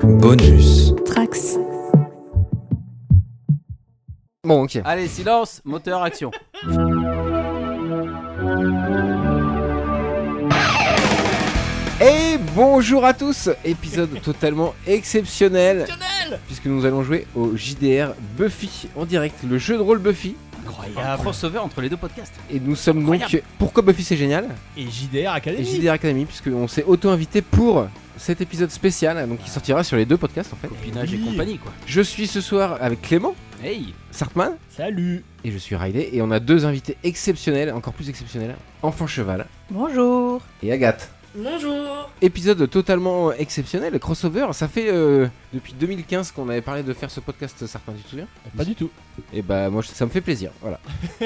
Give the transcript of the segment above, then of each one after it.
Bonus. Trax. Bon, ok. Allez, silence, moteur, action. Et bonjour à tous. Épisode totalement exceptionnel. Puisque nous allons jouer au JDR Buffy en direct, le jeu de rôle Buffy. Un crossover entre les deux podcasts. Et nous sommes donc... Pourquoi Buffy c'est génial? Et JDR Academy. Et JDR Academy, puisqu'on s'est auto-invité pour cet épisode spécial, donc qui sortira sur les deux podcasts en fait. Copinage et compagnie quoi. Je suis ce soir avec Clément, Hey. Sartman, Salut. et je suis Riley, et on a deux invités exceptionnels, encore plus exceptionnels, Enfant Cheval Bonjour. et Agathe. Bonjour. Épisode totalement exceptionnel, crossover, ça fait depuis 2015 qu'on avait parlé de faire ce podcast, Sartman, tu te souviens? Pas du tout. Et bah moi ça me fait plaisir, voilà.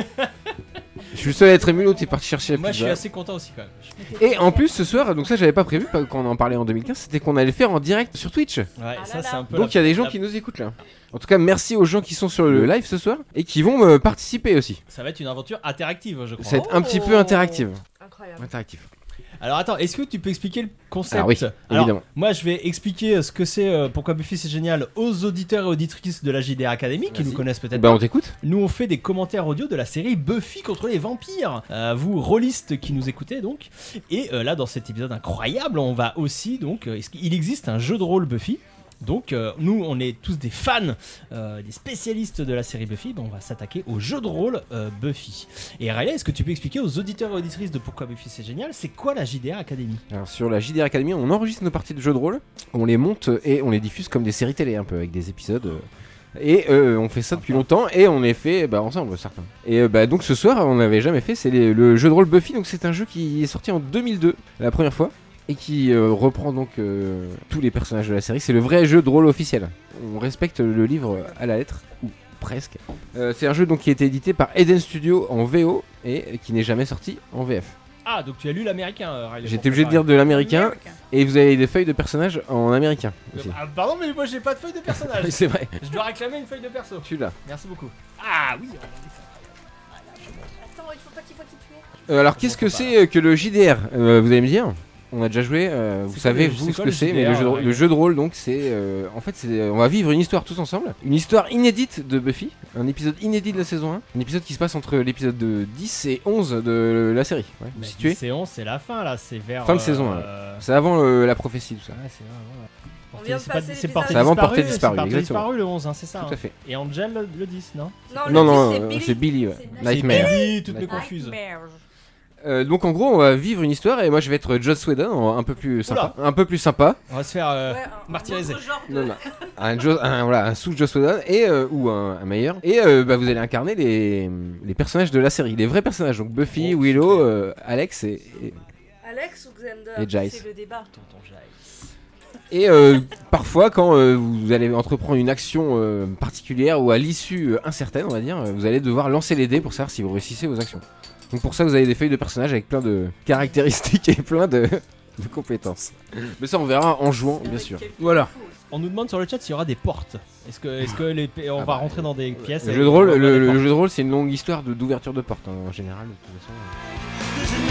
Je suis le seul à être ému, l'autre est parti chercher la Moi je suis pizza. assez content aussi quand même. Et en plus ce soir, donc ça j'avais pas prévu quand on en parlait en 2015, c'était qu'on allait le faire en direct sur Twitch. Ouais, Ah ça là c'est là. un peu. Donc il y a des gens qui nous écoutent là. En tout cas merci aux gens qui sont sur le live ce soir et qui vont me participer aussi. Ça va être une aventure interactive, je crois. Ça va être un petit peu interactive. Incroyable. Interactif. Alors attends, est-ce que tu peux expliquer le concept? Ah oui, évidemment. Moi je vais expliquer ce que c'est, pourquoi Buffy c'est génial aux auditeurs et auditrices de la JDR Academy qui Vas-y. nous connaissent peut-être Bah pas. on t'écoute. Nous on fait des commentaires audio de la série Buffy contre les vampires. Vous rôlistes qui nous écoutez donc. Et là dans cet épisode incroyable, on va aussi donc, il existe un jeu de rôle Buffy. Donc nous on est tous des fans, des spécialistes de la série Buffy, on va s'attaquer au jeu de rôle Buffy. Et Riley, est-ce que tu peux expliquer aux auditeurs et auditrices de pourquoi Buffy c'est génial? C'est quoi la JDR Academy? Alors sur la JDR Academy, on enregistre nos parties de jeux de rôle, on les monte et on les diffuse comme des séries télé un peu avec des épisodes. Et on fait ça depuis longtemps et on les fait ensemble certains. Et donc ce soir on n'avait jamais fait, c'est le jeu de rôle Buffy, donc c'est un jeu qui est sorti en 2002 la première fois. Et qui reprend donc tous les personnages de la série. C'est le vrai jeu de rôle officiel. On respecte le livre à la lettre, ou presque. C'est un jeu donc qui a été édité par Eden Studio en VO et qui n'est jamais sorti en VF. Ah, donc tu as lu l'américain, Riley. J'étais obligé de dire de l'américain et vous avez des feuilles de personnages en américain aussi. Ah, pardon, mais moi j'ai pas de feuille de personnage. C'est vrai, Je dois réclamer une feuille de perso. tu l'as. Merci beaucoup. Ah oui, regardez ça. Attends, il faut pas qu'il tuer. Alors qu'est-ce que c'est que le JDR? Vous allez me dire. On a déjà joué, vous C'est savez quoi le- vous c'est ce quoi que le c'est, mais JDR, le jeu de rôle donc c'est en fait on va vivre une histoire tous ensemble, une histoire inédite de Buffy, un épisode inédit de la saison 1, un épisode qui se passe entre l'épisode de 10 et 11 de la série. Ouais, vous Mais situez. 10 et 11, c'est la fin là, c'est vers. Fin de saison, ouais. C'est avant la prophétie tout ça. Ouais, c'est vrai, voilà. On vient de C'est passer c'est l'épisode. Portée C'est avant disparue, Portée disparue, c'est Portée exactement. disparue le 11, hein, c'est ça. Tout hein. à fait. Et Angel le 10, non? Non, le 10, c'est Billy, ouais. Nightmare. C'est Billy, toutes mes Nightmare. confuses. Donc en gros on va vivre une histoire et moi je vais être Joss Whedon, un peu plus sympa. Un peu plus sympa. On va se faire martyriser. Non. Un sous Joss Whedon et ou un meilleur. Et vous allez incarner les personnages de la série, les vrais personnages. Donc Buffy, Oh, Willow, Alex et Alex ou Xander? Et Giles. C'est le débat. Tonton Giles. et parfois quand vous allez entreprendre une action particulière ou à l'issue incertaine, on va dire, vous allez devoir lancer les dés pour savoir si vous réussissez vos actions. Donc pour ça vous avez des feuilles de personnages avec plein de caractéristiques et plein de compétences. Mais ça on verra en jouant bien sûr. Voilà. On nous demande sur le chat s'il y aura des portes. Est-ce que on va rentrer dans des pièces? Le et jeu de on rôle, va voir des le portes. jeu de rôle c'est une longue histoire d'ouverture de porte en général de toute façon.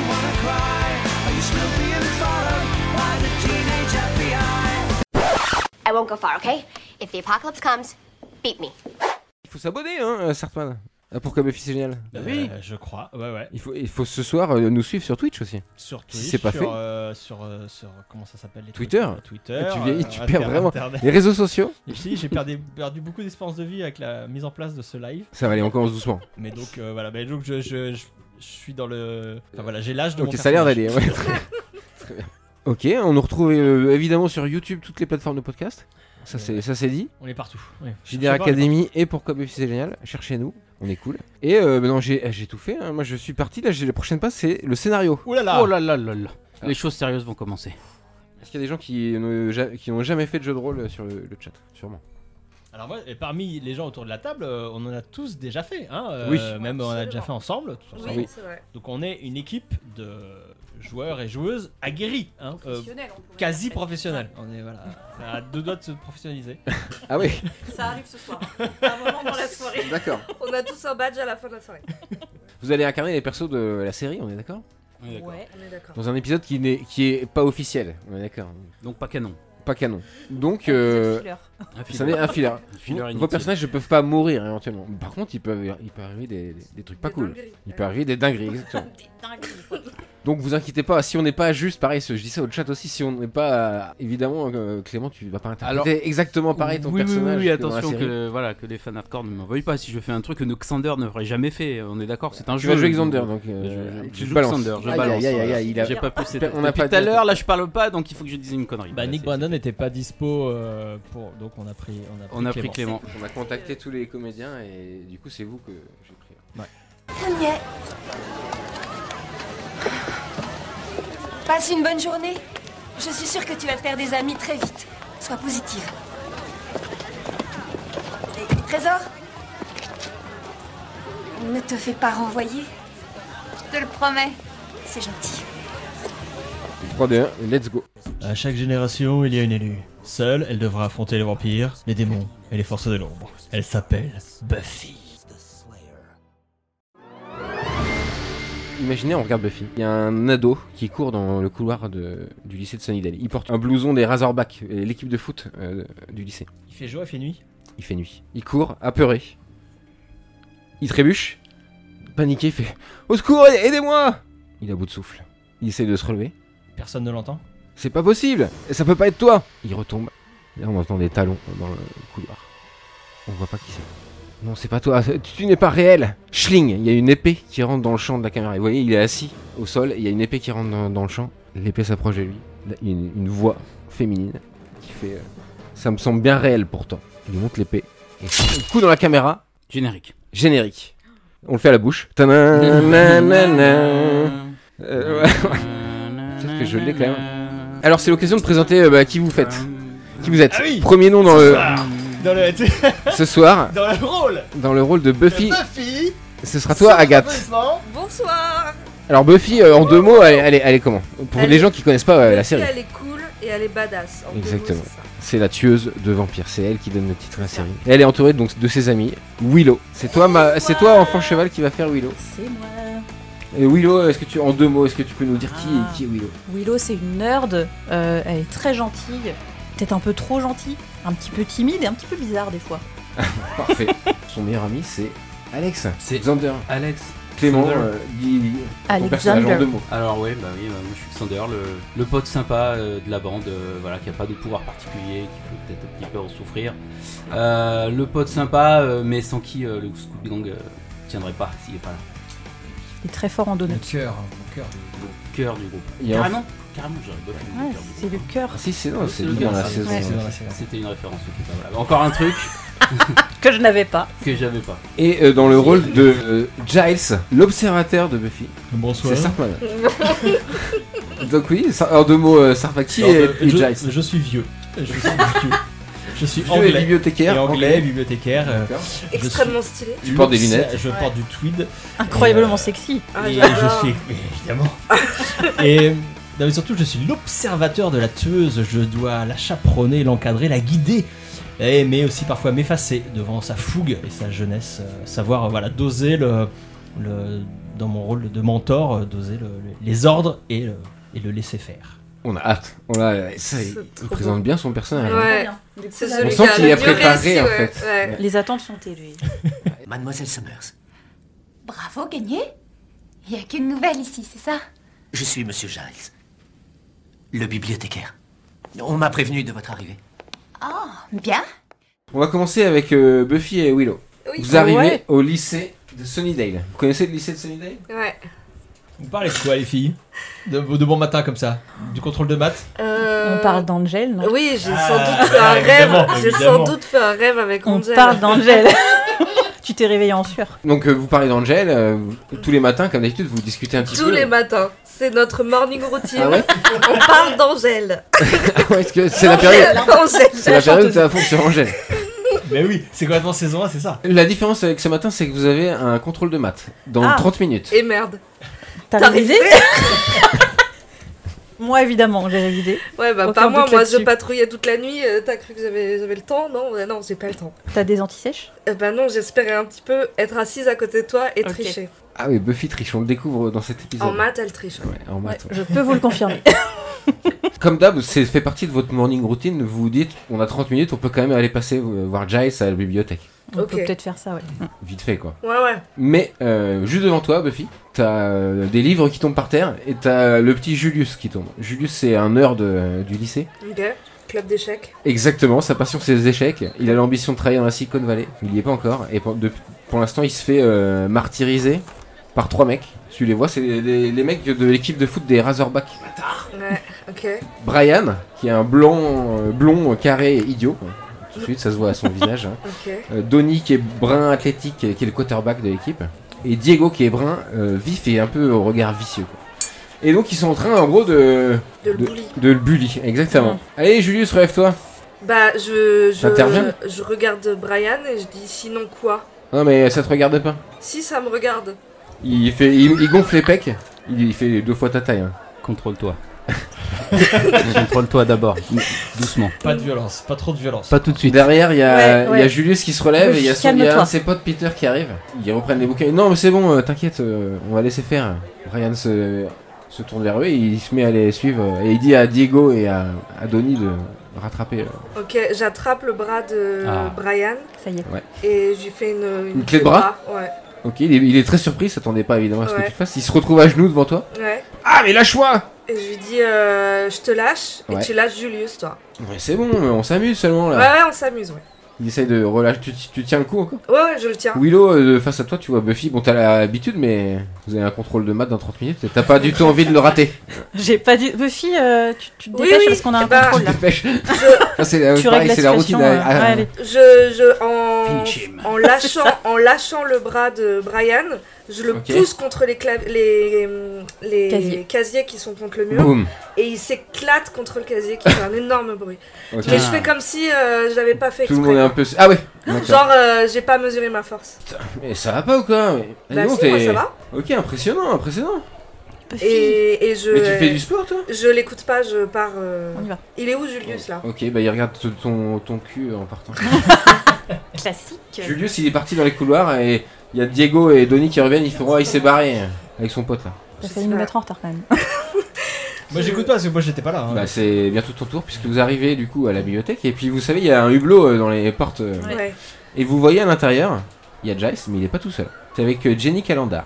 I won't go far, okay? If the apocalypse comes, beat me. Il faut s'abonner hein Sartman. Pourquoi Buffy c'est génial? Oui, je crois. Ouais. Il faut ce soir nous suivre sur Twitch aussi. Sur Si Twitch, c'est pas sur comment ça s'appelle les Twitter. Twitter. Tu vieillis, tu Inter- perds vraiment. Internet. Les réseaux sociaux. Et si, j'ai perdu beaucoup d'espérance de vie avec la mise en place de ce live. Ça va aller, on commence doucement. Mais donc voilà, mais donc je suis dans le. Enfin voilà, j'ai l'âge de mon Ok, ça a l'air personnage. d'aller. Ouais, très bien. Ok, on nous retrouve évidemment sur YouTube, toutes les plateformes de podcast. Ça c'est dit. On est partout. Oui. JDR Academy et pourquoi Buffy c'est génial. Cherchez-nous, on est cool. Et maintenant j'ai tout fait. Hein. Moi je suis parti. Là, la prochaine passe c'est le scénario. Ouh là là. Oh là là là là. Les choses sérieuses vont commencer. Est-ce qu'il y a des gens qui n'ont jamais fait de jeu de rôle sur le chat? Sûrement. Alors moi, et parmi les gens autour de la table, on en a tous déjà fait, hein. Oui. Même on a déjà fait ensemble. tous ensemble. Oui, c'est vrai. Donc on est une équipe de joueurs et joueuses aguerris, hein, Professionnel, on pourrait quasi dire. professionnels. On est voilà, à 2 doigts de se professionnaliser. Ah oui. Ça arrive ce soir. À un moment dans la soirée. D'accord. On a tous un badge à la fin de la soirée. Vous allez incarner les persos de la série, on est d'accord? Ouais, on est d'accord. Dans un épisode qui est pas officiel, on est d'accord. Donc pas canon. pas canon. Donc, Un ça n'est un filler. filler Vos inutile. personnages ne peuvent pas mourir éventuellement. Par contre, il peut arriver des trucs pas Des cool. dingueries. Il peut arriver des dingueries, exactement. Donc vous inquiétez pas, si on n'est pas juste, pareil, je dis ça au chat aussi, si on n'est pas, évidemment, Clément, tu vas pas interpréter exactement pareil ton oui, personnage. Oui, que dans la attention série. que les fans hardcore ne m'en veuillent pas. Si je fais un truc que Xander n'aurait jamais fait, on est d'accord, c'est un Tu jeu. vas jouer Xander, donc Je joue balance. Xander, je Aïe, balance. aïe, aïe, aïe, il a- J'ai pas poussé. On n'a Depuis pas tout à dit- l'heure, là je parle pas, donc il faut que je dise une connerie. Bah, Nick C'est- Brandon n'était pas dispo pour. Donc on a pris. On a pris Clément. On a contacté tous les comédiens et du coup c'est vous que j'ai pris. On y est. Passe une bonne journée. Je suis sûre que tu vas te faire des amis très vite. Sois positive. Et Trésor, ne te fais pas renvoyer. Je te le promets. C'est gentil. 3, 2, 1, let's go. À chaque génération, il y a une élue. Seule, elle devra affronter les vampires, les démons et les forces de l'ombre. Elle s'appelle Buffy. Imaginez, on regarde Buffy. Il y a un ado qui court dans le couloir du lycée de Sunnydale. Il porte un blouson des Razorbacks, l'équipe de foot du lycée. Il fait jour, il fait nuit. Il fait nuit. Il court, apeuré. Il trébuche. Paniqué, il fait « Au secours, aidez-moi !» Il est à bout de souffle. Il essaie de se relever. Personne ne l'entend. C'est pas possible, ça peut pas être toi. Il retombe. Là, on entend des talons dans le couloir. On voit pas qui c'est. Non, c'est pas toi, tu n'es pas réel. Schling, il y a une épée qui rentre dans le champ de la caméra. Vous voyez, il est assis au sol, il y a une épée qui rentre dans le champ. L'épée s'approche de lui. Là, il y a une voix féminine qui fait ça me semble bien réel pourtant. Il lui montre l'épée. Et un coup dans la caméra, Générique. générique. On le fait à la bouche. Ta-na-na-na. Ouais. Peut-être que je l'ai quand même. Alors, c'est l'occasion de présenter qui vous faites. Qui vous êtes. Ah oui. Premier nom dans le Dans le, ce soir dans le rôle dans le rôle de Buffy. Buffy. Ce sera toi, Agathe. Bonsoir. Alors Buffy, en deux mots, elle est comment? Pour les gens qui connaissent pas la Buffy, série. Elle est cool et elle est badass. En deux mots, Exactement. c'est ça. C'est la tueuse de vampires. C'est elle qui donne le titre à la série. Et elle est entourée donc de ses amis. Willow. C'est toi, c'est toi, enfant cheval, qui va faire Willow. C'est moi. Et Willow, en deux mots, est-ce que tu peux nous dire Ah. qui est Willow? Willow, c'est une nerd. Elle est très gentille. Peut-être un peu trop gentille. Un petit peu timide et un petit peu bizarre des fois. Parfait. Son meilleur ami, c'est Alex. C'est Xander. Alex. Clément, Xander. dis ton personnage en Alexander. deux mots. Alors ouais, bah oui, moi je suis Xander, le pote sympa de la bande, voilà, qui a pas de pouvoir particulier, qui peut peut-être un petit peu en souffrir. Le pote sympa, mais sans qui le Scooby Gang tiendrait pas s'il est pas là. Il est très fort en donuts. Le cœur. Cœur du groupe. Il y a un- Carrément, j'aurais pas fait Ouais, le cœur du c'est groupe. le cœur. Ah, si, c'est non, c'est le dit gars, dans la ça, saison. ouais. C'est dans la série. C'était une référence, ok, bah voilà. Encore un truc Que je n'avais pas. que j'avais pas. Et dans le rôle de Giles, l'observateur de Buffy, Bonsoir. c'est Sarkman. Donc oui, en deux mots, Sarfaki et Giles. Je suis vieux. Je suis vieux. Je suis Vieux et anglais. bibliothécaire. Et anglais, bibliothécaire. D'accord. Extrêmement stylé. Tu portes des lunettes. Je porte du tweed. Incroyablement sexy. Ah, Et j'adore. je suis. Évidemment. Et. Non, mais surtout, je suis l'observateur de la tueuse. Je dois la chaperonner, l'encadrer, la guider. Mais aussi parfois m'effacer devant sa fougue et sa jeunesse. Savoir voilà, doser dans mon rôle de mentor, doser les ordres et le laisser faire. On a hâte. Ça, C'est il trop présente beau. bien son personnage. Ouais. Du coup, C'est là, celui On sent qui a qu'il le est mieux préparé, réussi, en ouais. fait. Ouais. Les attentes sont élevées. Mademoiselle Summers, Bravo, gagné. Il n'y a qu'une nouvelle ici, c'est ça? je suis Monsieur Giles, le bibliothécaire. On m'a prévenu de votre arrivée. Oh, bien. On va commencer avec Buffy et Willow. Oui. Vous arrivez ouais. au lycée de Sunnydale. Vous connaissez le lycée de Sunnydale? Ouais. Vous parlez de quoi, les filles de bon matin comme ça? Du contrôle de maths? On parle d'Angel, non? Oui, j'ai sans doute fait un rêve. évidemment, J'ai sans évidemment. doute fait un rêve avec On Angel. parle d'Angel. Tu t'es réveillé en sueur. Donc vous parlez d'Angel, tous les matins, comme d'habitude, vous discutez un petit peu. Tous les matins. C'est notre morning routine. Ah ouais? On parle d'Angèle. Ouais, est-ce que c'est la période, Angèle. c'est la période où t'es à fond sur Angel. Mais oui, c'est complètement saison 1, c'est ça. La différence avec ce matin, c'est que vous avez un contrôle de maths dans Ah. 30 minutes. Et merde. T'as T'as révisé? révisé? Moi, évidemment, j'ai révisé. Ouais, bah Aucun pas moi. doute Moi, je là-dessus. patrouillais toute la nuit. T'as cru que j'avais le temps? Non, non, j'ai pas le temps. T'as des antisèches? Bah non, j'espérais un petit peu être assise à côté de toi et Ok. tricher. Ah oui, Buffy triche, on le découvre dans cet épisode. En maths, elle triche. Ouais, en maths. Je peux vous le confirmer. Comme d'hab, c'est fait partie de votre morning routine. Vous vous dites, on a 30 minutes, on peut quand même aller passer voir Giles à la bibliothèque. On Ok. peut peut-être faire ça, ouais. Vite fait, quoi. Ouais. Mais juste devant toi, Buffy, t'as des livres qui tombent par terre et t'as le petit Julius qui tombe. Julius, c'est un nerd du lycée. Ok. Club d'échecs. Exactement, sa passion c'est les échecs. Il a l'ambition de travailler dans la Silicon Valley. Il y est pas encore. Et pour l'instant, il se fait martyriser par 3 mecs. Tu les vois, c'est les mecs de l'équipe de foot des Razorbacks. Ouais. Ok. Brian, qui est un blond carré et idiot. Tout de suite, ça se voit à son visage. Hein. Ok. Donnie, qui est brun athlétique, qui est le quarterback de l'équipe. Et Diego, qui est brun, vif et un peu au regard vicieux. Quoi. Et donc, ils sont en train, en gros, De le bully. de le bully. Exactement. Allez, Julius, relève-toi. Bah, T'interviens je regarde Brian et je dis sinon quoi? Non, mais ça te regarde pas. Si ça me regarde. Il gonfle les pecs. Il fait 2 fois ta taille. Hein. Contrôle-toi. Contrôle-toi d'abord, doucement. Pas de violence, pas trop de violence. Pas tout de suite. Derrière, il y a Ouais. Julius qui se relève et il y a Calme-toi. un de ses potes, Peter, qui arrive. Ils reprennent les bouquins. Non, mais c'est bon, t'inquiète, on va laisser faire. Brian se tourne vers eux et il se met à les suivre. Et il dit à Diego et à Donnie de rattraper. Ok, j'attrape le bras de Brian Ça y est. et je lui fais une clé de bras. Ouais. Ok, il est très surpris, il s'attendait pas évidemment à ce que Ouais. tu fasses. Il se retrouve à genoux devant toi. Ouais. Ah, mais lâche-moi! Et je lui dis je te lâche et Ouais. tu lâches Julius, toi. Ouais, c'est bon, on s'amuse seulement là. Ouais, on s'amuse, ouais. Il essaye de relâcher. Tu tiens le coup encore? Ouais, je le tiens. Willow, face à toi, tu vois Buffy. Bon, t'as l'habitude, mais vous avez un contrôle de maths dans 30 minutes. T'as pas du tout envie de le rater. J'ai pas dit. Buffy, tu te Oui, dépêches oui. Ah, parce qu'on a un Bah, contrôle là. Dépêche. Je, Ah, c'est Tu pareil, règles la c'est la situation. routine. Ouais, allez. Finish him. en lâchant le bras de Brian, je le Ok. pousse contre les Casiers. casiers qui sont contre le mur Boum. et il s'éclate contre le casier qui fait un énorme bruit. Ok. Mais je fais comme si j'avais pas fait Tout le exprès. monde est un peu. Ah ouais. D'accord. Genre j'ai pas mesuré ma force. Mais ça va pas ou quoi? Bah si, moi ça va. Ok, impressionnant. Buffy. Et je. Mais tu fais du sport toi? Je l'écoute pas, je pars. On y va. Il est où Julius là? Ok, bah il regarde ton cul en partant. Classique. Julius il est parti dans les couloirs et il y a Diego et Donnie qui reviennent. Ils font il s'est barré avec son pote là. T'as failli nous mettre en retard quand même. Moi j'écoute pas parce que moi j'étais pas là. Hein. Bah c'est bientôt ton tour puisque vous arrivez du coup à la bibliothèque et puis vous savez il y a un hublot dans les portes Ouais. et vous voyez à l'intérieur il y a Giles mais il est pas tout seul. C'est avec Jenny Calendar.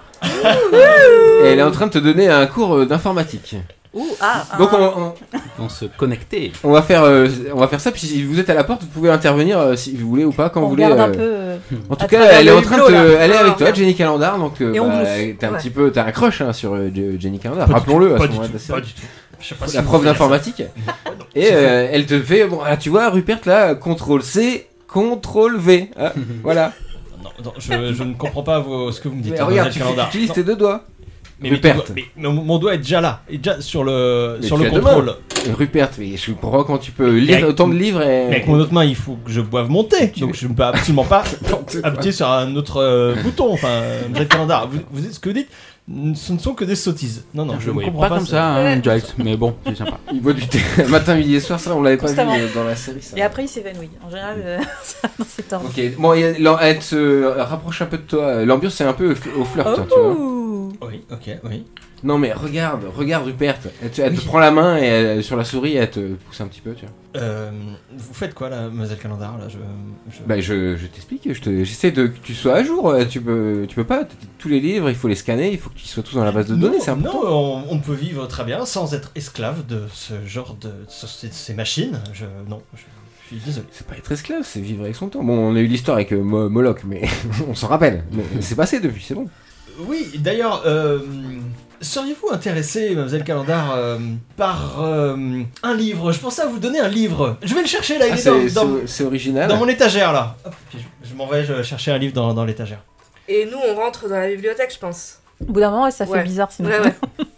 Et elle est en train de te donner un cours d'informatique. Donc Ils vont se connecter. on va faire ça puis si vous êtes à la porte vous pouvez intervenir si vous voulez ou pas quand On vous voulez. regarde un peu. En tout à cas travers elle est le en train de hublot, là. elle est avec toi Ah, Jenny Calendar donc Et on glousse. t'as un Ouais. petit peu t'as un crush hein, sur Jenny Calendar. Pas du Rappelons-le tout, à pas ce du moment-là tout, de la série. pas du tout. Je sais pas si La vous prof voulez d'informatique. Et elle te fait bon tu vois Rupert là CTRL C CTRL V ah, voilà. Non, je ne comprends pas ce que vous me dites. Mais hein, regarde Mademoiselle tu Calendar. utilises Non, tes 2 doigts. mais Rupert. mon doigt est déjà là, est déjà sur le Mais sur tu le as deux contrôle. Rupert mais je comprends pas comment tu peux lire avec- autant de livres et Mais avec mon autre main, il faut que je boive mon thé, donc je ne peux absolument pas appuyer sur un autre bouton. Enfin, Mademoiselle Calendar, vous ce que vous dites, ce ne sont que des sottises. Non, Je je ne voyais comprends pas comme ça, hein, Giles, mais bon, c'est sympa. il boit du thé matin midi et soir ça on l'avait pas vu Constamment. dans la série ça. Et après il s'évanouit. En général, ça dans cet ordre. Ok, bon, elle se rapproche un peu de toi. L'ambiance c'est un peu au flirt, hein, tu vois. Ouh. Oui, ok, oui. Non mais regarde Rupert. Elle te prend la main et sur la souris elle te pousse un petit peu, tu vois. Vous faites quoi là, Mademoiselle Calendar là, Bah je t'explique, j'essaie de que tu sois à jour. Tu peux pas. Tous les livres, il faut les scanner, il faut qu'ils soient tous dans la base de données, c'est important. Non, on peut vivre très bien sans être esclave de ce genre de ces machines. Je suis désolé. C'est pas être esclave, c'est vivre avec son temps. Bon, on a eu l'histoire avec Moloch, mais on s'en rappelle. Mais c'est passé depuis, c'est bon. Oui, d'ailleurs, seriez-vous intéressé, Mademoiselle Calendar, par un livre? Je pensais à vous donner un livre. Je vais le chercher là, il Ah, est c'est original. dans mon étagère là. Hop, puis je m'en vais chercher un livre dans l'étagère. Et nous on rentre dans la bibliothèque, je pense. Au bout d'un moment, ça fait Ouais. bizarre sinon. Ouais.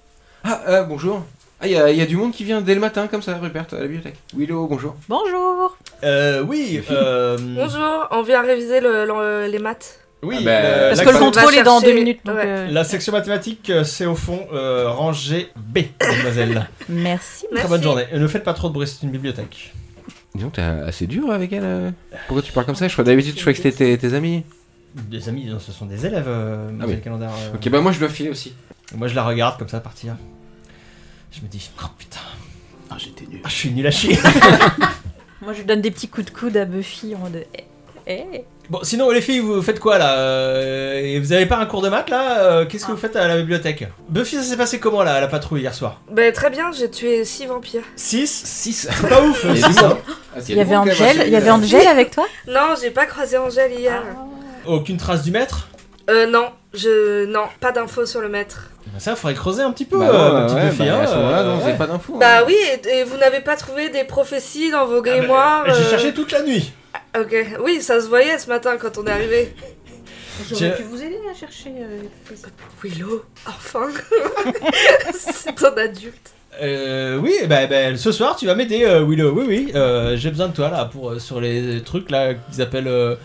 Ah, bonjour. Ah, il y a du monde qui vient dès le matin comme ça, Rupert, à la bibliothèque. Willow, bonjour. Bonjour. Oui. Bonjour, on vient réviser les maths. Oui. Ah bah, Parce la- que le on va contrôle est dans chercher- 2 minutes. Donc, ouais. La section mathématique, c'est au fond rangée B, mademoiselle. Merci. Très Merci. bonne journée. Et ne faites pas trop de bruit, c'est une bibliothèque. Dis donc, t'es assez dur avec elle. Pourquoi tu parles comme ça? Je crois d'habitude, je crois que c'était tes amis. Des amis, non, ce sont des élèves, oui. Calendar. Ok, bah moi je dois filer aussi. Moi je la regarde comme ça partir. Je me dis, oh putain. Ah, j'étais nul. Je suis nul à chier. Moi, je donne des petits coups de coude à Buffy en mode. Bon, sinon les filles, vous faites quoi là et vous avez pas un cours de maths là Qu'est-ce que vous faites à la bibliothèque? Buffy, ça s'est passé comment là, la patrouille hier soir? Bah très bien, j'ai tué 6 vampires. 6 C'est pas ouf. Il y avait Angel avec toi? Non, j'ai pas croisé Angèle hier. Aucune trace du maître? Non, pas d'infos sur le maître. Ça, faudrait creuser un petit peu, Bah, petite Buffy. à ce moment-là, non, vous avez pas d'infos. Bah oui, et vous n'avez pas trouvé des prophéties dans vos grimoires J'ai cherché toute la nuit. Ok, oui, ça se voyait ce matin quand on est arrivé. J'aurais pu vous aider à chercher. Willow, enfin. C'est un adulte. Oui, ce soir tu vas m'aider, Willow. Oui, j'ai besoin de toi là pour sur les trucs là qu'ils appellent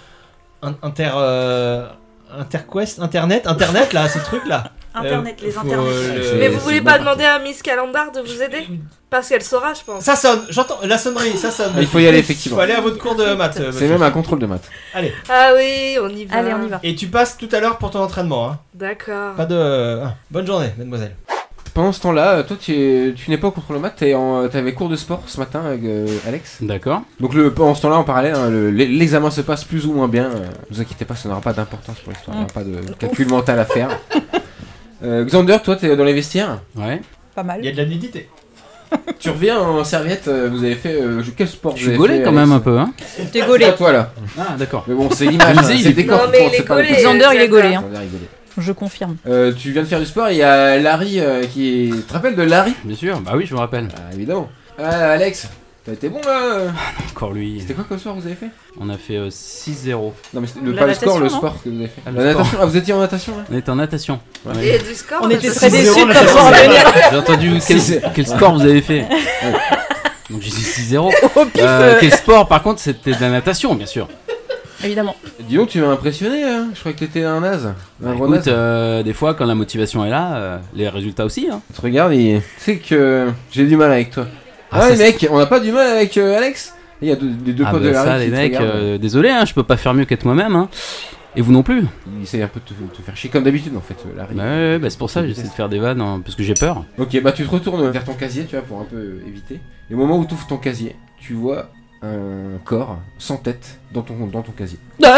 Interquest, Internet là, ces trucs là. Internet, les internets. Mais vous voulez pas demander à Miss Calendar de vous aider? Parce qu'elle saura, je pense. Ça sonne, j'entends la sonnerie, ça sonne. Il faut y aller effectivement. Il faut aller à votre cours de maths. C'est même un contrôle de maths. Allez. Ah oui, on y va. Allez, on y va. Et tu passes tout à l'heure pour ton entraînement, hein. D'accord. Pas de. Bonne journée, mademoiselle. Pendant ce temps-là, toi tu n'es pas au contrôle de maths, t'avais cours de sport ce matin avec Alex. D'accord. Donc pendant ce temps-là, en parallèle, hein, l'examen se passe plus ou moins bien. Ne vous inquiétez pas, ça n'aura pas d'importance pour l'histoire, il n'y aura pas de calcul mental à faire. Xander, toi t'es dans les vestiaires? Ouais. Pas mal. Il y a de la nudité. Tu reviens en serviette, vous avez fait quel sport? Je suis gaulé quand même un peu, hein. T'es gaulé. C'est pas toi là. Ah, d'accord. Mais bon, c'est l'image, hein, c'est le décor. Non, mais il est gaulé. Xander, il est gaulé, hein. Xander est gaulé. Je confirme. Tu viens de faire du sport, il y a Larry qui est... Tu te rappelles de Larry? Bien sûr, bah oui, je me rappelle. Ah, évidemment. Alex, t'as été bon là? Encore lui. C'était quoi comme sport vous avez fait? On a fait 6-0. Non mais La pas le sport, natation, le non sport que vous avez fait. Ah, le La sport. natation, vous étiez en natation là? On était en natation. Ouais. Et du score On était a très fait déçus 6-0, de pas pouvoir venir. J'ai entendu quel score vous avez fait. Donc j'ai dit 6-0. Au pif. Quel sport par contre? C'était de la natation, bien sûr. Évidemment. Dis donc, tu m'as impressionné, hein. Je croyais que t'étais un naze. Un gros Écoute, naze. des fois quand la motivation est là, les résultats aussi. Hein. Tu te regardes et tu sais que j'ai du mal avec toi. Ah, Ah, ça, les mecs, on n'a pas du mal avec Alex? Il y a les deux Ah potes de bah Larry ça qui les te mecs, regardent. désolé, hein, je peux pas faire mieux qu'être moi-même. Hein. Et vous non plus. Il essaie un peu de te faire chier comme d'habitude en fait, Larry. Ouais, bah c'est pour ça que j'essaie de faire des vannes hein, parce que j'ai peur. Ok, bah tu te retournes vers ton casier, tu vois, pour un peu éviter. Et au moment où tu ouvres ton casier, tu vois un corps sans tête dans ton casier.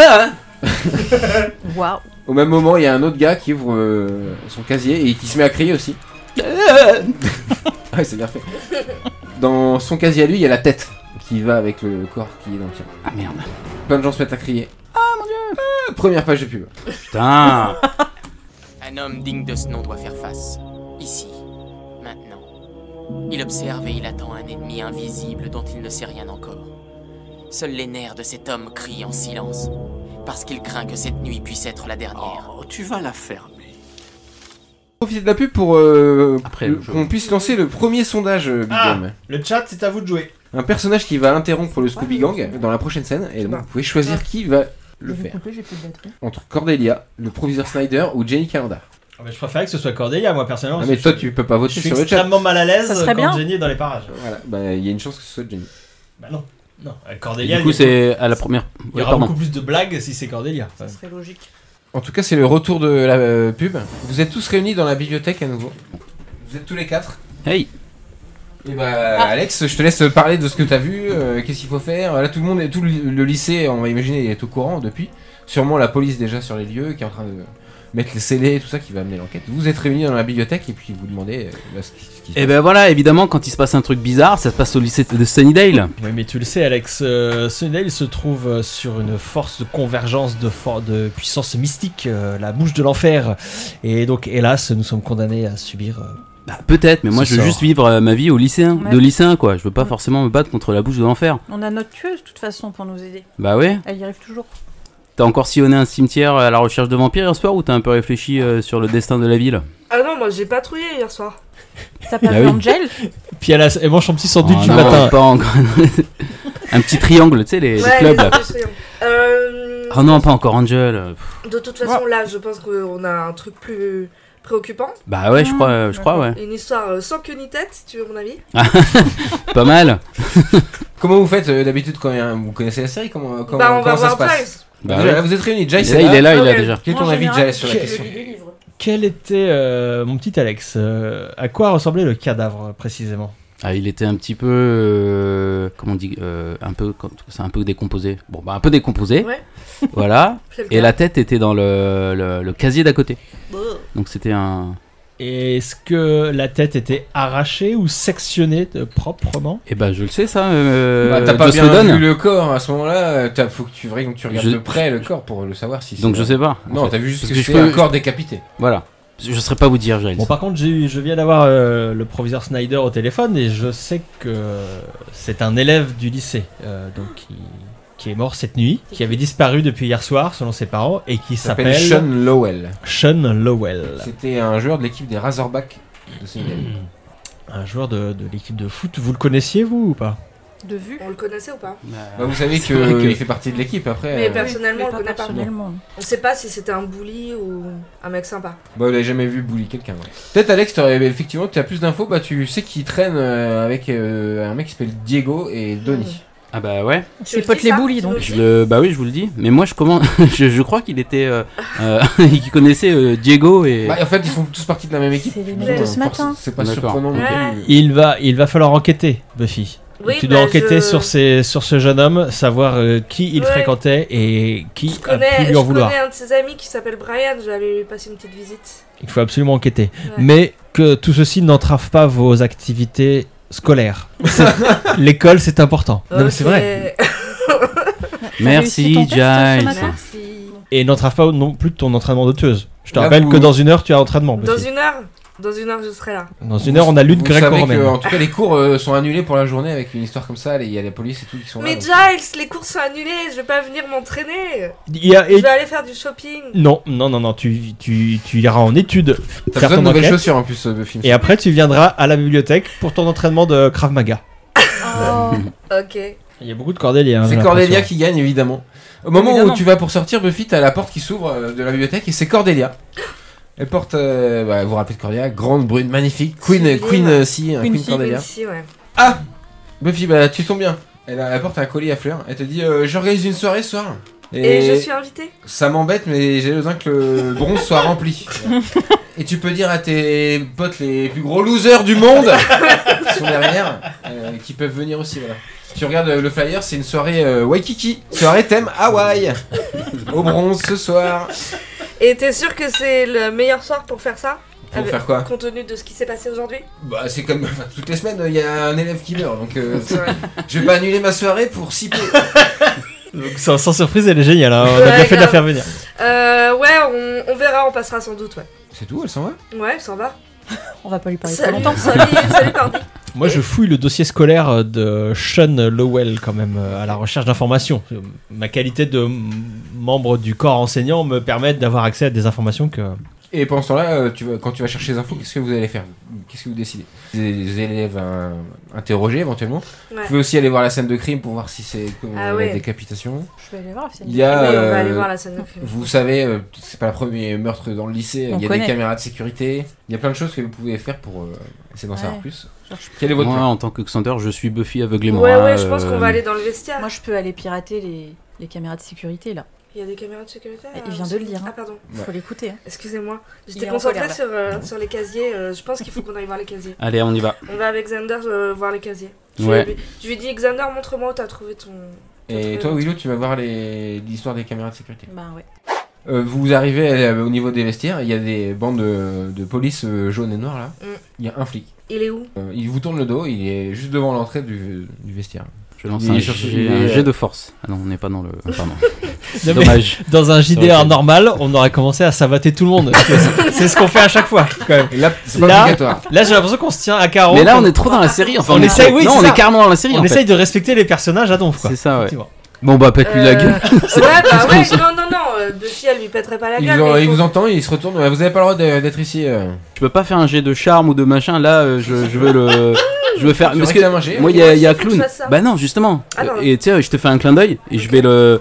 Waouh. Au même moment, il y a un autre gars qui ouvre son casier et qui se met à crier aussi. Ah, c'est bien fait. Dans son casier à lui, il y a la tête qui va avec le corps qui est dans le tien. Ah merde. Plein de gens se mettent à crier. Ah mon dieu! Première page de pub. Putain. Un homme digne de ce nom doit faire face. Ici. Maintenant. Il observe et il attend un ennemi invisible dont il ne sait rien encore. Seuls les nerfs de cet homme crient en silence. Parce qu'il craint que cette nuit puisse être la dernière. Oh, tu vas la fermer. Profitez de la pub pour Après, qu'on puisse lancer le premier sondage, Big Game. Le chat, c'est à vous de jouer. Un personnage qui va interrompre le Scooby Gang dans la prochaine scène. Et donc, vous pouvez choisir qui va le faire. Entre Cordelia, le proviseur Snyder ou Jenny Calendar. Ah bah, je préférais que ce soit Cordelia, moi personnellement. Ah, mais parce toi, que tu peux pas je voter suis sur le chat. extrêmement mal à l'aise Ça serait quand bien. Jenny est dans les parages. Voilà, bah il y a une chance que ce soit Jenny. Bah non. Et Cordelia, du coup, il y a- c'est à la première. il y Ouais, aura pardon. beaucoup plus de blagues si c'est Cordelia. Ça serait logique. En tout cas, c'est le retour de la pub. Vous êtes tous réunis dans la bibliothèque à nouveau. Vous êtes tous les quatre. Hey. Et bah, Alex, je te laisse parler de ce que t'as vu, qu'est-ce qu'il faut faire. Là, tout le monde, tout le lycée, on va imaginer, est au courant depuis. Sûrement la police déjà sur les lieux, qui est en train de mettre les scellés et tout ça, qui va amener l'enquête. Vous êtes réunis dans la bibliothèque et puis vous demandez ce qui se Et passe. ben voilà, évidemment, quand il se passe un truc bizarre, ça se passe au lycée de Sunnydale. Oui, mais tu le sais, Alex, Sunnydale se trouve sur une force de convergence de puissance mystique, la bouche de l'enfer. Et donc, hélas, nous sommes condamnés à subir. Bah, peut-être, mais moi Ce je veux sort. juste vivre ma vie au lycéen, Ouais. de lycéen quoi. Je veux pas forcément me battre contre la bouche de l'enfer. On a notre tueuse, de toute façon, pour nous aider. Bah ouais. Elle y arrive toujours. T'as encore sillonné un cimetière à la recherche de vampires hier soir ou t'as un peu réfléchi sur le destin de la ville? Ah non, moi j'ai patrouillé hier soir. T'as pas Ah vu oui. Angel? Puis elle mange son petit sandwich Oh du non, matin. pas encore. Un petit triangle, tu sais, les clubs là. Oh non, pas encore Angel. De toute façon, là, je pense qu'on a un truc plus préoccupant. Bah ouais, je crois, ouais. Une histoire sans queue ni tête, si tu veux mon avis. Pas mal. Comment vous faites d'habitude quand vous connaissez la série? Comment Bah, on va ça se voir passe? Giles. Bah Déjà, oui. là, vous êtes réunis. Giles, Et là, il est là, il a Ok. déjà. Quel est ton En avis, général, Giles, sur la je question lis des livres. Quel était, mon petit Alex, à quoi ressemblait le cadavre précisément? Ah, il était un petit peu, comment on dit, c'est un peu décomposé. Bon, bah un peu décomposé. Ouais. Voilà. C'est le Et cas. la tête était dans le casier d'à côté. Donc c'était un. Et est-ce que la tête était arrachée ou sectionnée proprement? Eh ben je le sais ça. T'as pas Joss bien Whedon. vu le corps à ce moment-là. Faut que tu regardes de près le corps pour le savoir si. Donc c'est- je sais pas. en Non, fait. t'as vu juste Parce que je c'est peux- un corps décapité. Voilà. Je saurais pas vous dire, Giles. Bon, par contre, je viens d'avoir le proviseur Snyder au téléphone et je sais que c'est un élève du lycée, donc qui est mort cette nuit, qui avait disparu depuis hier soir selon ses parents et qui Il s'appelle s'appelle Sean Lowell. Sean Lowell. C'était un joueur de l'équipe des Razorbacks de Senegal. Un joueur de l'équipe de foot. Vous le connaissiez, vous, ou pas? De vue. On le connaissait ou pas? Bah, vous savez C'est vrai que- qu'il fait partie de l'équipe après. Mais personnellement, on Mais le connaît pas. personnellement. On sait pas si c'était un bully ou un mec sympa. Bah, vous l'avez jamais vu bully quelqu'un. Ouais. Peut-être Alex, effectivement, tu as plus d'infos. Bah, tu sais qu'il traîne avec un mec qui s'appelle Diego et Donnie. Ah bah ouais. C'est potes les bullies donc. Bah oui, je vous le dis. Mais moi je commence. je crois qu'il était, qu'il connaissait Diego et. Bah, en fait, ils font tous partie de la même équipe. C'est les Donc, mecs de ce matin. C'est pas D'accord. surprenant non Ouais. plus. Il va falloir enquêter, Buffy. Oui, Tu dois bah, enquêter sur ce jeune homme, savoir qui il Ouais. fréquentait et qui Je a pu connais, lui en vouloir. un de ses amis qui s'appelle Brian, je vais aller lui passer une petite visite. Il faut absolument enquêter. Ouais. Mais que tout ceci n'entrave pas vos activités scolaires. L'école, c'est important. Non, mais c'est vrai. Merci, réussi ton test ce Giles. matin Merci. Et n'entrave pas non plus ton entraînement de tueuse. Je te Là, rappelle vous- que dans une heure, tu as entraînement. Dans Buffy. une heure Dans une heure, je serai là. Dans une heure, on a lutte Vous savez que, gréco-romaine. en tout cas, les cours sont annulés pour la journée avec une histoire comme ça. Il y a la police et tout qui sont là. Mais donc- Giles, les cours sont annulés, je vais pas venir m'entraîner. Il y a- Je vais aller faire du shopping. Non, tu iras en études. T'as faire besoin de ton nouvelles enquête, chaussures en plus, Buffy. Et après, tu viendras à la bibliothèque pour ton entraînement de Krav Maga. Ok. Il y a beaucoup de Cordélia. hein, C'est j'ai Cordelia l'impression. qui gagne évidemment. Au moment Évidemment. où tu vas pour sortir, Buffy, t'as la porte qui s'ouvre de la bibliothèque et c'est Cordelia. Elle porte, vous vous rappelez de Cordelia, grande, brune, magnifique, Sublime. Queen Cordelia. Quincy, ouais. Ah, Buffy, bah tu tombes bien. Elle porte un collier à fleurs. Elle te dit, j'organise une soirée ce soir. Et je suis invitée. Ça m'embête, mais j'ai besoin que le bronze soit rempli. Et tu peux dire à tes potes les plus gros losers du monde qui sont derrière, qui peuvent venir aussi, voilà. Tu regardes le flyer, c'est une soirée Waikiki, soirée thème Hawaï, au bronze ce soir. Et t'es sûr que c'est le meilleur soir pour faire ça? Pour faire quoi? Compte tenu de ce qui s'est passé aujourd'hui? Bah c'est comme toutes les semaines, il y a un élève qui meurt, donc je vais pas annuler ma soirée pour siper. Donc, sans surprise, elle est géniale. Hein. On a Ouais, bien fait de la grave. faire venir. Ouais, on verra, on passera sans doute, ouais. C'est tout, elle s'en va? Ouais, ça va. On va pas lui parler trop Salut, longtemps. salut Cordy. Moi, je fouille le dossier scolaire de Sean Lowell quand même à la recherche d'informations. Ma qualité de membre du corps enseignant me permet d'avoir accès à des informations que... Et pendant ce temps-là, quand tu vas chercher les infos, qu'est-ce que vous allez faire? Qu'est-ce que vous décidez? Des élèves interrogés éventuellement. Ouais. Vous pouvez aussi aller voir la scène de crime pour voir si c'est Ah la ouais. décapitation. Je vais aller voir. Il y a, Oui, on va aller voir la scène de crime. vous savez, c'est pas le premier meurtre dans le lycée. On Il y a connaît. des caméras de sécurité. Il y a plein de choses que vous pouvez faire pour essayer d'en savoir Ouais. plus. Quel est votre Moi, plan? en tant que Xander, je suis Buffy aveuglément. Ouais, je pense qu'on va aller dans le vestiaire. Moi, je peux aller pirater les caméras de sécurité là. Il y a des caméras de sécurité. Il vient de le dire. Ah, pardon. Faut l'écouter. Hein. Excusez-moi. Il J'étais est en concentrée colère, sur les casiers. Je pense qu'il faut qu'on aille voir les casiers. Allez, on y va. On va avec Xander voir les casiers. Ouais. Je lui ai dit, Xander, montre-moi où t'as trouvé ton. Et toi, Willow, tu vas voir l'histoire des caméras de sécurité. Bah ouais. Vous arrivez au niveau des vestiaires, il y a des bandes de police jaunes et noires là. Mm. Il y a un flic. Il est où? Il vous tourne le dos, il est juste devant l'entrée du vestiaire. Je lance Il un est sur- il est, jet de force. Ah non, on n'est pas dans le. Pardon. Non, mais Dommage. dans un JDR Ok. normal, on aurait commencé à savater tout le monde. C'est ce qu'on fait à chaque fois, quand même. Et là, c'est pas Là, obligatoire. Là, j'ai l'impression qu'on se tient à carreau. Mais là, on est trop dans la série. Enfin, On est essaye, trop- oui, non, c'est on ça. est carrément dans la série. On en fait. essaye de respecter les personnages à donf, quoi. C'est ça, ouais. Effectivement. Bon, bah, pète-lui la gueule. Ouais, bah ouais, non. Buffy, elle lui pèterait pas la Il gueule. vous, mais il faut- vous entend, il se retourne. Vous avez pas le droit d'être ici. Je peux pas faire un jet de charme ou de machin. Là, je veux le. Je veux faire. Tu Parce réclames un que jet. moi, il y a Faut que je clown. fasse ça. Bah non, justement. Ah, non. Et tu sais, je te fais un clin d'œil et je vais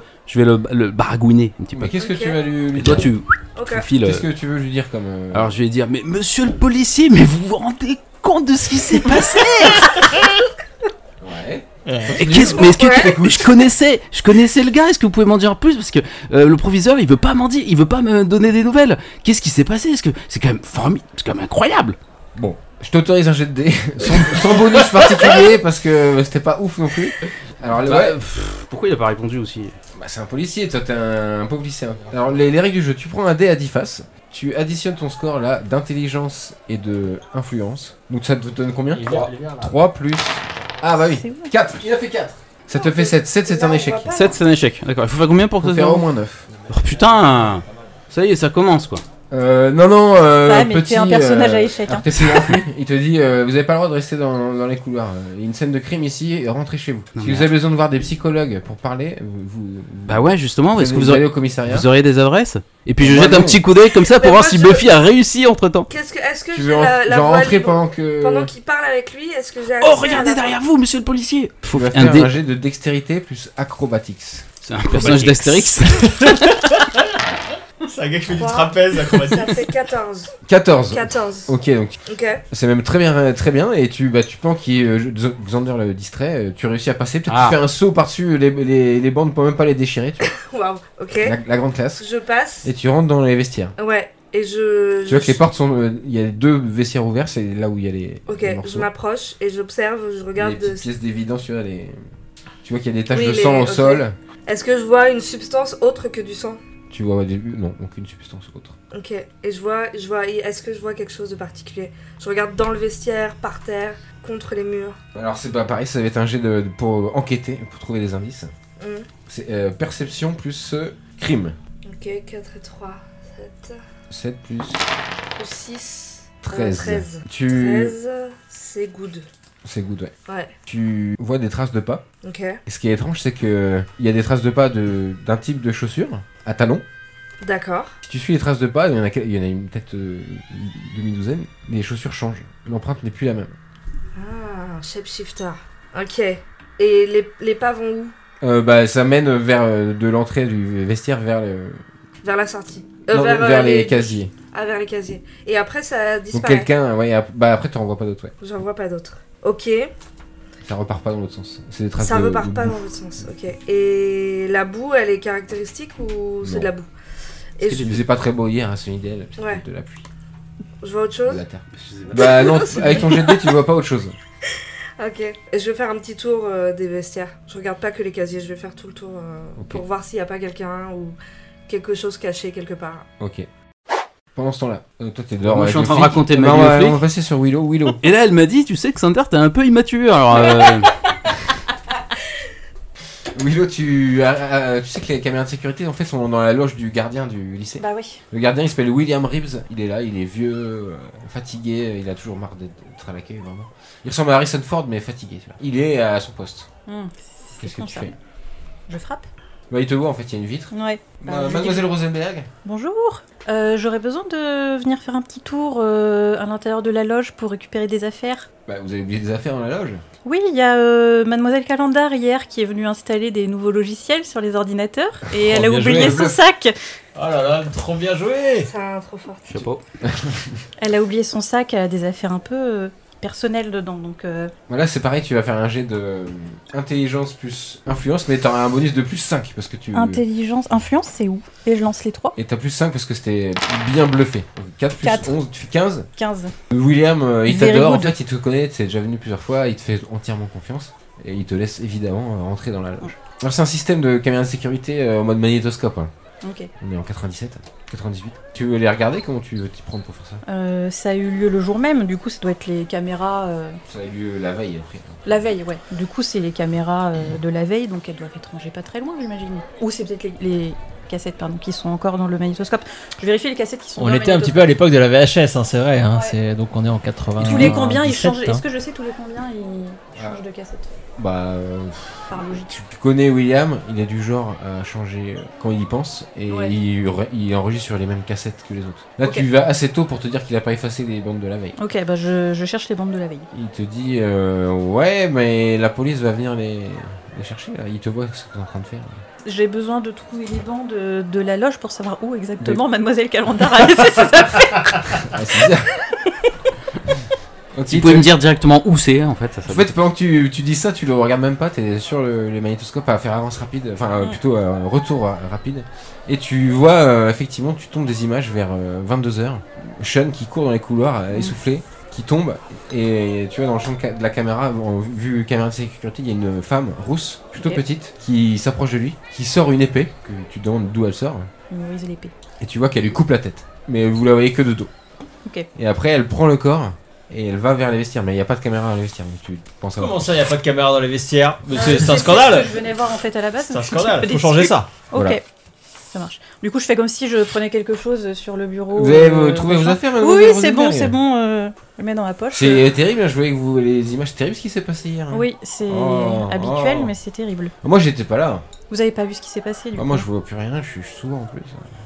le baragouiner un petit peu. Mais qu'est-ce que Ok. tu vas lui Et toi, dire? tu Ok. files. Qu'est-ce que tu veux lui dire comme. Alors, je vais dire, mais monsieur le policier, mais vous vous rendez compte de ce qui s'est passé? Ouais. Et je connaissais le gars. Est-ce que vous pouvez m'en dire plus parce que le proviseur il veut pas m'en dire, il veut pas me donner des nouvelles. Qu'est-ce qui s'est passé? Est-ce que c'est quand même formidable, c'est quand même incroyable. Bon, je t'autorise un jet de dés sans bonus particulier parce que c'était pas ouf non plus. Alors pourquoi il a pas répondu aussi? Bah c'est un policier, toi t'es un pauvre lycéen. Alors les règles du jeu, tu prends un dé à 10 faces, tu additionnes ton score là d'intelligence et de influence. Donc ça te donne combien? 3 plus... Ah bah oui, 4, il a fait 4. Ça te fait 7, 7 c'est un échec. 7 c'est un échec, d'accord. Il faut faire combien pour que ça faire au moins 9. Oh putain, ça y est, ça commence quoi. Non, mais petit. t'es un personnage à échec. Hein. Il te dit, vous avez pas le droit de rester dans les couloirs. Il y a une scène de crime ici, rentrez chez vous. Si vous avez besoin de voir des psychologues pour parler, Bah ouais, justement, est-ce que vous allez au commissariat? Vous auriez des adresses? Et puis je jette un petit coup d'œil comme ça pour voir si Buffy a réussi entre temps. Est-ce que tu j'ai veux la voix rentrer pendant qu'il parle avec lui? Est-ce que j'ai Oh, regardez derrière vous, monsieur le policier! Faut faire un jet de dextérité plus acrobatics. C'est un personnage d'Astérix. C'est un gars qui fait du trapèze acrobatique. Ça fait 14. 14. Ok, donc c'est même très bien. Et tu penses Xander le distrait, tu réussis à passer. Peut-être tu fais un saut par-dessus les bandes pour même pas les déchirer. Waouh, ok. La grande classe. Je passe. Et tu rentres dans les vestiaires. Ouais, et Tu vois que les portes sont. Il y a 2 vestiaires ouverts, c'est là où il y a les. Ok, je m'approche et j'observe, je regarde. Les petites pièces d'évidence, tu vois, tu vois qu'il y a des taches de sang au sol. Est-ce que je vois une substance autre que du sang? Tu vois au début, non, aucune substance autre. Ok, et je vois, est-ce que je vois quelque chose de particulier? Je regarde dans le vestiaire, par terre, contre les murs. Alors c'est pas pareil, ça va être un jet pour enquêter, pour trouver des indices. C'est perception plus crime. Ok, 4 et 3, 7. 7 plus 6. 13. 13, c'est good. C'est good, ouais. Tu vois des traces de pas. Ok. Et ce qui est étrange, c'est que il y a des traces de pas d'un type de chaussures à talons. D'accord. Si tu suis les traces de pas, il y en a peut-être une demi-douzaine, les chaussures changent. L'empreinte n'est plus la même. Ah, shapeshifter. Ok. Et les pas vont où? Bah ça mène vers de l'entrée du vestiaire vers la sortie. Vers les casiers. Ah, vers les casiers. Et après ça disparaît. Donc quelqu'un, après tu en vois pas d'autres, J'en vois pas d'autres. Ok. Ça repart pas dans l'autre sens. C'est des traces ça repart pas dans l'autre sens, ok. Et la boue, elle est caractéristique ou c'est de la boue? Parce que tu faisais pas très beau hier à Sunnydale, de la pluie. Je vois autre chose? De la terre. Bah non, avec ton jet de dés, tu vois pas autre chose. Ok. Et je vais faire un petit tour des vestiaires. Je regarde pas que les casiers, je vais faire tout le tour pour voir s'il y a pas quelqu'un ou quelque chose caché quelque part. Ok. Pendant ce temps-là, toi t'es dehors. Moi je suis en train de raconter ma vie au flic. On va passer sur Willow. Et là elle m'a dit, tu sais que Xander t'es un peu immature. Alors Willow, tu sais que les caméras de sécurité en fait sont dans la loge du gardien du lycée. Bah oui. Le gardien il s'appelle William Reeves. Il est là, il est vieux, fatigué, il a toujours marre d'être à l'accueil vraiment. Il ressemble à Harrison Ford mais fatigué. Il est à son poste. Qu'est-ce que tu fais? Je frappe. Bah il te voit en fait, il y a une vitre. Ouais. Mademoiselle Rosenberg. Bonjour. J'aurais besoin de venir faire un petit tour à l'intérieur de la loge pour récupérer des affaires. Bah vous avez oublié des affaires dans la loge? Oui, il y a Mademoiselle Calendar hier qui est venue installer des nouveaux logiciels sur les ordinateurs et elle a oublié son sac. Oh là là, trop bien joué. C'est trop fort. Je sais pas. Elle a oublié son sac, elle a des affaires un peu personnelles dedans, donc... Voilà, c'est pareil, tu vas faire un jet de intelligence plus influence, mais t'auras un bonus de plus 5 parce que tu... Intelligence, influence, c'est où? Et je lance les 3. Et t'as plus 5 parce que c'était bien bluffé. 4 plus 11, tu fais 15. 15. William, il t'adore, en fait, il te connaît, tu es déjà venu plusieurs fois, il te fait entièrement confiance. Et il te laisse évidemment rentrer dans la loge. Alors c'est un système de caméra de sécurité en mode magnétoscope. Hein. Ok. On est en 97, 98. Tu veux les regarder? Comment tu veux t'y prendre pour faire ça? Ça a eu lieu le jour même, du coup ça doit être les caméras... Ça a eu lieu la veille après. La veille, ouais. Du coup c'est les caméras de la veille, donc elles doivent être rangées pas très loin j'imagine. Ou c'est peut-être les cassettes qui sont encore dans le magnétoscope. Je vérifie les cassettes qui sont dans le magnétoscope. On était un petit peu à l'époque de la VHS, hein, c'est vrai. Hein, ouais. Donc on est en 80. Tous les combien ils changent? Est-ce que je sais tous les combien ils changent de cassette? Bah, par logique. Tu connais William, il est du genre à changer quand il y pense et il enregistre sur les mêmes cassettes que les autres. Là, tu vas assez tôt pour te dire qu'il a pas effacé les bandes de la veille. Ok, bah je cherche les bandes de la veille. Il te dit ouais, mais la police va venir les chercher. Là. Il te voit ce que tu es en train de faire. J'ai besoin de trouver les bandes de la loge pour savoir où exactement Mademoiselle Calendar a laissé ses affaires. Ah, c'est bien. Si vous pouvez me dire directement où c'est, en fait. En fait, pendant que tu dis ça, tu le regardes même pas, t'es sur le magnétoscope à faire avance rapide, enfin plutôt retour rapide. Et tu vois, effectivement, tu tombes des images vers 22h. Sean qui court dans les couloirs, essoufflé, qui tombe. Et tu vois, dans le champ de la caméra, vu caméra de sécurité, il y a une femme rousse, plutôt petite, qui s'approche de lui, qui sort une épée, que tu te demandes d'où elle sort. Mémorise l'épée. Et tu vois qu'elle lui coupe la tête. Mais vous la voyez que de dos. Ok. Et après, elle prend le corps. Et elle va vers les vestiaires, mais il n'y a pas de caméra dans les vestiaires. Donc tu penses à Comment ça, il n'y a pas de caméra dans les vestiaires? C'est un scandale. ce que je venais voir en fait à la base. C'est un scandale, faut changer ça. Ok, Voilà. ça marche. Du coup, je fais comme si je prenais quelque chose sur le bureau. Vous avez trouvé vos affaires maintenant? Oui, c'est bon, c'est bon. Je le mets dans ma poche. C'est terrible, hein, je voyais que vous les images, c'est terrible ce qui s'est passé hier. Hein. Oui, c'est habituel, mais c'est terrible. Moi, j'étais pas là. Vous avez pas vu ce qui s'est passé du coup? Moi, je vois plus rien, je suis souvent en plus.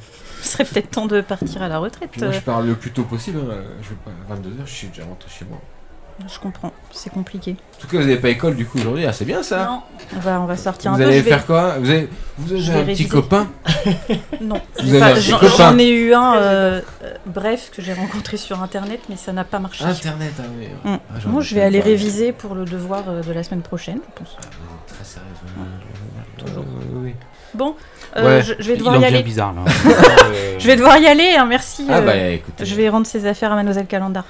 Ce serait peut-être temps de partir à la retraite. Puis moi, je parle le plus tôt possible. Hein. Je vais pas 22h, je suis déjà rentré chez moi. Je comprends, c'est compliqué. En tout cas, vous n'avez pas école du coup aujourd'hui, c'est bien ça. Non, on va sortir vous un peu. Vous allez faire quoi? Vous avez un petit copain? Non, j'en ai eu un bref que j'ai rencontré sur internet, mais ça n'a pas marché. Internet, ah oui. Moi, je vais aller réviser pour le devoir de la semaine prochaine, je pense. Très sérieusement. Toujours. Oui. Bon, ouais. je vais devoir y aller. Bizarre, là. Je vais devoir y aller, hein, merci. Ah bah écoutez. Je vais rendre ses affaires à Mademoiselle Calendar.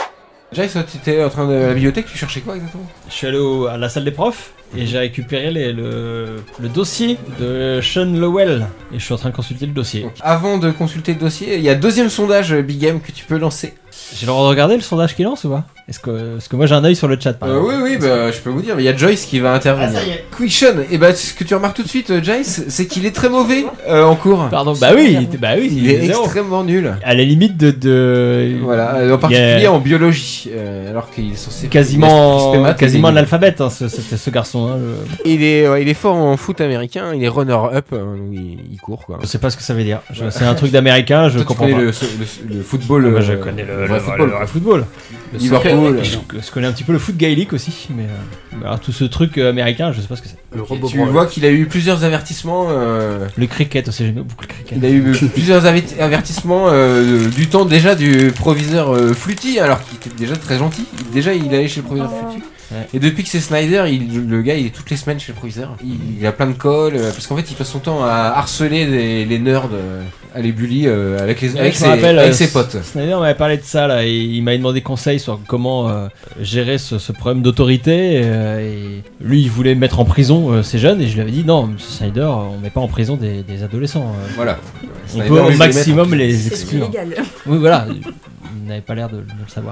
Jace, tu étais en train de la bibliothèque, tu cherchais quoi exactement? Je suis allé à la salle des profs et j'ai récupéré le dossier de Sean Lowell et je suis en train de consulter le dossier. Donc, avant de consulter le dossier, il y a deuxième sondage Big Game que tu peux lancer. J'ai le droit de regarder le sondage qu'il lance ou pas? Est-ce que moi j'ai un œil sur le chat par exemple? Oui, bah je peux vous dire, mais il y a Joyce qui va intervenir. Ah, ça y est. Question, et bah ce que tu remarques tout de suite, Joyce, c'est qu'il est très mauvais en cours. Pardon, bah oui, il est extrêmement nul. À la limite de... Voilà, en particulier en biologie, alors qu'il est censé quasiment analphabète, hein, ce garçon. Hein, il est fort en foot américain, il est runner-up, il court quoi. Je sais pas ce que ça veut dire. C'est un truc d'américain, je comprends pas. Le football. Moi, je connais le vrai football. Liverpool. Je connais un petit peu le foot gaélique aussi, mais alors tout ce truc américain, je sais pas ce que c'est. Tu vois qu'il a eu plusieurs avertissements. Le cricket aussi, j'aime beaucoup le cricket. Il a eu plusieurs avertissements du temps déjà du proviseur Fluty, alors qu'il était déjà très gentil. Déjà, il allait chez le proviseur Fluty. Ouais. Et depuis que c'est Snyder, le gars il est toutes les semaines chez le proviseur. Il a plein de calls, parce qu'en fait il passe son temps à harceler les nerds, à les bully avec ses potes. Snyder m'avait parlé de ça là, et il m'avait demandé conseil sur comment gérer ce problème d'autorité. Et lui il voulait mettre en prison ces jeunes, et je lui avais dit non, M. Snyder, on met pas en prison des adolescents. Voilà. On peut au maximum les exclure. C'est illégal. Oui, voilà. Il n'avait pas l'air de le savoir.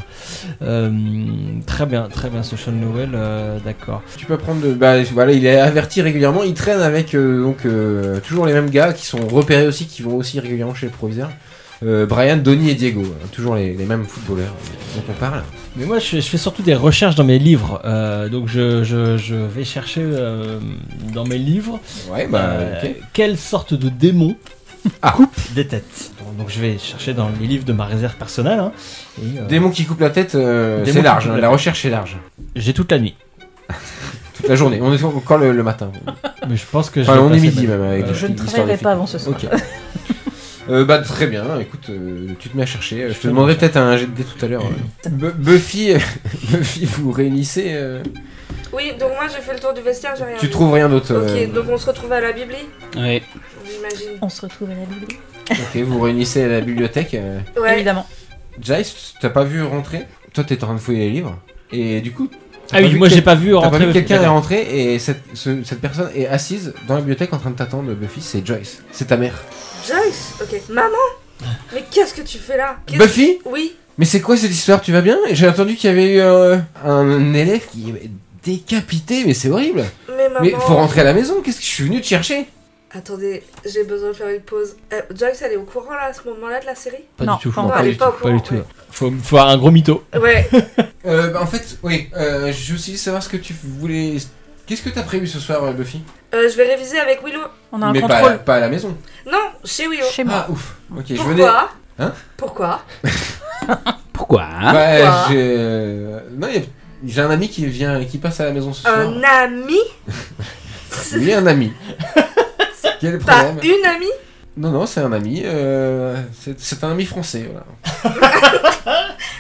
Très bien, ce Sean Lowell, d'accord. Tu peux prendre voilà, il est averti régulièrement, il traîne avec toujours les mêmes gars qui sont repérés aussi, qui vont aussi régulièrement chez le proviseur. Brian, Donnie et Diego, toujours les mêmes footballeurs dont on parle. Mais moi je fais surtout des recherches dans mes livres, donc je vais chercher dans mes livres quelle sorte de démon coupe des têtes. Donc je vais chercher dans les livres de ma réserve personnelle. Hein, démon qui coupe la tête, c'est large, la recherche est large. J'ai toute la nuit. Toute la journée, on est encore le matin. Mais je pense que on est midi même avec je ne travaillerai pas avant ce soir. Okay. Très bien, écoute, tu te mets à chercher. Je te demanderai peut-être un jet de dés tout à l'heure. Buffy, vous réunissez. Oui, donc moi j'ai fait le tour du vestiaire, j'ai rien Tu vu. trouves rien d'autre. Ok, donc on se retrouve à la bibli. Oui. J'imagine. On se retrouve à la bibli. Ok, vous réunissez à la bibliothèque. Ouais. Évidemment. Jace, t'as pas vu rentrer? Toi t'es en train de fouiller les livres. Et du coup... Ah oui, moi j'ai pas vu rentrer. T'as pas vu quelqu'un est rentré et cette personne est assise dans la bibliothèque en train de t'attendre, Buffy, c'est Joyce. C'est ta mère. Joyce? Ok. Maman? Mais qu'est-ce que tu fais là? Buffy? Oui. Mais c'est quoi cette histoire? Tu vas bien? J'ai entendu qu'il y avait eu un élève qui est décapité, mais c'est horrible. Mais maman... Mais faut rentrer à la maison, qu'est-ce que je suis venu te chercher? Attendez, j'ai besoin de faire une pause. Joyce, elle est au courant là, à ce moment-là de la série? Pas non, du tout. Non, elle est pas au courant. Pas du tout. Faut un gros mytho. Ouais. En fait, oui, je me suis dit savoir ce que tu voulais... Qu'est-ce que t'as prévu ce soir, Buffy? Je vais réviser avec Willow. On a un mais contrôle. Pas à la maison. Non, chez Willow. Chez moi. Ah, ouf. Ok, Pourquoi? je venais... Hein? Pourquoi? Pourquoi hein? Ouais, Pourquoi? non, j'ai un ami qui passe à la maison ce soir. Un ami? Oui, un ami. Quel est le Pas problème? une amie? Non, c'est un ami. C'est un ami français, voilà.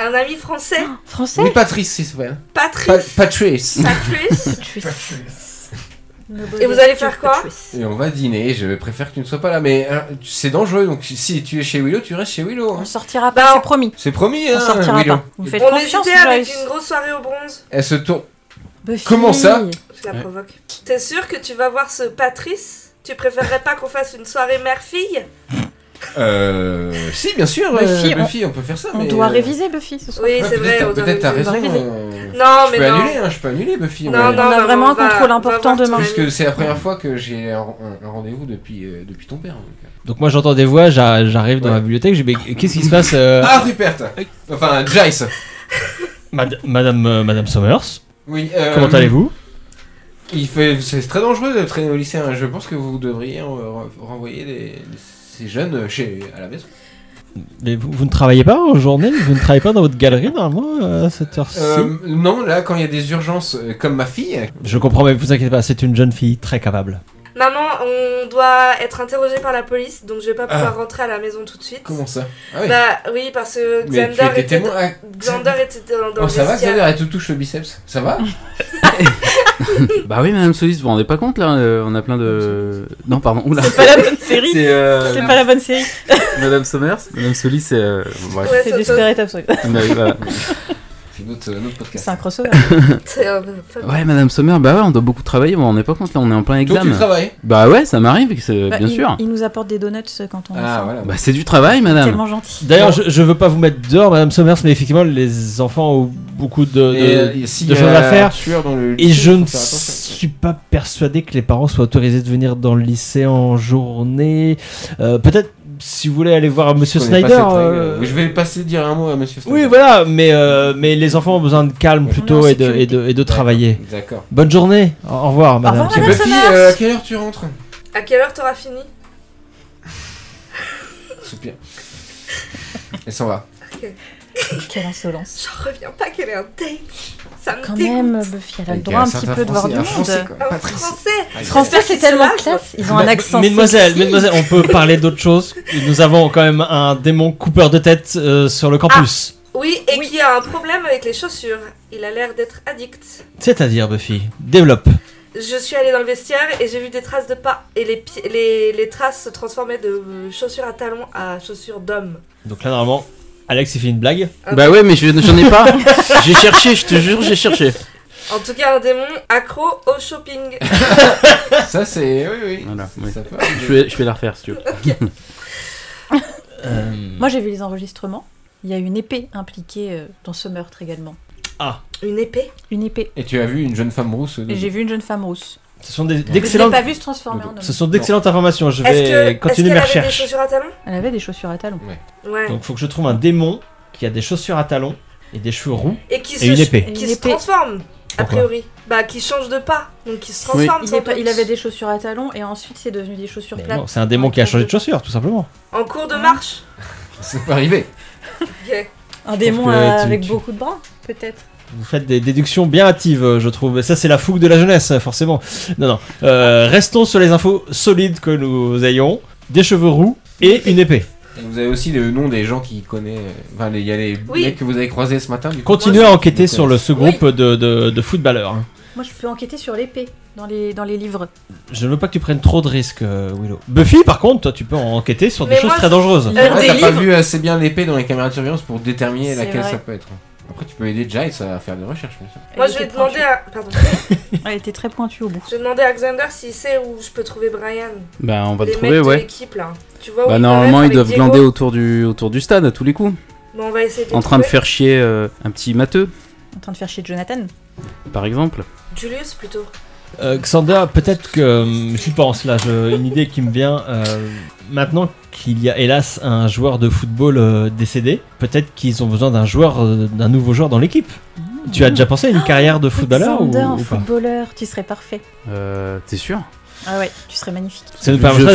un ami français. Français? Oui, Patrice, c'est vrai. Patrice. Patrice. Et vous allez faire quoi? Et on va dîner, je préfère que tu ne sois pas là, mais c'est dangereux, donc si tu es chez Willow, tu restes chez Willow. On sortira pas, c'est promis. C'est promis, on sortira Willow. pas. Vous faites On confiance, hésitait avec Joyce. une grosse soirée au bronze. Elle se tourne. Buffy. Comment ça? Je la provoque. T'es sûr que tu vas voir ce Patrice? Tu préférerais pas qu'on fasse une soirée mère-fille? Si, bien sûr, Buffy, on peut faire ça. On doit réviser Buffy ce soir. Oui, c'est vrai. Peut-être t'as raison. Non, mais non. Je peux annuler Buffy. Non, on a vraiment un contrôle important demain. Puisque c'est la première fois que j'ai un rendez-vous depuis ton père. Donc moi j'entends des voix, j'arrive dans la bibliothèque, je dis mais qu'est-ce qui se passe Ah, Rupert. Enfin, Jace. Madame Summers. Oui. Comment allez-vous? C'est très dangereux de traîner au lycée. Hein. Je pense que vous devriez renvoyer ces jeunes à la maison. Mais vous ne travaillez pas en journée? Vous ne travaillez pas dans votre galerie normalement à cette heure-ci? Non, là quand il y a des urgences comme ma fille. Je comprends, mais vous inquiétez pas, c'est une jeune fille très capable. Maman, on doit être interrogé par la police, donc je vais pas pouvoir rentrer à la maison tout de suite. Comment ça? Ah oui. Bah oui, parce que Xander était dans le ça va, vestiaire. Xander, elle te touche le biceps? Ça va? Bah oui, Madame Solis, vous vous rendez pas compte là? On a plein de. Non, pardon. Oula. C'est pas la bonne série. C'est pas la bonne série. Madame Sommers, Madame Solis, c'est. Bref. Ouais, c'est Desperate Housewives. Voilà. C'est notre podcast. C'est un crossover. Ouais, Madame Sommer, bah ouais, on doit beaucoup travailler, on n'est pas compte là, on est en plein examen. Donc tu travailles? Bah ouais, ça m'arrive, bien sûr. Il nous apporte des donuts quand on Ah voilà. Bah c'est du travail, madame. Tellement gentil. D'ailleurs, je veux pas vous mettre dehors, Madame Summers, mais effectivement, les enfants ont beaucoup de choses à faire. Et je ne suis pas persuadé que les parents soient autorisés de venir dans le lycée en journée. Peut-être si vous voulez aller voir Monsieur Snyder. Je vais passer dire un mot à Monsieur Snyder. Oui, voilà, mais les enfants ont besoin de calme plutôt et de travailler. D'accord. Bonne journée. Au revoir, madame. Buffy, à quelle heure tu rentres? À quelle heure t'auras fini? Soupir. Elle s'en va. Okay. Quelle insolence. J'en reviens pas qu'elle ait un date. Ça me Quand dégoûte. même, Buffy, elle a le droit un petit peu de voir du monde. Français. Français, c'est tellement classe. Ils ont un accent Mesdemoiselles, on peut parler d'autre chose. Nous avons quand même un démon coupeur de tête sur le campus. Oui, et qui a un problème avec les chaussures. Il a l'air d'être addict. C'est-à-dire, Buffy, développe. Je suis allée dans le vestiaire et j'ai vu des traces de pas. Et les traces se transformaient de chaussures à talons à chaussures d'homme. Donc là, normalement, Alex, il fait une blague. Bah ouais, mais j'en ai pas. J'ai cherché, je te jure, j'ai cherché. En tout cas, un démon accro au shopping. Ça, c'est... Oui. Voilà, oui. Ça peut... je vais la refaire, si tu veux. Okay. Moi, j'ai vu les enregistrements. Il y a une épée impliquée dans ce meurtre également. Ah. Une épée? Une épée. Et tu as vu une jeune femme rousse? J'ai vu une jeune femme rousse. Ce sont d'excellentes... Je l'ai pas vu se transformer en homme. Ce sont d'excellentes informations. Je vais continuer mes recherches. Est-ce qu'elle avait des chaussures à talons? Elle avait des chaussures à talons. Ouais. Donc, il faut que je trouve un démon qui a des chaussures à talons et des cheveux roux et une épée. Qui se transforme, a priori. Bah, qui change de pas. Donc, qui se transforme. Il avait des chaussures à talons et ensuite c'est devenu des chaussures plates. Non, c'est un démon qui a changé de chaussures, tout simplement. En cours de marche. Ça peut arriver. Okay. Un démon avec beaucoup de bras, peut-être. Vous faites des déductions bien hâtives, je trouve. Ça, c'est la fougue de la jeunesse, forcément. Non. Restons sur les infos solides que nous ayons. Des cheveux roux et une épée. Et vous avez aussi le nom des gens qui connaissent... Enfin, il y a les mecs que vous avez croisés ce matin. Continuez à enquêter sur ce groupe de footballeurs. Moi, je peux enquêter sur l'épée dans les livres. Je ne veux pas que tu prennes trop de risques, Willow. Buffy, par contre, toi, tu peux enquêter sur des choses très dangereuses. T'as pas vu assez bien l'épée dans les caméras de surveillance pour déterminer laquelle ça peut être. Après, tu peux aider Giles à faire des recherches, bien sûr. Moi, je vais demander à... Pardon. Elle était très pointue au bout. Je vais demander à Xander s'il sait où je peux trouver Brian. Bah, on va le les trouver, mecs ouais. De l'équipe, là. Tu vois où normalement, ils doivent glander autour du stade à tous les coups. Bon, on va essayer de en train de faire chier un petit matheux. En train de faire chier Jonathan. Par exemple. Julius, plutôt. Xander, peut-être que j'y pense là, une idée qui me vient. Maintenant qu'il y a hélas un joueur de football décédé, peut-être qu'ils ont besoin d'un nouveau joueur dans l'équipe. Tu as déjà pensé à une carrière de footballeur Xander, ou pas? footballeur, tu serais parfait. T'es sûr? Ah ouais, tu serais magnifique. Ça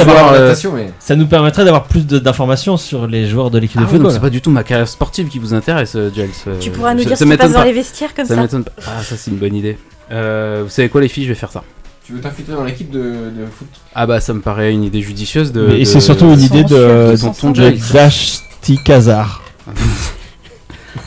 nous permettrait d'avoir plus d'informations sur les joueurs de l'équipe de football. C'est pas du tout ma carrière sportive qui vous intéresse, Giles. Tu pourras nous dire ce qui se passe dans les vestiaires comme ça. Ça m'étonne pas. Ah, ça c'est une bonne idée. Vous savez quoi les filles, je vais faire ça. Tu veux t'infiltrer dans l'équipe de foot? Ah bah ça me paraît une idée judicieuse Et c'est surtout une idée de tonton Giles. Dashti Kazar.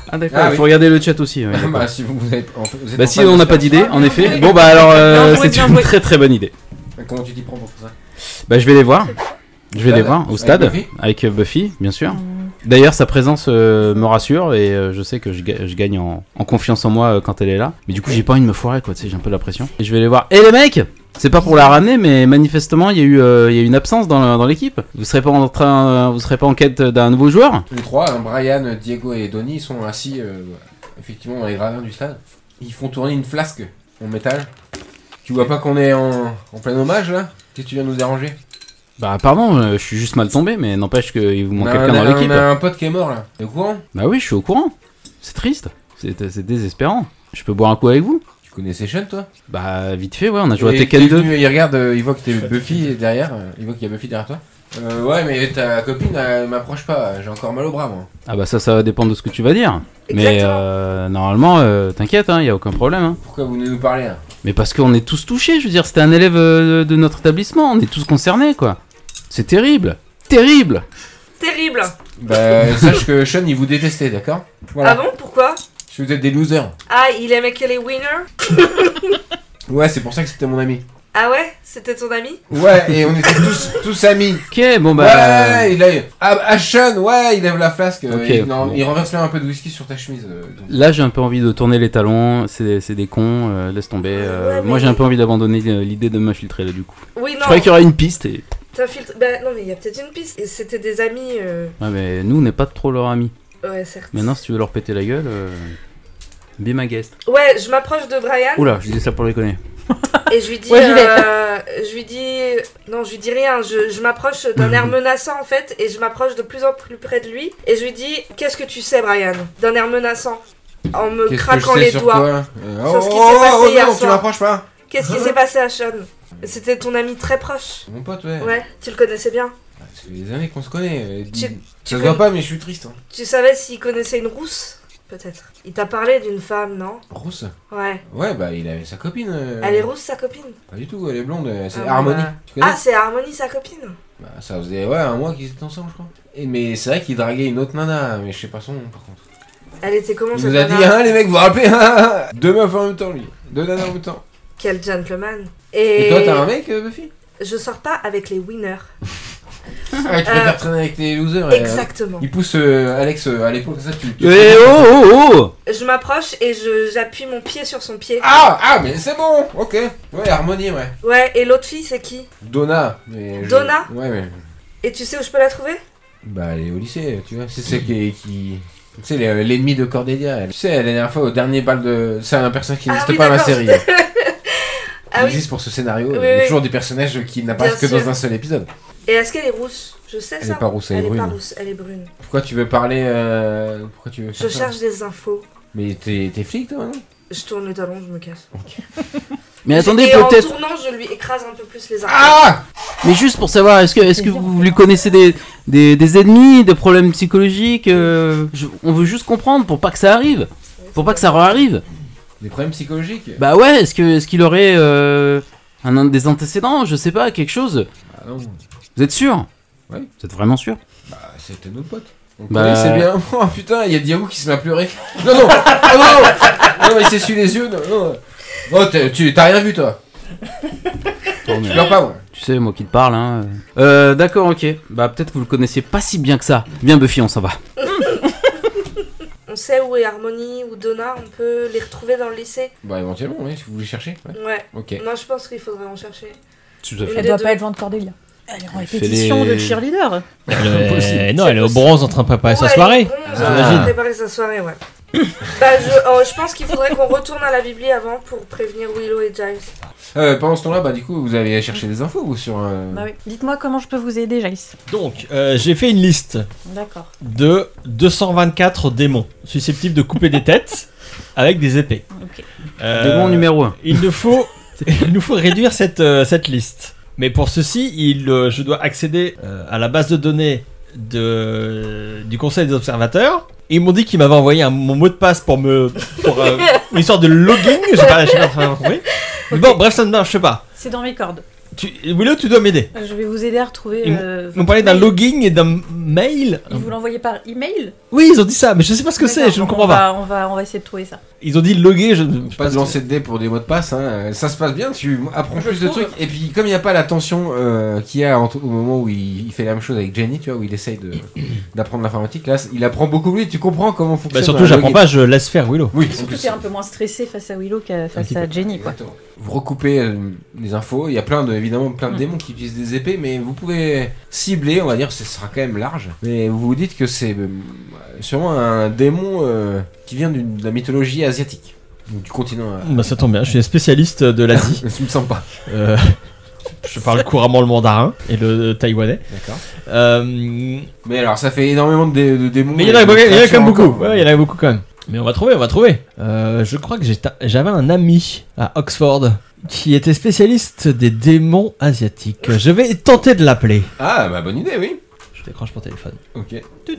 Ah d'accord, Ah, il oui. faut regarder le chat aussi. Ouais, d'accord. Bah si vous avez... vous êtes Bah en si train de on n'a se pas faire- d'idée, en effet. joué. Bon bah alors, Bien joué, c'est bien une joué. très très bonne idée. Comment tu t'y prends pour ça? Bah je vais les voir. Je vais Stade les voir au Avec stade Buffy avec Buffy, bien sûr. D'ailleurs, sa présence me rassure et je sais que je gagne en confiance en moi quand elle est là. Mais du coup, j'ai pas envie de me foirer, quoi. Tu sais, j'ai un peu la pression. Et je vais les voir. Et les mecs, c'est pas pour la ramener, mais manifestement, il y a eu une absence dans l'équipe. Vous serez pas en quête d'un nouveau joueur? Les trois, hein, Brian, Diego et Donnie, ils sont assis effectivement dans les gradins du stade. Ils font tourner une flasque en métal. Tu vois pas qu'on est en plein hommage là? Qu'est-ce que tu viens nous déranger? Bah pardon, je suis juste mal tombé, mais n'empêche qu'il vous manque quelqu'un dans l'équipe. On a un pote qui est mort là. T'es au courant? Bah oui, je suis au courant. C'est triste, c'est désespérant. Je peux boire un coup avec vous? Tu connais Sean toi? Bah vite fait, ouais, on a joué à Et Tekken t'es 2. venu, il regarde, il voit que t'es Buffy derrière. Il voit qu'il y a Buffy derrière toi. Ouais, mais ta copine, elle m'approche pas. J'ai encore mal au bras moi. Ah bah ça va dépendre de ce que tu vas dire. Mais normalement, t'inquiète, y a aucun problème. Hein. Pourquoi vous venez nous parler là? Mais parce qu'on est tous touchés, je veux dire, c'était un élève de notre établissement, on est tous concernés, quoi. C'est terrible. Terrible. Terrible. Bah, sache que Sean, il vous détestait, d'accord? Voilà. Ah bon, pourquoi? Parce que vous êtes des losers. Ah, il aimait que les winners? Ouais, c'est pour ça que c'était mon ami. Ah ouais? C'était ton ami? Ouais, et on était tous amis. Ok, bon bah... Ouais, il a... Sean, ouais, il lève la flasque. Ok, bon. Il renverse même un peu de whisky sur ta chemise. Donc. Là, j'ai un peu envie de tourner les talons, c'est des cons, laisse tomber. Ouais, moi, mais- j'ai un peu envie d'abandonner l'idée de m'infiltrer, là, du coup. Oui, Je non. croyais qu'il y aurait une piste, et... T'infiltres. Bah non, mais il y a peut-être une piste. Et c'était des amis. Ouais, mais nous, on n'est pas trop leurs amis. Ouais, certes. Maintenant, si tu veux leur péter la gueule, be my guest. Ouais, je m'approche de Brian. Oula, je dis ça pour déconner. Et je lui dis. Ouais, j'y vais. Je lui dis. Non, je lui dis rien. Je m'approche d'un air menaçant en fait. Et je m'approche de plus en plus près de lui. Et je lui dis: Qu'est-ce que tu sais, Brian? D'un air menaçant. En me Qu'est-ce craquant que je sais les sur doigts. quoi Sur ce qui s'est passé hier non, tu soir. m'approches pas. Qu'est-ce qui s'est passé à Sean? C'était ton ami très proche. Mon pote, ouais. Ouais, tu le connaissais bien. Ça fait des années qu'on se connaît. Tu Ça se connais- voit pas, mais je suis triste. Hein. Tu savais s'il connaissait une rousse? Peut-être. Il t'a parlé d'une femme, non? Rousse? Ouais. Ouais, bah il avait sa copine. Elle est rousse, sa copine? Pas du tout, elle est blonde. C'est Ah, Harmony. bah. Tu connais? Ah, c'est Harmony, sa copine? Bah, ça faisait un mois qu'ils étaient ensemble, je crois. Mais c'est vrai qu'il draguait une autre nana, mais je sais pas son nom par contre. Elle était comment Il cette nous a dit, nana? hein, les mecs, vous vous rappelez, hein, deux meufs en même temps, lui. Deux nanas en même temps. Quel gentleman. Et toi, t'as un mec, Buffy? Je sors pas avec les winners. Ah, tu préfères traîner avec les losers. Exactement. Il pousse Alex à l'épaule, comme ça, tu. Eh oh. Je m'approche et j'appuie mon pied sur son pied. Ah, mais c'est bon, ok. Ouais, Harmonie, ouais. Ouais, et l'autre fille, c'est qui? Donna. Mais Donna? Ouais, mais. Et tu sais où je peux la trouver? Bah, elle est au lycée, tu vois. C'est celle qui. Tu sais, l'ennemi de Cordelia. Tu sais, la dernière fois, au dernier bal de. C'est un personnage qui n'existe oui, pas dans la d'accord. série. Ah Il oui. existe pour ce scénario. Oui, il y a oui. toujours des personnages qui n'apparaissent que Bien dans sûr. un seul épisode. Et est-ce qu'elle est rousse? Je sais Elle ça. est pas rousse, elle est Elle est brune. pas rousse, elle est brune. Pourquoi tu veux parler. Pourquoi tu veux Je faire ça? cherche des infos. Mais t'es flic, toi, maintenant? Je tourne le talon, je me casse. Mais attendez, Et en peut-être... tournant, je lui écrase un peu plus les infos. Ah! Mais juste pour savoir, est-ce que vous lui connaissez des ennemis, des problèmes psychologiques on veut juste comprendre pour pas que ça arrive. Pour pas que ça re-arrive. Des problèmes psychologiques? Bah ouais, est-ce qu'il aurait des antécédents, je sais pas, quelque chose? Ah non. Vous êtes sûr? Ouais. Vous êtes vraiment sûr? Bah, c'était notre pote. On Bah- c'est bien. Oh putain, il y a Diago qui se met à pleurer. Non, non! Oh, non, non, il s'essuie les yeux. Non, non. Oh, t'as rien vu, toi? Je pleure pas, moi. Tu sais, moi qui te parle, hein. D'accord, ok. Bah peut-être que vous le connaissiez pas si bien que ça. Viens Buffy, on s'en va. On sait où est Harmony ou Donna, on peut les retrouver dans le lycée. Bah, éventuellement, oui, si vous voulez chercher. Ouais. Ouais. Ok. Moi, je pense qu'il faudrait en chercher. Tout à fait. Elle doit pas être loin de Cordelia. Elle est en répétition les- de cheerleader. Non, elle est au bronze en train de préparer sa Ouais, soirée. on j'imagine. va préparer sa soirée, ouais. Bah, je pense qu'il faudrait qu'on retourne à la Bibli avant pour prévenir Willow et Giles. Pendant ce temps-là, bah, du coup, vous avez cherché des infos ou sur. Bah oui. Dites-moi comment je peux vous aider, Jace. Donc, j'ai fait une liste D'accord. de 224 démons susceptibles de couper des têtes avec des épées. Ok. Démon numéro 1. Il nous faut réduire cette liste. Mais pour ceci, je dois accéder à la base de données du Conseil des observateurs. Ils m'ont dit qu'ils m'avaient envoyé mon mot de passe pour une histoire de login. J'ai pas compris. Mais bon, bref, ça ne marche pas. C'est dans mes cordes. Willow, tu dois m'aider. Je vais vous aider à retrouver. Vous me parlez d'un login et d'un mail. Ils vous l'envoyaient par email. Oui, ils ont dit ça, mais je sais pas ce que c'est, je ne comprends pas. On va essayer de trouver ça. Ils ont dit loguer, Pas de lancer de dés pour des mots de passe, hein. Ça se passe bien, tu apprends plus de trucs. Et puis, comme il n'y a pas la tension qu'il y a au moment où il fait la même chose avec Jenny, tu vois, où il essaye d'apprendre l'informatique, là, il apprend beaucoup plus, tu comprends comment fonctionne. Bah surtout, j'apprends pas, je laisse faire Willow. Oui, surtout, t'es un peu moins stressé face à Willow qu'à face à Jenny, quoi. Vous recoupez les infos, il y a évidemment plein de démons qui utilisent des épées, mais vous pouvez cibler, on va dire, ce sera quand même large. Mais vous vous dites que c'est sûrement un démon qui vient de la mythologie asiatique, donc du continent. Bah ça tombe bien, je suis un spécialiste de l'Asie. Ça me semble pas. Je parle couramment le mandarin et le taïwanais. D'accord. Mais alors ça fait énormément de démons. Mais il y en a quand même beaucoup. Ouais, il y en a beaucoup quand même. Mais on va trouver. Je crois que j'avais un ami à Oxford qui était spécialiste des démons asiatiques. Je vais tenter de l'appeler. Ah bah bonne idée, oui. Je décroche mon téléphone. Ok.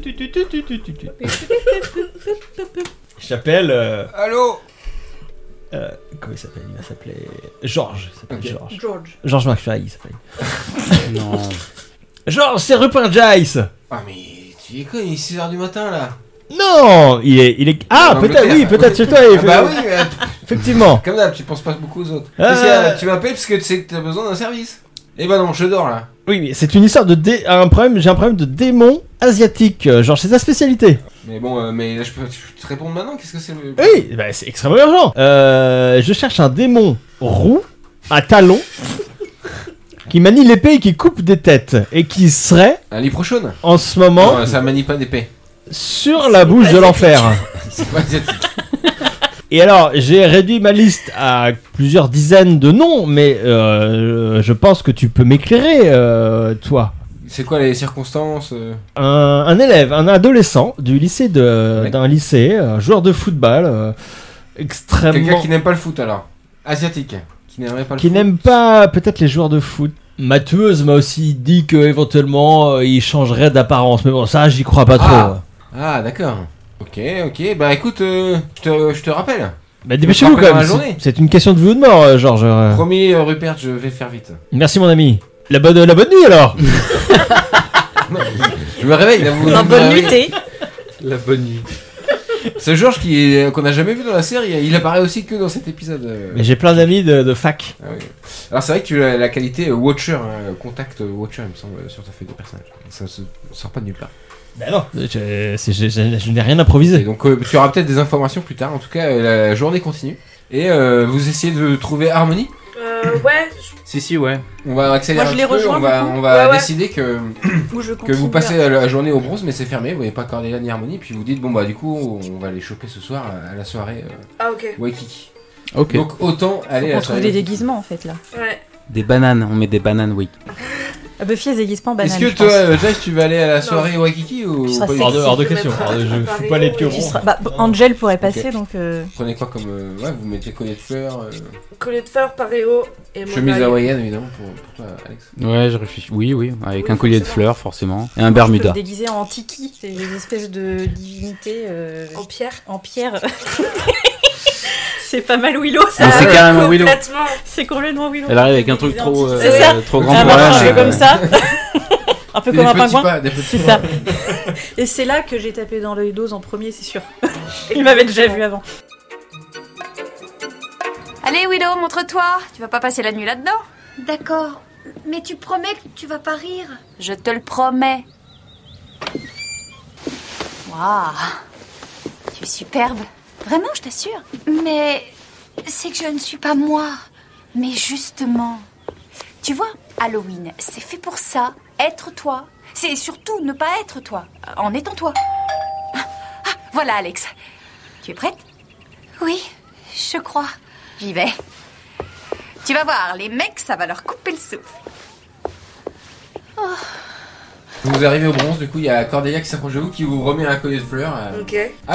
J'appelle. Allô. Comment il s'appelle? Il va s'appeler George. George McFly, il s'appelle. Non. George, c'est Rupert Giles. Ah mais tu es con, il est 6h du matin là. Non, il est. Ah, peut-être chez toi. Bah oui, effectivement. Comme d'hab, tu penses pas beaucoup aux autres. Tu m'appelles parce que tu sais que t'as besoin d'un service. Eh ben non, je dors là. Oui, mais c'est une histoire de j'ai un problème de démon asiatique. Genre, c'est sa spécialité. Mais bon, mais là, je peux te répondre maintenant. Qu'est-ce que c'est le... Oui, bah, c'est extrêmement urgent. Je cherche un démon roux à talons qui manie l'épée et qui coupe des têtes et qui serait un liprochone en ce moment. Non, ça manie pas d'épée. Sur la bouche de l'enfer. C'est pas asiatique. Et alors, j'ai réduit ma liste à plusieurs dizaines de noms, mais je pense que tu peux m'éclairer, toi. C'est quoi les circonstances un élève, un adolescent du lycée d'un lycée, un joueur de football, extrêmement... Quelqu'un qui n'aime pas le foot alors. Asiatique. Qui n'aimerait pas le foot. Qui n'aime pas peut-être les joueurs de foot. Ma tueuse m'a aussi dit qu'éventuellement il changerait d'apparence, mais bon, ça j'y crois pas trop. Ah d'accord. Ok, bah écoute, je te rappelle. Bah dépêchez-vous quand même, c'est une question de vie ou de mort, Georges. Promis, Rupert, je vais faire vite. Merci mon ami. La bonne nuit alors. Je me réveille, là, la bonne nuit. La bonne nuit. Ce Georges qu'on n'a jamais vu dans la série, il apparaît aussi que dans cet épisode. Mais j'ai plein d'amis de fac. Ah oui. Alors c'est vrai que tu as la qualité Watcher, contact Watcher, il me semble, sur ta feuille de personnage. Ça sort pas de nulle part. Bah non, je n'ai rien improvisé. Et donc tu auras peut-être des informations plus tard. En tout cas, la journée continue. Et vous essayez de trouver Harmonie. Ouais. Si, ouais. On va accélérer un petit peu. On va décider que vous passez la journée au bronze, mais c'est fermé. Vous voyez pas Cordelia ni Harmonie. Puis vous dites bon bah du coup on va les choper ce soir à la soirée. Waikiki. Ok. Donc autant aller. On trouve des déguisements en fait là. Ouais. Des bananes, on met des bananes, oui. Buffy, elle déguise pas en banane. Est-ce que toi, Jace, tu vas aller à la soirée Waikiki ou pas? Hors de question. Je fous pas les pieds ronds. Angel pourrait passer donc. Prenez quoi comme. Vous mettez collier de fleurs. Collier de fleurs, paréo et chemise hawaïenne évidemment pour toi, Alex. Ouais, je réfléchis. Oui, avec un collier de fleurs forcément. Et un Bermuda. Déguisé en tiki, c'est des espèces de divinités. En pierre. C'est pas mal Willow, ça. C'est carrément Willow. C'est complètement Willow. Elle arrive avec un truc trop grand pour elle. Comme ça. Un peu comme un pingouin. C'est ça. Et c'est là que j'ai tapé dans l'œil d'Oz en premier, c'est sûr. Il m'avait déjà vu avant. Allez Willow, montre-toi. Tu vas pas passer la nuit là-dedans? D'accord, mais tu promets que tu vas pas rire? Je te le promets. Waouh, tu es superbe. Vraiment, je t'assure. Mais c'est que je ne suis pas moi. Mais justement, tu vois, Halloween, c'est fait pour ça. Être toi. C'est surtout ne pas être toi. En étant toi. Ah, voilà, Alex. Tu es prête? Oui, je crois. J'y vais. Tu vas voir, les mecs, ça va leur couper le souffle. Oh. Vous arrivez au bronze, du coup il y a Cordelia qui s'approche de vous, qui vous remet un collier de fleurs. Ok.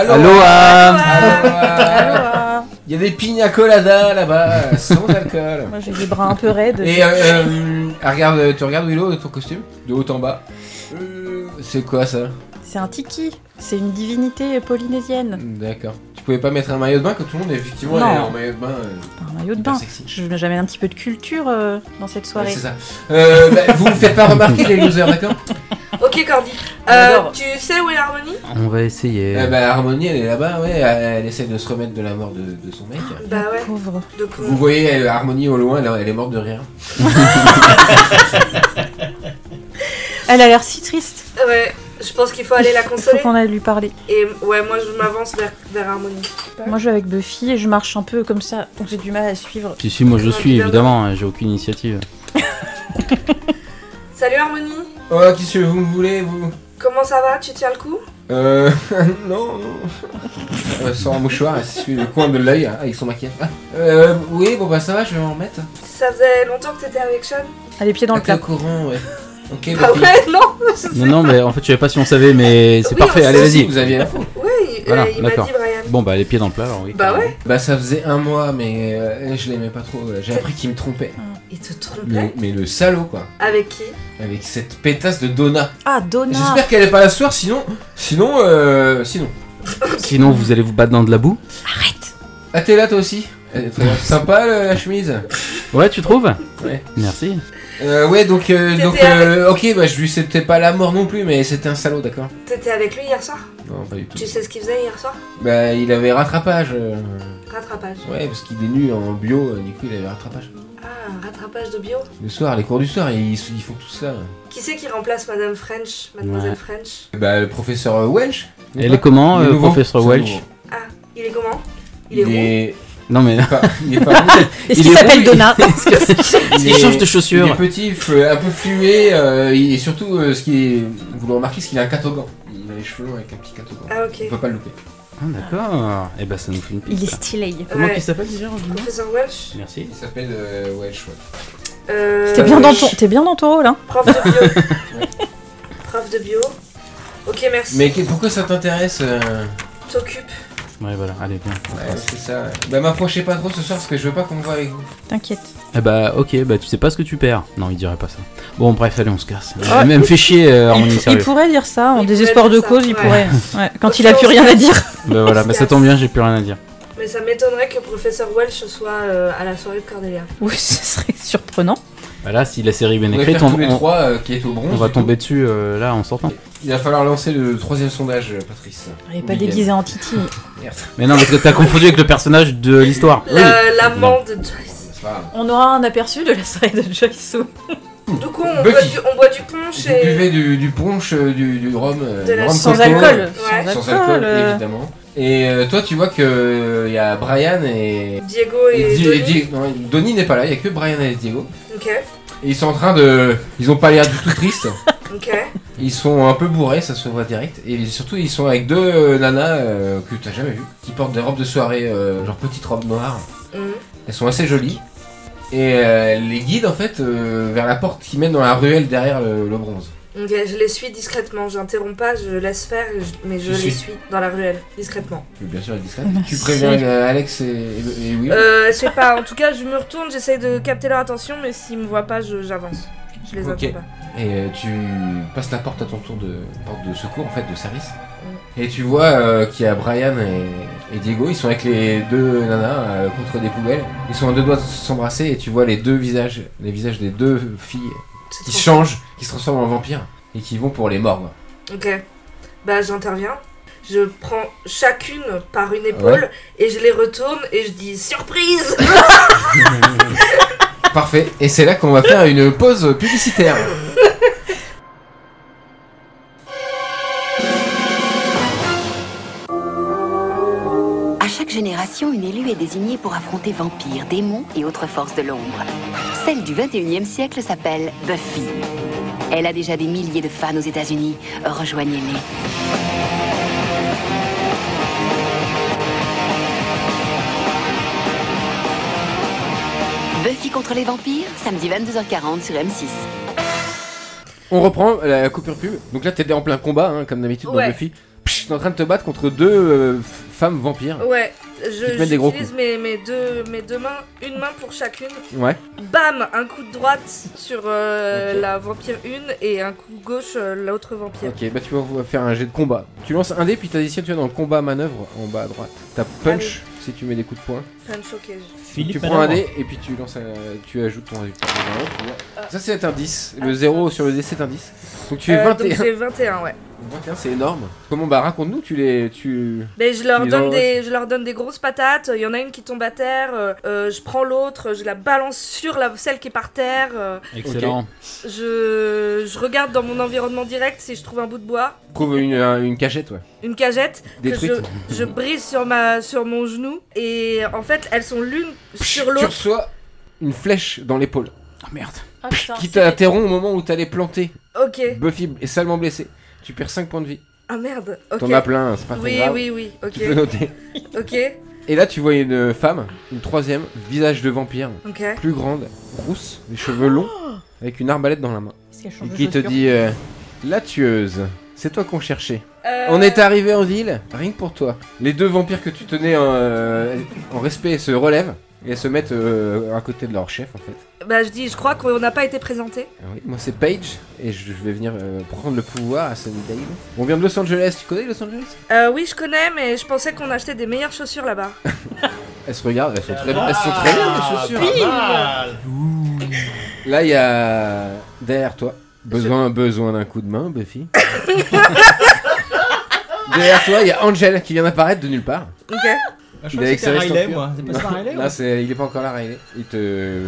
Aloha. Il y a des pina coladas là-bas, sans alcool. Moi j'ai des bras un peu raides. Et tu regardes Willow de ton costume, de haut en bas. C'est quoi ça? C'est un tiki, c'est une divinité polynésienne. D'accord. Tu pouvais pas mettre un maillot de bain quand tout le monde effectivement Non. est en maillot de bain. Un maillot de bain. J'amène un petit peu de culture dans cette soirée. Ouais, c'est ça. Vous me faites pas remarquer les losers, d'accord? Ok, Cordy. J'adore. Tu sais où est Harmony? On va essayer. Harmonie, elle est là-bas, ouais. Elle essaie de se remettre de la mort de son mec. Bah ouais. Pauvre. De quoi? Vous voyez Harmonie au loin, elle est morte de rire. Elle a l'air si triste. Ouais, je pense qu'il faut aller la Il consoler. faut qu'on aille lui parler. Et ouais, moi je m'avance vers Harmony. Moi, je vais avec Buffy et je marche un peu comme ça, donc j'ai du mal à suivre. Si, moi je suis évidemment, j'ai aucune initiative. Salut Harmony. Oh, qu'est-ce que vous me voulez, vous? Comment ça va? Tu tiens le coup? Non. Sans un mouchoir, elle s'essuie le coin de l'œil avec son maquillage. Oui, bon bah ça va, je vais m'en remettre. Ça faisait longtemps que t'étais avec Sean? Elle les pieds dans le T'es plat. au courant, ouais. Ok, Ah Buffy. ouais, non, je sais Non, mais en fait, je savais pas si on savait, mais c'est Oui, parfait, on allez, sait. Si, vas-y. vous aviez l'info. Ouais, Voilà, il m'a dit d'accord. Brian. Bon, bah, les pieds dans le plat, alors oui. Bah ouais, Bah ça faisait un mois, mais je l'aimais pas trop. J'ai appris qu'il me trompait. il te trompait. Mais le salaud, quoi. Avec qui? Avec cette pétasse de Donna. Ah, Donna. J'espère qu'elle est pas là ce soir, sinon. Sinon. Sinon, vous allez vous battre dans de la boue. Ah, t'es là toi aussi? Sympa la chemise. Ouais, tu trouves? Ouais. Merci. Ouais, donc avec- ok, bah je lui c'était pas la mort non plus, mais c'était un salaud, d'accord? T'étais avec lui hier soir? Non, pas du tout. Tu sais ce qu'il faisait hier soir? Bah il avait rattrapage. Rattrapage. Ouais, parce qu'il est nul en bio, du coup il avait rattrapage. Ah, un rattrapage de bio. Le soir, les cours du soir, ils font tout ça. Qui c'est qui remplace Madame French, Mademoiselle Ouais. French? Bah le professeur Welch. Elle est comment, Il est nouveau. professeur C'est Welch? nouveau. Ah, il est comment? Il est rond. Non, mais. Il est pas rond. Est-ce qu'il Il est s'appelle roux, Donna? Il change de chaussures. Il est petit, un peu fluet, et surtout, ce qui est. Vous le remarquez, c'est qu'il a un catogan. Il a les cheveux longs avec un petit catogan. Ah, ok. On peut pas le louper. Ah, d'accord. Et bah, ça nous fait une piste. Il est stylé. Comment Ouais. il s'appelle déjà, dis-moi? Professeur Welch. Merci. Il s'appelle Welch, ouais. T'es bien dans ton rôle, hein? Prof de bio. Prof de bio. Ok, merci. Mais pourquoi ça t'intéresse T'occupes. Ouais, voilà, allez, bien. Ouais, c'est ça. Bah m'approchez pas trop ce soir parce que je veux pas qu'on me voit avec vous. T'inquiète. Eh bah, ok, bah, tu sais pas ce que tu perds. Non, il dirait pas ça. Bon, bref, allez, on se casse. Ah, Même fait chier, Harmonie, Il sérieux. pourrait dire ça, en Il désespoir pourrait de dire cause, ça, il ouais. pourrait. Ouais, quand Ok, il a plus on rien se à dire. Bah voilà, bah ça tombe bien, j'ai plus rien à dire. Mais ça m'étonnerait que Professeur Welch soit à la soirée de Cordelia. Oui, ce serait surprenant. Bah là, si la série est bien On va écrite, faire tous les trois qui est au bronze. on va du tomber dessus là en sortant. coup. Il va falloir lancer le troisième sondage, Patrice. Elle est pas Week-end. déguisée en Titi. Merde. Mais non, parce que t'as confondu avec le personnage de l'histoire. L'amant de Joyce. C'est pas grave. On aura un aperçu de la soirée de Joyce. Du coup, on Buffy. boit du punch Vous et. buvez du punch, du rhum, De la- du rhum Sans coco, alcool. Ouais. sans alcool, évidemment. Et toi, tu vois que y a Brian et Diego et Donnie. non, Donnie n'est pas là. Il y a que Brian et Diego. Ok, Et ils sont en train de, ils ont pas l'air du tout tristes. ok. Ils sont un peu bourrés, ça se voit direct. Et surtout, ils sont avec deux nanas que t'as jamais vues, qui portent des robes de soirée, genre petites robes noires. Mhm. Elles sont assez jolies. Et elles les guident en fait vers la porte qui mène dans la ruelle derrière le bronze. Ok, je les suis discrètement. J'interromps pas, je laisse faire, mais je Tu les suis. suis dans la ruelle, discrètement. Bien sûr, elle est discrète. Merci. Tu préviens Alex et Will. Je sais pas, en tout cas, je me retourne, j'essaye de capter leur attention, mais s'ils me voient pas, j'avance. Je les Ok. attends pas. Et tu passes la porte à ton tour de porte de secours en fait, de service. Et tu vois qu'il y a Brian et Diego, ils sont avec les deux nanas contre des poubelles. Ils sont à deux doigts de s'embrasser et tu vois les visages des deux filles C'est qui trop changent, qui se transforment en vampires et qui vont pour les morts. Ok. Bah j'interviens. Je prends chacune par une épaule et je les retourne et je dis surprise. Parfait. Et c'est là qu'on va faire une pause publicitaire. À chaque génération, une élue est désignée pour affronter vampires, démons et autres forces de l'ombre. Celle du 21e siècle s'appelle Buffy. Elle a déjà des milliers de fans aux États-Unis. Rejoignez-les. Buffy contre les vampires, samedi 22h40 sur M6. On reprend la coupure pub. Donc là, t'es en plein combat, hein, comme d'habitude dans Ouais. Buffy. t'es en train de te battre contre 2 femmes vampires. Ouais, te mettent des gros j'utilise mes deux mains, une main pour chacune. Ouais. Bam, un coup de droite sur la vampire 1 et un coup de gauche l'autre vampire. Ok, bah tu vas faire un jet de combat. Tu lances un dé, puis t'additionnes, tu vas dans le combat manœuvre en bas à droite. T'as punch si tu mets des coups de poing. Punch, ok. Tu prends un dé et puis tu lances tu ajoutes ton résultat. Ça c'est un 10. Le 0 sur le dé c'est un 10. Donc tu es 21. Donc j'ai 21, ouais. 21 c'est énorme. Comment bah raconte-nous, Mais je leur donne des grosses patates, il y en a une qui tombe à terre, je prends l'autre, je la balance sur celle qui est par terre. Excellent. Okay. Je regarde dans mon environnement direct si je trouve un bout de bois. Trouve une cachette, ouais. Une cagette détruite. Que je brise sur mon genou et en fait elles sont l'une sur l'autre. Tu reçois une flèche dans l'épaule. Ah merde. Ah, putain, qui t'interrompt au moment où t'allais planter. Ok. Buffy est salement blessée. Tu perds 5 points de vie. Ah merde, ok. T'en as plein, c'est pas très grave. Oui, ok. Tu peux noter. Ok. Et là tu vois une femme, une troisième, visage de vampire, ok. plus grande, rousse, les cheveux longs, avec une arbalète dans la main. Et qui te dit la tueuse, c'est toi qu'on cherchait. On est arrivé en ville, rien que pour toi. Les 2 vampires que tu tenais en respect se relèvent et se mettent à côté de leur chef en fait. Bah je crois qu'on n'a pas été présenté. Oui, moi c'est Paige et je vais venir prendre le pouvoir à Sunnydale. On vient de Los Angeles, tu connais Los Angeles? Oui, je connais, mais je pensais qu'on achetait des meilleures chaussures là-bas. Elles se regardent, elles sont très bien les chaussures. Là il y a derrière toi besoin d'un coup de main, Buffy. Derrière toi il y a Angel qui vient d'apparaître de nulle part. Ok. Je crois que c'était Riley, moi. C'est pas ça Riley? Là, il est pas encore là, Riley. Il te.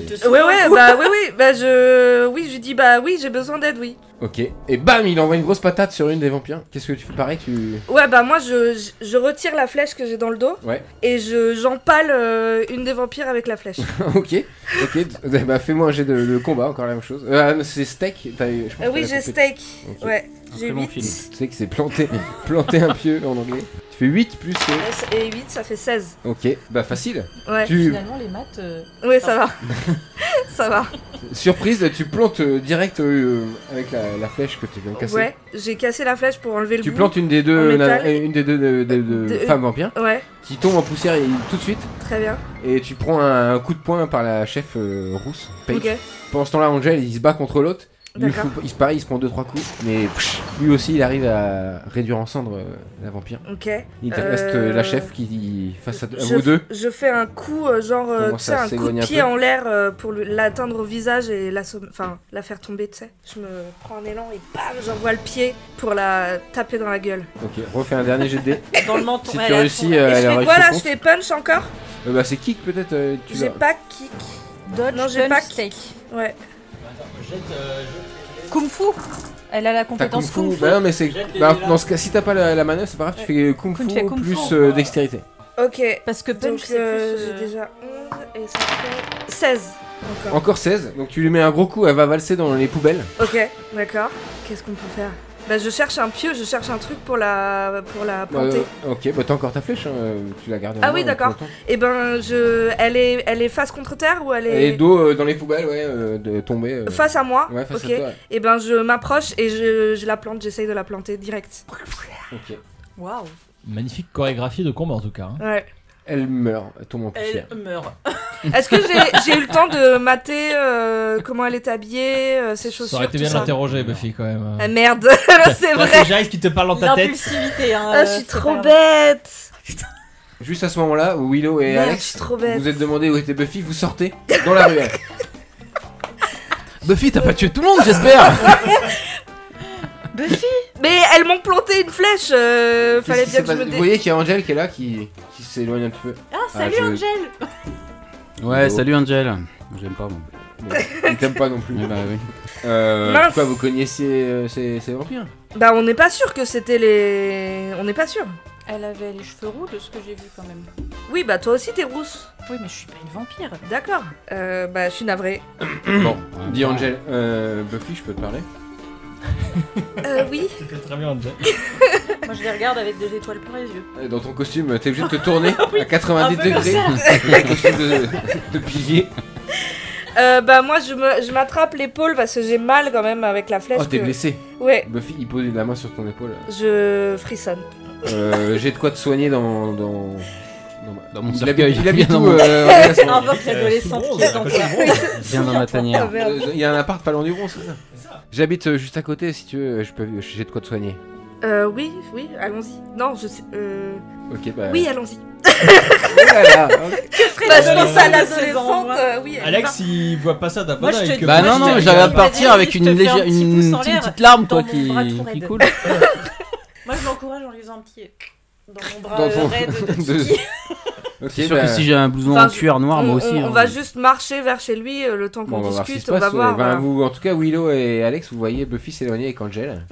Oui, je lui dis, bah oui, j'ai besoin d'aide, oui. Ok. Et bam, il envoie une grosse patate sur une des vampires. Qu'est-ce que tu fais pareil? Ouais, bah moi, je retire la flèche que j'ai dans le dos. Ouais. Et j'empale une des vampires avec la flèche. Ok. Bah, fais-moi un jet de combat, encore la même chose. C'est steak. Oui, j'ai steak. Okay. Ouais. J'ai 8. Tu sais que c'est planter un pieu en anglais. Tu fais 8 plus... Et 8, ça fait 16. Ok, bah facile. Ouais. Finalement, les maths... Oui, ça va. Ça va. Surprise, tu plantes direct avec la flèche que tu viens de casser. Ouais, j'ai cassé la flèche pour enlever le bout. Tu plantes une des deux femmes vampires. Ouais. Qui tombe en poussière tout de suite. Très bien. Et tu prends un coup de poing par la chef rousse, Paige. Ok. Pendant ce temps-là, Angel, il se bat contre l'autre. Il se prend 2-3 coups, mais lui aussi il arrive à réduire en cendres la vampire. Ok. Il te reste la chef qui face à vous deux. Je fais un coup un coup de pied en l'air pour l'atteindre au visage et la faire tomber, tu sais. Je me prends un élan et bam, j'envoie le pied pour la taper dans la gueule. Ok, refais un dernier jet de dés. Dans le menton. Si tu réussis, et je fais quoi là? Je fais punch encore? Bah c'est kick peut-être. J'ai pas kick. Dodge, non, j'ai pas steak. Ouais. Kung Fu. Elle a la compétence Kung Fu. Bah non mais c'est... dans ce cas, si t'as pas la manœuvre, c'est pas grave, tu fais Kung Fu plus dextérité. Ok. Parce que punch, c'est j'ai déjà 11 et ça fait 16. Encore 16, donc tu lui mets un gros coup, elle va valser dans les poubelles. Ok, d'accord. Qu'est-ce qu'on peut faire? Bah je cherche un pieu, je cherche un truc pour la planter. Ok, bah t'as encore ta flèche, tu la gardes. Ah oui, d'accord. Et ben elle est face contre terre ou elle est... Elle est dos dans les poubelles, ouais, de tomber. Face à moi. Ouais, face à toi. Et ben je m'approche et je la plante, j'essaye de la planter direct. Ok. Waouh. Magnifique chorégraphie de combat en tout cas. Hein. Ouais. Elle meurt, elle tombe en poussière. Elle meurt. Est-ce que j'ai eu le temps de mater comment elle est habillée, ses chaussures? Ça aurait été bien d'interroger Buffy quand même. Ah merde, c'est vrai. C'est Giles qui te parle dans ta tête. L'impulsivité, hein. Ah, je suis trop bête. Juste à ce moment-là, où Willow et Merde, Alex, je suis trop bête. vous êtes demandé où était Buffy, vous sortez dans la ruelle. Buffy, t'as pas tué tout le monde, j'espère. Buffy. Mais elles m'ont planté une flèche. Fallait bien que je me Vous voyez qu'il y a Angel qui est là, qui s'éloigne un petit peu. Ah, salut Angel. Ouais, salut Angel. J'aime pas, moi. Il t'aime pas non plus. Bah oui. Pourquoi vous connaissiez ces vampires? Bah on n'est pas sûr que c'était les... On n'est pas sûr. Elle avait les cheveux roux de ce que j'ai vu quand même. Oui, bah toi aussi t'es rousse. Oui, mais je suis pas une vampire. D'accord. Bah je suis navrée. Bon, dis Angel. Buffy, je peux te parler? Oui. Tu fais très bien Angel. Moi je les regarde avec des étoiles plein les yeux. Dans ton costume, t'es obligé de te tourner à 90 un peu degrés. Un costume de pilier. Bah moi je m'attrape l'épaule parce que j'ai mal quand même avec la flèche. Oh, t'es blessé. Ouais. Buffy, il pose la main sur ton épaule. Je frissonne. J'ai de quoi te soigner dans mon cercueil. cercueil. Il habite Bien où dans mon- Invoque l'adolescente qui est en toi. Viens dans ma tanière. Il y a un appart pas loin du Bronx, c'est ça. J'habite juste à côté, si tu veux, j'ai de quoi te soigner. Oui, allons-y. Non, je sais. Ok, bah. Oui, allons-y. Voilà, Bah, je pense à l'adolescente. Oui. Alex, il voit pas ça d'un bon Moi, je œil te que dis- Bah Moi, non, je non, te- j'allais je partir te avec dis, une je te fais un légère, petit une pouce en l'air petite larme quoi dans qui mon bras tout raide. coule. Moi, je l'encourage en lui faisant un petit dans mon bras Dans ton- raide de de- Tiki. Ok, C'est sûr bah, que si j'ai un blouson Enfin, en cuir noir, moi aussi. On hein. va juste marcher vers chez lui le temps bon, qu'on on va voir ce qui discute. se On va passe. voir. Ben, vous, en tout cas, Willow et Alex, vous voyez Buffy s'éloigner avec Angel.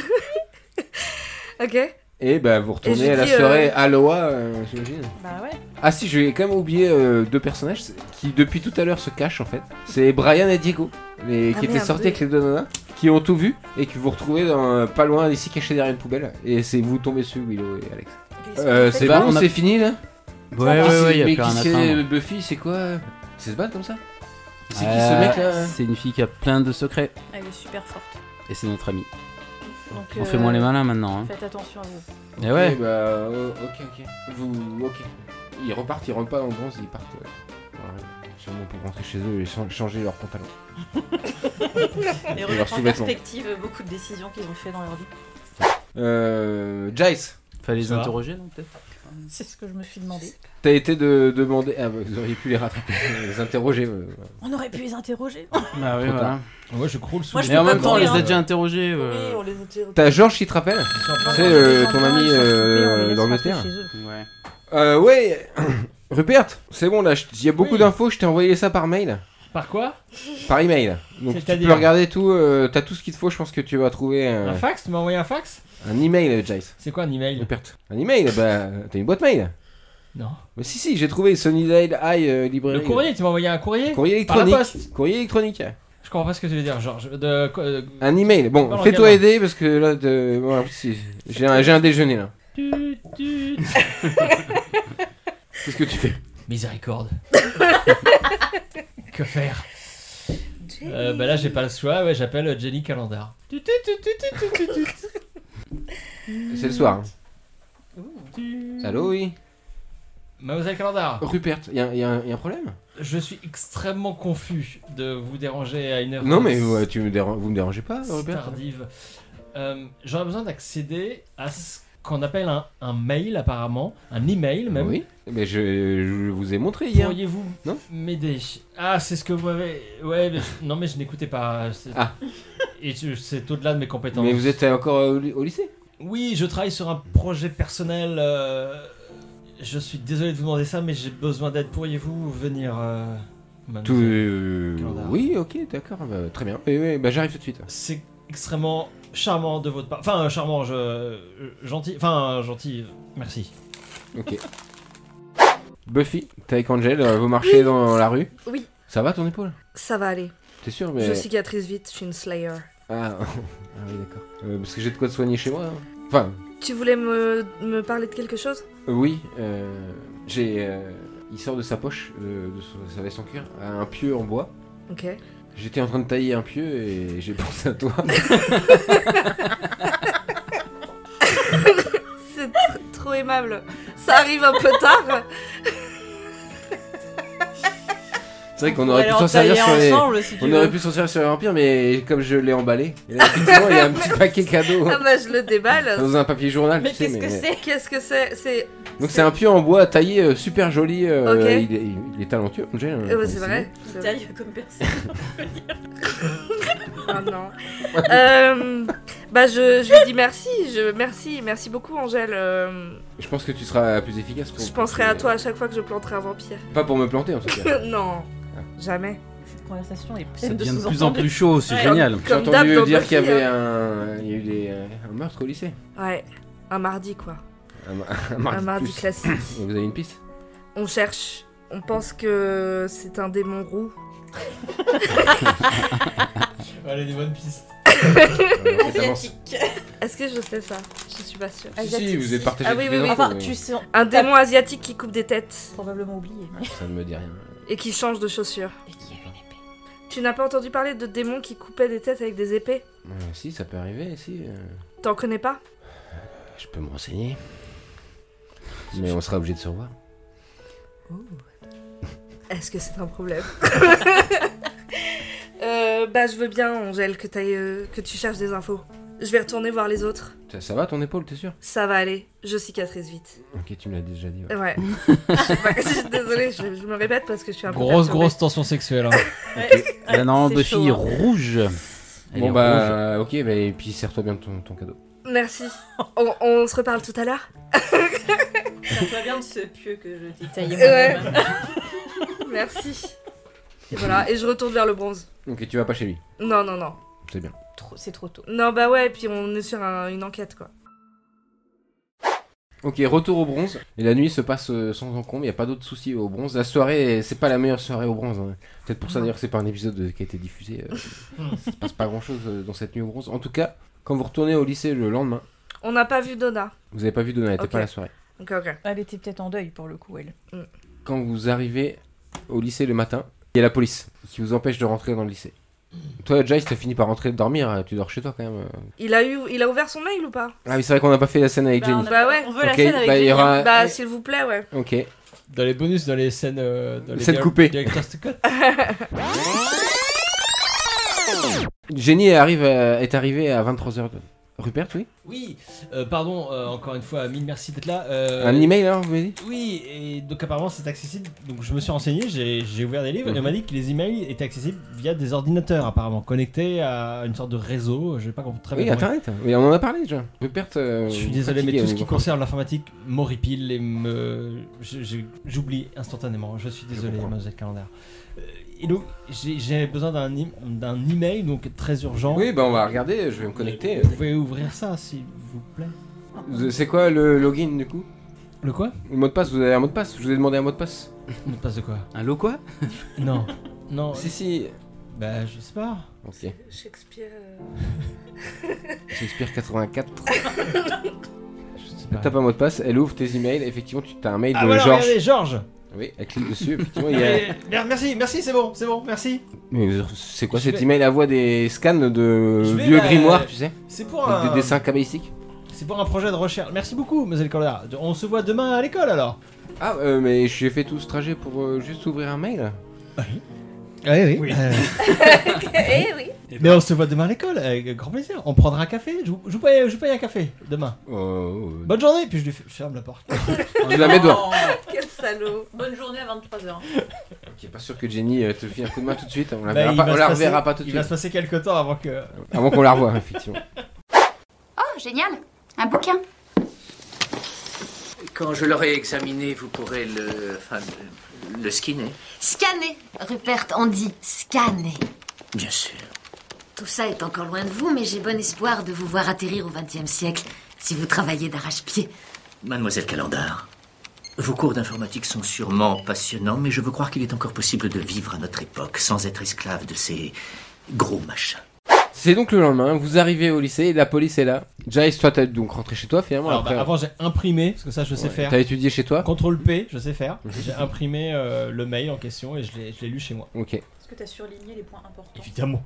Ok. Et bah, vous Et retournez je à la dis, soirée Aloha, j'imagine. Bah ouais. Ah si, j'ai quand même oublié deux personnages qui depuis tout à l'heure se cachent en fait. C'est Brian et Diego, qui étaient merde, sortis oui. avec les deux nanas, qui ont tout vu et que vous retrouvez pas loin d'ici cachés derrière une poubelle. Et c'est vous tombez dessus, Willow et Alex. C'est Bah, bon, on a- c'est fini là. Ouais, ouais, ouais, y a mais plus rien qui à c'est craindre. Buffy, c'est quoi? C'est ce bat comme ça? C'est qui ce mec là? C'est une fille qui a plein de secrets. Elle est super forte. Et c'est notre amie. Donc, On fait moins les malins maintenant. Hein. Faites attention à vous. Et ouais. Ok, bah, ok. Ok. Ils repartent, ils rentrent pas dans le bronze, ils partent. Sûrement pour rentrer chez eux et changer leurs pantalons. Et leurs remettre en sous-vêtements. perspective beaucoup de décisions qu'ils ont fait dans leur vie. Jace, Fallait les Ça va. interroger non peut-être. C'est ce que je me suis demandé. t'as été de demander. Ah, bah, vous auriez pu les rattraper, les interroger. On aurait pu les interroger. Bah oui, Trop voilà. tard. Moi je croule sous Moi, je Mais peux en pas même temps, on les courir, a hein. déjà interrogés. Oui, on les a tirés. T'as Georges qui te rappelle? C'est ton ami d'Angleterre. Ouais. Ouais, Rupert, c'est bon là, il y a beaucoup Oui. d'infos, je t'ai envoyé ça par mail. Par quoi? Par email. Donc tu C'est-à-dire peux regarder tout, t'as tout ce qu'il te faut, je pense que tu vas trouver Un fax? Tu m'as envoyé un fax? un email, Jace. C'est quoi un email? Rupert. Un email, bah t'as une boîte mail. Non. Mais si, j'ai trouvé Sunnydale High Librairie. Le courrier, tu m'as envoyé un courrier? Courrier Par la électronique. poste. Courrier électronique. Je comprends pas ce que tu veux dire, genre. Un email. Bon, Dans fais-toi quel aider parce que là, bon, j'ai un déjeuner là. Qu'est-ce que tu fais? Miséricorde. Que faire? Bah là j'ai pas le choix, ouais, j'appelle Jenny Calendar. C'est le soir. Hein. Allô, oui. Mademoiselle Calendar, Rupert, y a un problème? je suis extrêmement confus de vous déranger à une heure Non mais ouais, vous me dérangez pas, si Rupert? tardive. J'aurais besoin d'accéder à ce qu'on appelle un mail apparemment, un email même. Oui, mais je vous ai montré hier. Pourriez-vous Non m'aider? Ah, c'est ce que vous m'avez... Ouais, mais non mais je n'écoutais pas. Ah. Et c'est au-delà de mes compétences. Mais vous êtes encore au lycée? Oui, je travaille sur un projet personnel. Je suis désolé de vous demander ça, mais j'ai besoin d'aide. Pourriez-vous venir mademoiselle Calendar? Oui, ok, d'accord, bah, très bien. Oui, bah, j'arrive tout de suite. C'est extrêmement charmant de votre part. Enfin, charmant, gentil. Enfin, gentil. Merci. Ok. Buffy, t'es avec Angel, vous marchez dans la rue. Oui. Ça va ton épaule? Ça va aller. T'es sûr mais... Je cicatrise vite, je suis une slayer. Ah, oui, d'accord. Parce que j'ai de quoi te soigner chez moi. Hein. Enfin, Tu voulais me parler de quelque chose? oui, j'ai... il sort de sa poche, de sa veste en cuir, un pieu en bois. Ok. J'étais en train de tailler un pieu et j'ai pensé à toi. C'est trop aimable. Ça arrive un peu tard. C'est vrai qu'on aurait pu s'en servir sur les... On aurait pu s'en servir sur les vampires, mais comme je l'ai emballé, et là, effectivement, il y a un petit paquet cadeau Ah bah je le déballe. dans un papier journal. Mais tu sais, qu'est-ce que c'est? Qu'est-ce que c'est? Donc c'est un pieu en bois taillé super joli. Ok. Il est talentueux, Angel. hein, Ouais, comme c'est c'est vrai. bon. c'est Taille comme personne. Ah non. Bah je lui dis merci. Merci beaucoup Angèle. Je pense que tu seras plus efficace. Je penserai à toi à chaque fois que je planterai un vampire. Pas pour me planter en tout cas. Non, jamais. Cette conversation est Ça pleine de devient de plus en sous-entendus. plus chaud, c'est Ouais. génial. J'ai Comme d'hab entendu dans dire Buffy, qu'il y avait hein. il y a eu un meurtre au lycée. Ouais, un mardi quoi. Un Un mardi plus. classique. Et vous avez une piste? On cherche. On pense que c'est un démon roux. Allez, des bonnes pistes. Asiatique. Est-ce que je sais ça? Je suis pas sûre. Si, vous êtes partagé Ah oui, toutes oui, les oui. infos, Enfin, mais tu sais, Un démon asiatique qui coupe des têtes probablement oublié. ça ne me dit rien. et qui change de chaussures. Et qui a une épée. Tu n'as pas entendu parler de démons qui coupaient des têtes avec des épées? Si, ça peut arriver, si. T'en connais pas? Je peux me renseigner. Mais on sera obligé de se revoir. Est-ce que c'est un problème? Je veux bien, Angèle, que tu cherches des infos. Je vais retourner voir les autres. Ça va ton épaule, t'es sûr? Ça va aller, je cicatrise vite. Ok, tu me l'as déjà dit. Ouais. Je suis désolée, je me répète parce que je suis un peu Grosse tension sexuelle. Là, non, Buffy rouge. Bon bah, ok, bah, et puis serre-toi bien ton cadeau. Merci. On se reparle tout à l'heure. Ça bien de ce pieu que je détaillais ouais. Merci. Et voilà, et je retourne vers le bronze. Ok, tu vas pas chez lui? Non. C'est bien. C'est trop tôt. Non, bah ouais, et puis on est sur une enquête, quoi. Ok, retour au bronze. Et la nuit se passe sans encombre, il n'y a pas d'autres soucis au bronze. La soirée, c'est pas la meilleure soirée au bronze. Hein. Peut-être pour ça d'ailleurs que c'est pas un épisode qui a été diffusé. Ça se passe pas grand chose dans cette nuit au bronze. En tout cas, quand vous retournez au lycée le lendemain... On n'a pas vu Donna. Vous avez pas vu Donna, elle était pas à la soirée. Ok. Elle était peut-être en deuil pour le coup, elle. Quand vous arrivez au lycée le matin, il y a la police qui vous empêche de rentrer dans le lycée. Toi, Giles, t'as fini par rentrer dormir, tu dors chez toi quand même. Il a ouvert son mail ou pas? Ah oui, c'est vrai qu'on n'a pas fait la scène avec Jenny. Bah ouais. On veut la scène avec Jenny. Bah s'il vous plaît, ouais. Ok. Dans les bonus, dans les scènes... dans les scènes coupées. Jenny est arrivée à 23h. Rupert, oui? Oui, pardon, encore une fois, mille merci d'être là. Un email, alors, vous m'avez dit? Oui, et donc apparemment c'est accessible. Donc je me suis renseigné, j'ai ouvert des livres et on m'a dit que les emails étaient accessibles via des ordinateurs, apparemment, connectés à une sorte de réseau. Je vais pas très bien. Oui, Internet. Oui, on en a parlé déjà. Rupert. Je suis désolé, mais tout ce qui concerne l'informatique m'horripile et j'oublie instantanément. Je suis désolé, Mademoiselle Calendar. Et donc, j'ai besoin d'un email, donc très urgent. Oui, bah on va regarder, je vais me connecter. Vous pouvez ouvrir ça, s'il vous plaît. C'est quoi le login du coup? Le quoi? Le mot de passe, vous avez un mot de passe? Je vous ai demandé un mot de passe. Mot de passe de quoi? Un lot quoi? Non. Si. Bah, je sais pas. Ok. Shakespeare 84. Je sais pas. Tape un mot de passe, elle ouvre tes emails, effectivement, tu as un mail de voilà, Georges. Regardez, Georges. Oui, elle clique dessus, effectivement, il y a... Merci, c'est bon, merci. Mais c'est quoi cet email? À voix des scans de vieux grimoires, tu sais? C'est pour des dessins cabalistiques. C'est pour un projet de recherche. Merci beaucoup, Mademoiselle Calendar. On se voit demain à l'école alors. Ah, mais j'ai fait tout ce trajet pour juste ouvrir un mail. Oui. Eh oui. Mais on se voit demain à l'école, avec grand plaisir. On prendra un café. Je vous paye un café demain. Bonne journée, puis je ferme la porte. Tu la mets dehors. Quel salaud. Bonne journée à 23h. Ok, pas sûr que Jenny te file un coup de main tout de suite. On la reverra pas tout de suite. Il va se passer quelques temps avant qu'on la revoie, effectivement. Oh, génial. Un bouquin. Quand je l'aurai examiné, vous pourrez le skinner. Scanner, Rupert, on dit scanner. Bien sûr. Tout ça est encore loin de vous, mais j'ai bon espoir de vous voir atterrir au XXe siècle, si vous travaillez d'arrache-pied. Mademoiselle Calendar, vos cours d'informatique sont sûrement passionnants, mais je veux croire qu'il est encore possible de vivre à notre époque sans être esclave de ces gros machins. C'est donc le lendemain, vous arrivez au lycée, la police est là. Giles, toi t'as donc rentré chez toi finalement. Alors, avant j'ai imprimé, parce que ça je sais faire. T'as étudié chez toi? Contrôle P, je sais faire. J'ai imprimé le mail en question et je l'ai lu chez moi. Ok. Est-ce que t'as surligné les points importants? Évidemment.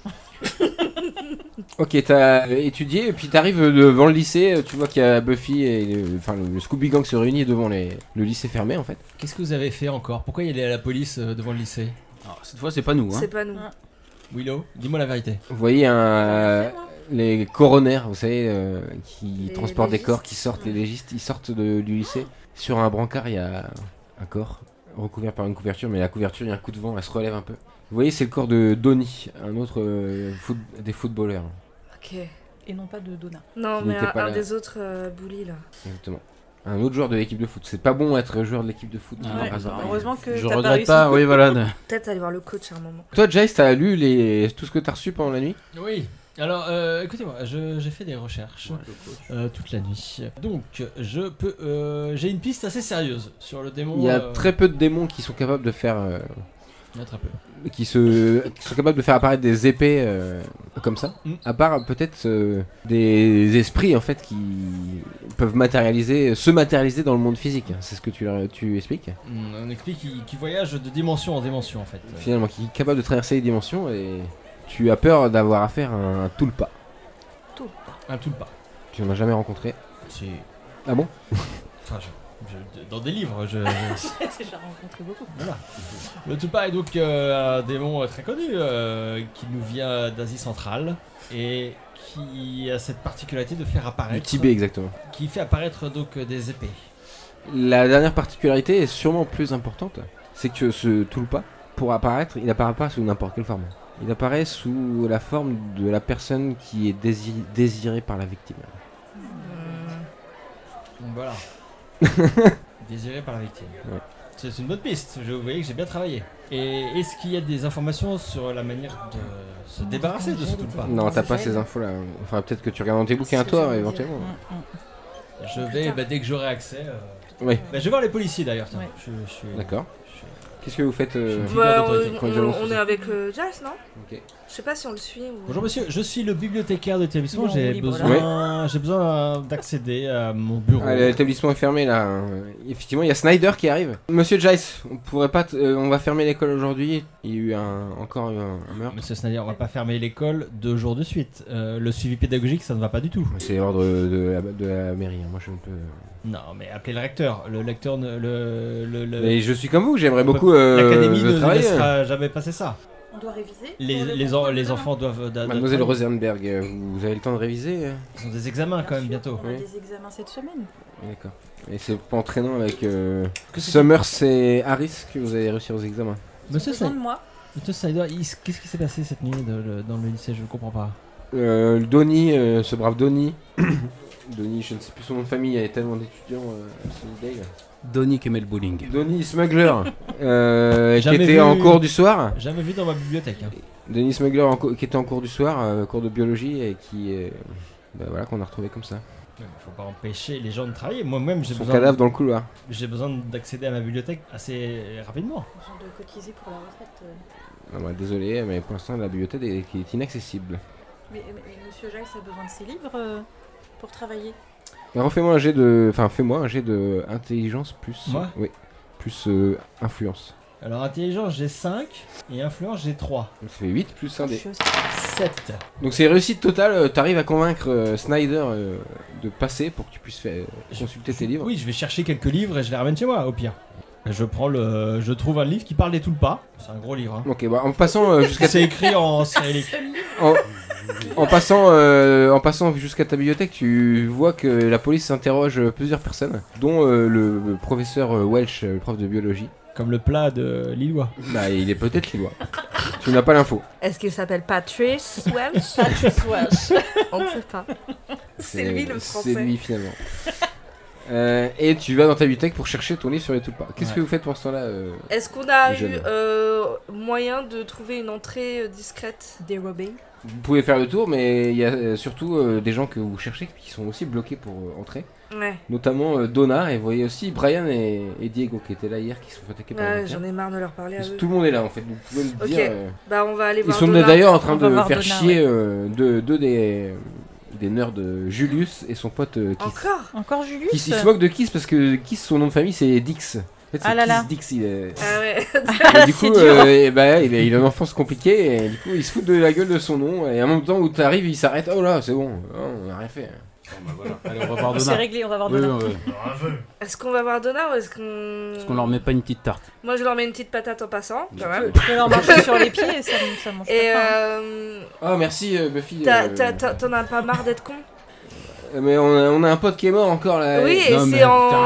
Ok, t'as étudié et puis t'arrives devant le lycée, tu vois qu'il y a Buffy et le Scooby Gang se réunit devant le lycée fermé en fait. Qu'est-ce que vous avez fait encore? Pourquoi il est à la police devant le lycée? Alors, cette fois c'est pas nous. C'est pas nous. Willow, dis-moi la vérité. Vous voyez les coronaires, vous savez, qui transportent des corps, qui sortent, les légistes, ils sortent du lycée. Sur un brancard, il y a un corps recouvert par une couverture, mais la couverture, il y a un coup de vent, elle se relève un peu. Vous voyez, c'est le corps de Donnie, un autre des footballeurs. Ok. Et non pas de Donna. Non, mais un des autres bullies là. Exactement. Un autre joueur de l'équipe de foot. C'est pas bon être joueur de l'équipe de foot. Heureusement que je t'as regrette pas pas, oui voilà. Peut-être aller voir le coach à un moment. Toi, Giles, t'as lu tout ce que t'as reçu pendant la nuit? Oui. Alors, écoutez-moi, j'ai fait des recherches toute la nuit. Donc, j'ai une piste assez sérieuse sur le démon. Il y a très peu de démons qui sont capables de faire. Il y a très peu. Qui sont capables de faire apparaître des épées comme ça. À part peut-être des esprits en fait qui peuvent se matérialiser dans le monde physique. C'est ce que tu expliques. On explique qu'il voyage de dimension en dimension en fait. Finalement, qui est capable de traverser les dimensions et tu as peur d'avoir affaire à un tulpa. Un tulpa. Tu n'en as jamais rencontré? Si. Ah bon? Enfin, dans des livres, J'ai déjà rencontré beaucoup. Voilà. Le tulpa est donc un démon très connu qui nous vient d'Asie centrale et qui a cette particularité de faire apparaître. Du Tibet, exactement. Qui fait apparaître donc des épées. La dernière particularité est sûrement plus importante, c'est que ce tulpa, pour apparaître, il n'apparaît pas sous n'importe quelle forme. Il apparaît sous la forme de la personne qui est désirée par la victime. Donc voilà. Désiré par la victime. Ouais. C'est une bonne piste, vous voyez que j'ai bien travaillé. Et est-ce qu'il y a des informations sur la manière de se débarrasser de ce tulpa? Non, t'as pas ces infos là. Enfin, peut-être que tu regardes dans tes bouquins à toi, éventuellement. Je vais, dès que j'aurai accès. Oui. Je vais voir les policiers d'ailleurs. Ouais. Je suis... D'accord. Qu'est-ce que vous faites on est avec Jace, non? Ok. Je sais pas si on le suit ou... Bonjour monsieur, je suis le bibliothécaire de l'établissement, Bon, j'ai besoin d'accéder à mon bureau. Ah, l'établissement est fermé là. Effectivement, il y a Snyder qui arrive. Monsieur Jace, on pourrait pas on va fermer l'école aujourd'hui. Il y a eu encore un meurtre. Monsieur Snyder, on va pas fermer l'école 2 jours de suite. Le suivi pédagogique, ça ne va pas du tout. C'est l'ordre de la mairie, hein. Moi je ne peux... Non, mais appelez le recteur. Le lecteur Mais je suis comme vous, j'aimerais beaucoup L'académie ne travailler. laissera jamais passer ça. On doit réviser. Les enfants doivent... Mademoiselle Rosenberg, vous avez le temps de réviser? Ils ont des examens quand même bientôt. On a des examens cette semaine. D'accord. Et c'est pas entraînant avec Summers et Harris que vous avez réussi aux examens? Monsieur moi. Snyder, qu'est-ce qui s'est passé cette nuit dans le lycée? Je ne comprends pas. Donnie, ce brave Donnie. Donnie, je ne sais plus son nom de famille, il y avait tellement d'étudiants à Sunnydale. Donnie qui aimait le bowling. Donnie Smuggler, qui était en cours du soir. Jamais vu dans ma bibliothèque. Hein. Donnie Smuggler qui était en cours du soir, cours de biologie, et qui voilà, qu'on a retrouvé comme ça. Il faut pas empêcher les gens de travailler. Moi-même, j'ai son besoin. Cadavre dans le couloir. J'ai besoin d'accéder à ma bibliothèque assez rapidement. Besoin de cotiser pour la retraite. Ah bah, désolé, mais pour l'instant la bibliothèque est inaccessible. Mais Monsieur Jace a besoin de ses livres pour travailler. Mais refais-moi un jet de... Enfin, fais-moi un jet de intelligence plus... Moi oui, plus influence. Alors intelligence j'ai 5 et influence j'ai 3. Donc ça fait 8 plus 1 dé. 7. Donc c'est réussite totale, t'arrives à convaincre Snyder de passer pour que tu puisses consulter tes livres. Oui, je vais chercher quelques livres et je les ramène chez moi au pire. Je trouve un livre qui parle des tulpas. C'est un gros livre. Hein. Ok, bah en passant jusqu'à... C'est écrit en cyrillique. En passant jusqu'à ta bibliothèque, tu vois que la police interroge plusieurs personnes, dont le professeur Welch, le prof de biologie. Comme le plat de Lillois. Bah, il est peut-être Lillois. Tu n'as pas l'info. Est-ce qu'il s'appelle Patrice Welch? Patrice Welch. On ne sait pas. C'est lui le français. C'est lui finalement. Et tu vas dans ta bibliothèque pour chercher ton livre sur les tulpas. Qu'est-ce que vous faites pour ce temps-là Est-ce qu'on a eu moyen de trouver une entrée discrète? Dérobée. Vous pouvez faire le tour, mais il y a surtout des gens que vous cherchez qui sont aussi bloqués pour entrer. Ouais. Notamment Donna, et vous voyez aussi Brian et Diego qui étaient là hier, qui se sont fait attaquer par les j'en ai marre de leur parler à eux. Tout le monde est là en fait, vous pouvez me dire. Bah on va aller voir Ils sont Donna. d'ailleurs en train de voir faire Donna, chier deux des nerds de Julius et son pote Kiss. Encore Julius Qui se moque de Kiss parce que Kiss, son nom de famille c'est Dix. En fait, Ah là là. Dix, il est... Ah ouais. Et du coup, il a une enfance compliquée et du coup, il se fout de la gueule de son nom. Et en même temps où t'arrives, il s'arrête. Oh là, c'est bon, on a rien fait. Bon, bah voilà. Allez, on va voir Donna. C'est réglé, on va voir Donna. Est-ce qu'on va voir Donna ou est-ce qu'on... Est-ce qu'on leur met pas une petite tarte? Moi, je leur mets une petite patate en passant, quand même. Tu peux leur marcher sur les pieds et ça mange Et Oh, merci Buffy. T'en as pas marre d'être con? Mais on a un pote qui est mort encore là. Oui, et c'est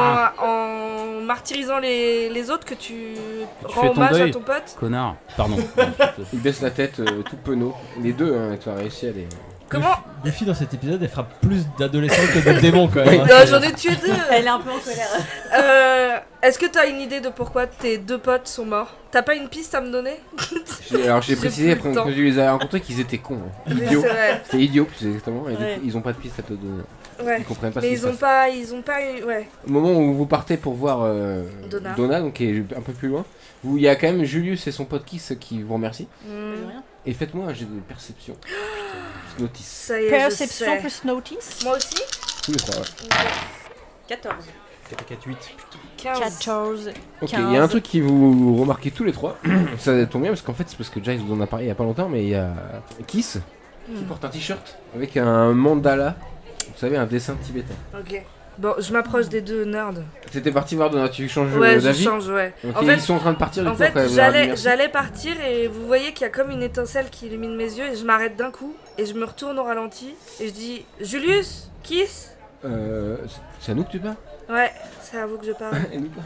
en martyrisant les autres que tu rends hommage à ton pote. Connard. Pardon. Il baisse la tête tout penaud. Les deux, hein, tu as réussi à les... Comment? Buffy dans cet épisode elle frappe plus d'adolescents que de démons quand même. Non, j'en ai tué 2. Elle est un peu en colère. Est-ce que t'as une idée de pourquoi tes 2 potes sont morts? T'as pas une piste à me donner? Alors j'ai précisé après que je les ai rencontrés qu'ils étaient cons. Hein. Idiots. C'était idiot plus exactement. Et du coup, ils ont pas de piste à te donner. Ouais. Ils comprennent pas mais ce qui se passe. ils ont pas eu... Ouais. Au moment où vous partez pour voir Donna, donc qui est un peu plus loin, où il y a quand même Julius et son pote Kiss qui vous remercient. Et faites-moi un jet de perception. Plus notice. Ça y est, Perception je sais. plus notice. Moi aussi. Tous les 3, ouais. 14. 4, 8. 15. 14. Ok, il y a un truc qui vous remarquez tous les 3. Ça tombe bien parce qu'en fait, c'est parce que Giles vous en a parlé il y a pas longtemps, mais il y a Kiss qui porte un t-shirt avec un mandala. Vous savez, un dessin tibétain. Ok. Bon, je m'approche des deux nerds. T'étais parti voir, tu changes Ouais, je d'avis. change, ouais. Ok, En fait, ils sont en train de partir du En coup, fait, après vous leur dire merci. j'allais partir et vous voyez qu'il y a comme une étincelle qui illumine mes yeux et je m'arrête d'un coup et je me retourne au ralenti et je dis Julius, Kiss. C'est à nous que tu parles? Ouais, c'est à vous que je parle. Et nous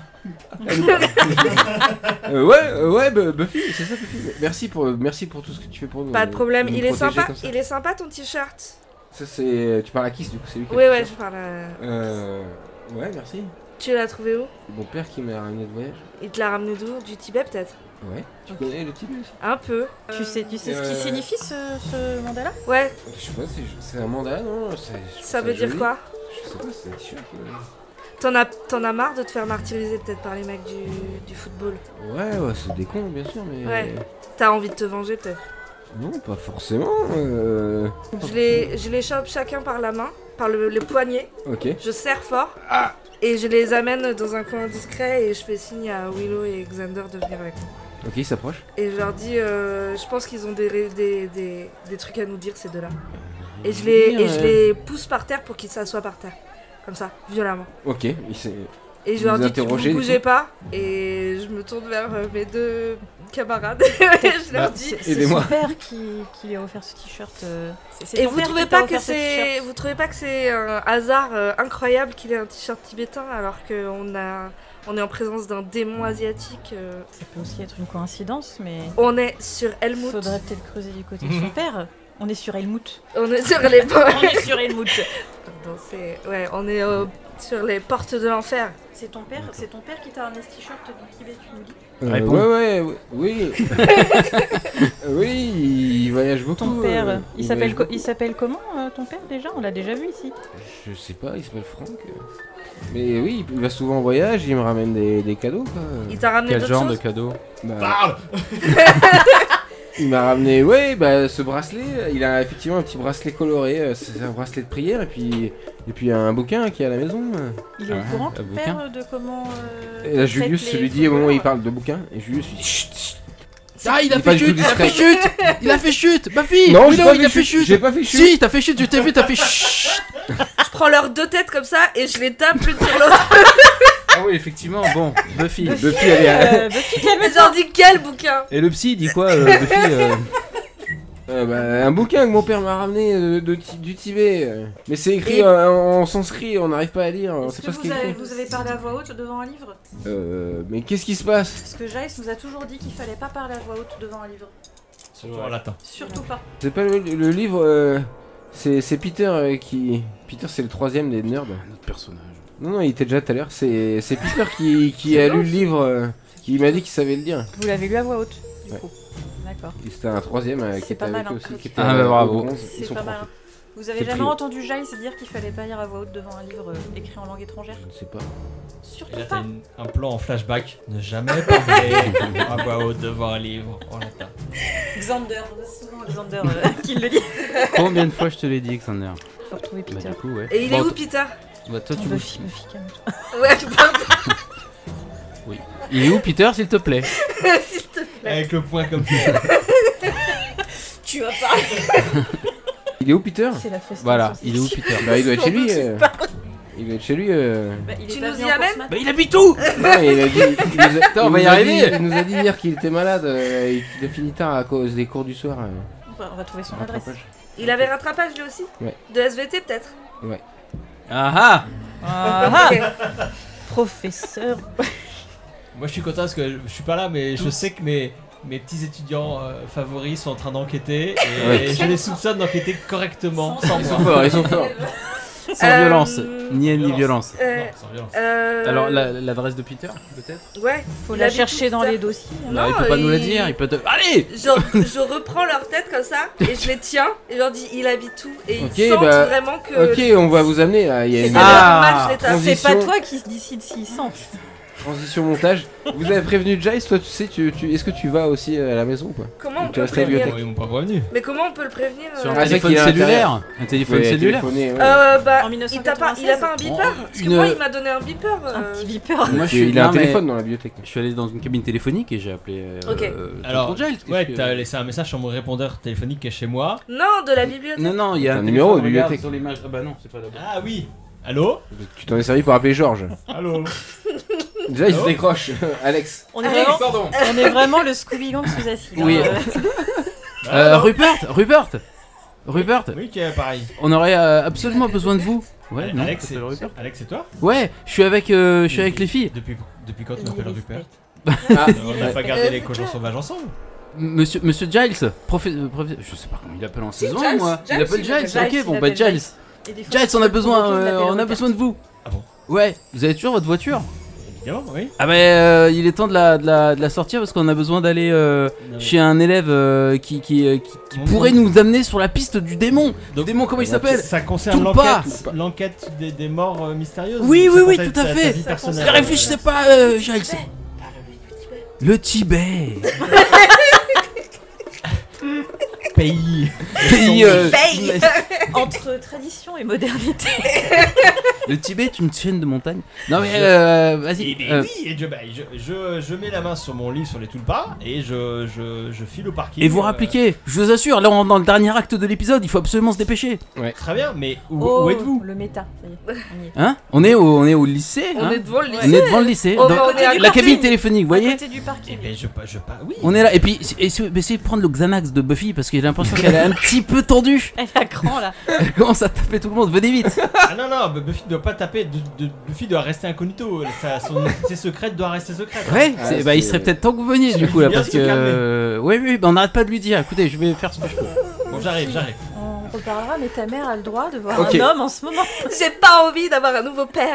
ouais, Buffy, c'est ça Buffy. Merci pour tout ce que tu fais pour nous. Pas de problème, nous il est protéger sympa, comme ça. il est sympa ton t-shirt. Ça c'est, tu parles à Kiss du coup, c'est lui qui a Oui, fait ouais, ça. je parle à... Ouais, merci. Tu l'as trouvé où? C'est mon père qui m'a ramené de voyage. Il te l'a ramené d'où? Du Tibet peut-être? Ouais. Tu connais le Tibet aussi? Un peu. Tu sais ce qui signifie ce mandala? Ouais. Je sais pas, c'est un mandala, non? Ça veut dire quoi? Je sais pas, c'est un t-shirt. T'en as marre de te faire martyriser peut-être par les mecs du football? Ouais, c'est des cons bien sûr, mais... Ouais. T'as envie de te venger peut-être? Non, pas forcément. Je les chope chacun par la main, par les poignets. Ok. Je serre fort. Et je les amène dans un coin discret et je fais signe à Willow et Xander de venir avec moi. Ok, ils s'approchent. Et je leur dis, je pense qu'ils ont des trucs à nous dire ces deux-là. Et je les pousse par terre pour qu'ils s'assoient par terre. Comme ça, violemment. Ok, Et je leur dis, vous bougez pas. Et je me tourne vers mes deux camarades. Et je leur dis, c'est son père qui lui a offert ce t-shirt. Et vous trouvez pas que c'est un hasard incroyable qu'il ait un t-shirt tibétain alors qu'on est en présence d'un démon asiatique? Ça peut aussi être une coïncidence, mais... On est sur Helmut. Faudrait peut-être creuser du côté de son père. On est sur Helmut. On est sur les On est sur Helmut. Ouais, on est sur les portes de l'enfer. C'est ton père qui t'a ramené ce t-shirt du Tibet, tu nous dis? Oui. Oui, il voyage beaucoup. Ton père, il s'appelle comment ton père déjà? On l'a déjà vu ici. Je sais pas, il s'appelle Franck. Mais oui, il va souvent en voyage, il me ramène des cadeaux quoi. Il t'a ramené Quel d'autres genre choses? de cadeau? Parle. Il m'a ramené, ce bracelet. Il a effectivement un petit bracelet coloré. C'est un bracelet de prière et puis un bouquin qui est à la maison. Il est au courant ton père de comment... Et là Julius lui dit au moment où il parle de bouquin et Julius lui dit chut. Ah, il a fait chute. Il a fait chute. Buffy. Non, il a fait chute. J'ai pas fait chute. Si, t'as fait chute, je t'ai vu, t'as fait chut. Je prends leurs deux têtes comme ça et je les tape l'une sur l'autre. Ah oui, effectivement, bon, Buffy, elle est... Buffy, j'en dis quel bouquin? Et le psy dit quoi, Buffy un bouquin que mon père m'a ramené du Tibet. Mais c'est écrit en sanskrit, on n'arrive pas à lire. Est-ce que vous avez parlé à voix haute devant un livre? Mais qu'est-ce qui se passe? Parce que Giles nous a toujours dit qu'il fallait pas parler à voix haute devant un livre. Surtout en latin. Surtout pas. C'est pas le livre, c'est Peter qui... Peter c'est le troisième des nerds. Un autre personnage. Non, il était déjà tout à l'heure. C'est Peter qui a lu le livre, qui m'a dit qu'il savait le lire. Vous l'avez lu à voix haute, du coup. D'accord. Et c'était un troisième qui était avec eux aussi. Qui était bravo. C'est pas mal. Vous avez jamais entendu Giles dire qu'il fallait pas lire à voix haute devant un livre écrit en langue étrangère? Je ne sais pas. Surtout Et là, pas. t'as un plan en flashback. Ne jamais parler à voix haute devant un livre en latin. Xander, c'est souvent Xander qui le dit. Combien de fois je te l'ai dit, Xander? Faut retrouver Peter. Du coup, ouais. Et il est où Peter? Bah toi tu Buffy, calme-toi. Ouais, Oui. Il est où Peter, s'il te plaît? s'il te plaît. Avec le point comme ça. Tu vas parler. Il est où Peter? C'est la fête. Voilà, il est où Peter? Bah il doit être chez lui. Il doit être chez lui. Tu nous y amènes? Bah il habite où? Non, il a dit. Attends, on va y arriver. Il nous a dit hier qu'il était malade et qu'il a fini tard à cause des cours du soir. On va trouver son adresse. Il avait rattrapage lui aussi? Ouais. De SVT peut-être? Ouais. Ah ah. Ok. Professeur. Moi je suis content parce que je suis pas là, mais je sais que mes petits étudiants favoris sont en train d'enquêter et je les soupçonne d'enquêter correctement sans moi. Ils sont forts. Sans violence, ni haine ni violence. Non, sans violence. Alors l'adresse de Peter, peut-être? Ouais. Faut il la habite chercher où, dans Peter? les dossiers. Non, il peut pas nous la dire, il peut te... Allez. Je reprends leur tête comme ça et je les tiens et je leur dis il habite où et Ok, ils sentent bah, vraiment que... Ok, on va vous amener là. Il y a C'est une pas normal, je les tape. C'est pas transition. toi qui décide s'ils sentent. Transition montage. Vous avez prévenu Giles, toi tu sais, est-ce que tu vas aussi à la maison ou quoi? Comment on Tu peut le restes à la prévenir? bibliothèque. Ils m'ont pas prévenu. Mais comment on peut le prévenir Sur un Ah, c'est téléphone qu'il a cellulaire. Un téléphone Ouais, cellulaire. téléphoné, ouais. Bah, En il a 1996. pas un beeper Parce que une- moi, il m'a donné un beeper. Un petit beeper. Moi, Il a un non, mais téléphone dans la bibliothèque. Je suis allé dans une cabine téléphonique et j'ai appelé. Ok. Alors, Tonton Giles, ouais, qu'est-ce que- t'as laissé un message sur mon répondeur téléphonique qui est chez moi. Non, de la bibliothèque. Non, il y a un numéro de téléphone, regarde bibliothèque. sur l'image. Ah bah non, c'est pas là-bas. Ah oui. Allô? Tu t'en es servi pour appeler Georges. Allô? Déjà, il se Allô décroche. Alex. On est vraiment le Scooby Gang sous acide. Oui. Rupert. Oui, qui est pareil. On aurait absolument besoin de vous. Ouais, non. Alex, t'appelles Rupert. Alex, c'est toi? Ouais, je suis avec les filles. Depuis quand tu m'appelles Rupert? Ah, On n'a pas gardé les cochons sauvages ensemble? Monsieur Giles, je sais pas comment il appelle en saison, Giles, moi. Il Giles, appelle il Giles. l'appelle Ok, Giles, bon il bah l'appelle Giles. Et des fois, Giles, on a besoin de vous. Ah bon? Ouais, vous avez toujours votre voiture? Évidemment, oui. Ah bah il est temps de la sortir parce qu'on a besoin d'aller chez un élève qui pourrait nous amener sur la piste du démon. Donc, démon, comment il s'appelle? Ça concerne Tulpa. l'enquête des morts mystérieuses? Oui, Ça oui, concerne tout à ta fait. vie personnelle. Ne réfléchissez pas, Giles. Le Tibet. Pays. Entre tradition et modernité. Le Tibet est une chaîne de montagne. Non mais vas-y. Eh bien, oui, et je mets la main sur mon livre sur les tulpas et je file au parking. Et vous rappliquez, je vous assure, là on dans le dernier acte de l'épisode, il faut absolument se dépêcher. Très bien, mais où Oh, êtes-vous? Le méta, ça y est. On y est. Hein? On est au lycée. On hein est devant le lycée. On est devant le lycée. Oh, dans bah, on est à la côté. cabine téléphonique, vous À voyez? côté du parking. Eh bien, oui. On est là. Et puis essayez de prendre le Xanax de Buffy parce que j'ai l'impression qu'elle est un petit peu tendue. Elle a grand là. Elle commence à taper tout le monde. Venez vite. Ah non, Buffy ne doit pas taper. Buffy doit rester incognito. Ses secrets doivent rester secrets. Ouais. Ah, Il serait peut-être temps que vous veniez du coup là Bien parce se calmer. que oui, bah, on n'arrête pas de lui dire. Écoutez, je vais faire ce que je peux. Bon, j'arrive. On reparlera, mais ta mère a le droit de voir Ok. un homme en ce moment. J'ai pas envie d'avoir un nouveau père.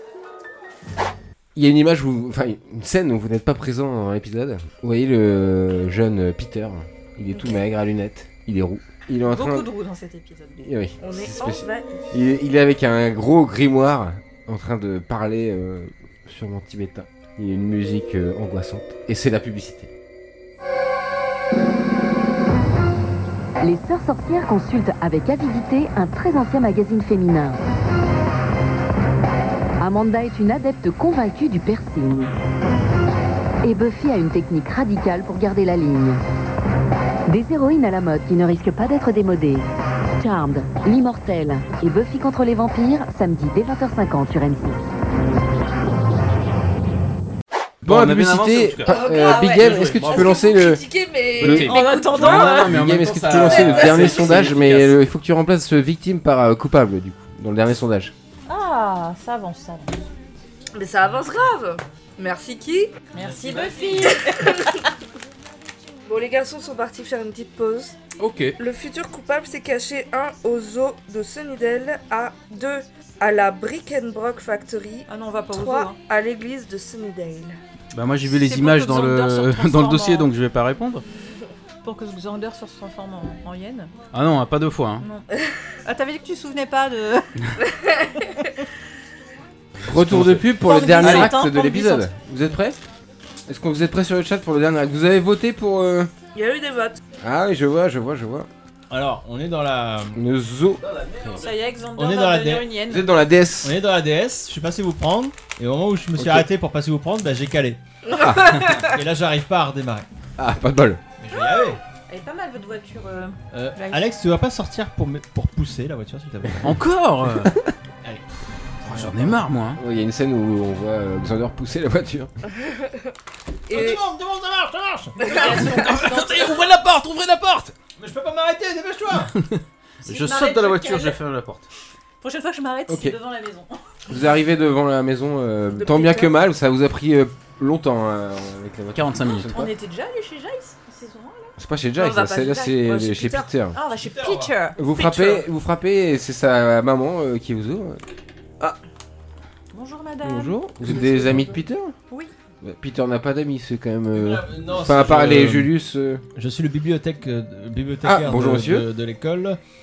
Il y a une image une scène où vous n'êtes pas présent dans l'épisode. Vous voyez le jeune Peter. Il est tout maigre, à lunettes. Il est roux. Il est en train. Beaucoup de roux dans cet épisode. Oui. On est c'est spécial. envahi. Il est avec un gros grimoire en train de parler sûrement tibétain. Il y a une musique angoissante. Et c'est la publicité. Les sœurs sorcières consultent avec avidité un très ancien magazine féminin. Amanda est une adepte convaincue du piercing. Et Buffy a une technique radicale pour garder la ligne. Des héroïnes à la mode qui ne risquent pas d'être démodées. Charmed, l'immortelle et Buffy contre les vampires, samedi dès 20h50 sur M6. Bon, la publicité, Big Game, est-ce que tu peux lancer le. En attendant, Big Game, est-ce que tu peux lancer le dernier sondage, mais il faut que tu remplaces victime par coupable, du coup, dans le dernier sondage. Ah, ça avance. Mais ça avance grave. Merci qui? Merci Buffy. Bon, les garçons sont partis faire une petite pause. Ok. Le futur coupable s'est caché 1 au zoo de Sunnydale, 2 à la Brick and Brock Factory, Ah non, on va pas au zoo. 3 hein. à l'église de Sunnydale. Bah moi j'ai vu les C'est images pour que dans Xander se le transforme dossier en- donc je vais pas répondre. Pour que Xander se transforme en hyène. Ah non, pas deux fois. Hein. Non. Ah, t'avais dit que tu te souvenais pas de. Retour de pub pour le Porte dernier glissante, acte de porte l'épisode. glissante. Vous êtes prêts? Est-ce que vous êtes prêts sur le chat pour le dernier acte? Vous avez voté pour. Il y a eu des votes. Ah oui, je vois. Alors, on est dans la. Le zoo. Ça y est, Xander On est dans va la devenir dé- une hyène. Vous êtes dans la DS. On est dans la DS, je suis passé vous prendre, et au moment où je me suis Ok. arrêté pour passer vous prendre, bah j'ai calé. Et là j'arrive pas à redémarrer. Ah, pas de bol. Mais je vais y arriver. Elle est pas mal votre voiture. Live. Alex, tu vas pas sortir pour pousser la voiture s'il te plaît? Encore Allez. Oh, j'en ai marre moi. Hein. Il y a une scène où on voit Xander pousser la voiture. Et Demande, ça marche! Attendez, ouvrez la porte. Mais je peux pas m'arrêter, dépêche-toi! Je saute dans la voiture, je ferme la porte. Prochaine fois que je m'arrête, Ok. c'est devant la maison. Vous arrivez devant la maison, tant bien que mal, ça vous a pris longtemps avec la voiture. 45 minutes. Je sais On pas. était déjà allé chez Jace cette saison 1 là. C'est pas chez Non, Jack, on va ça, pas là chez Jack, c'est moi, chez Peter. Peter. Ah, on va chez Peter, on Peter. Vous frappez et c'est sa maman qui vous ouvre. Bonjour madame. Bonjour. Vous êtes des amis de Peter? Oui. Bah, Peter n'a pas d'amis, c'est quand même. Non, Enfin, à part les Julius. Je suis le bibliothècaire Ah, bonjour, monsieur. de l'école.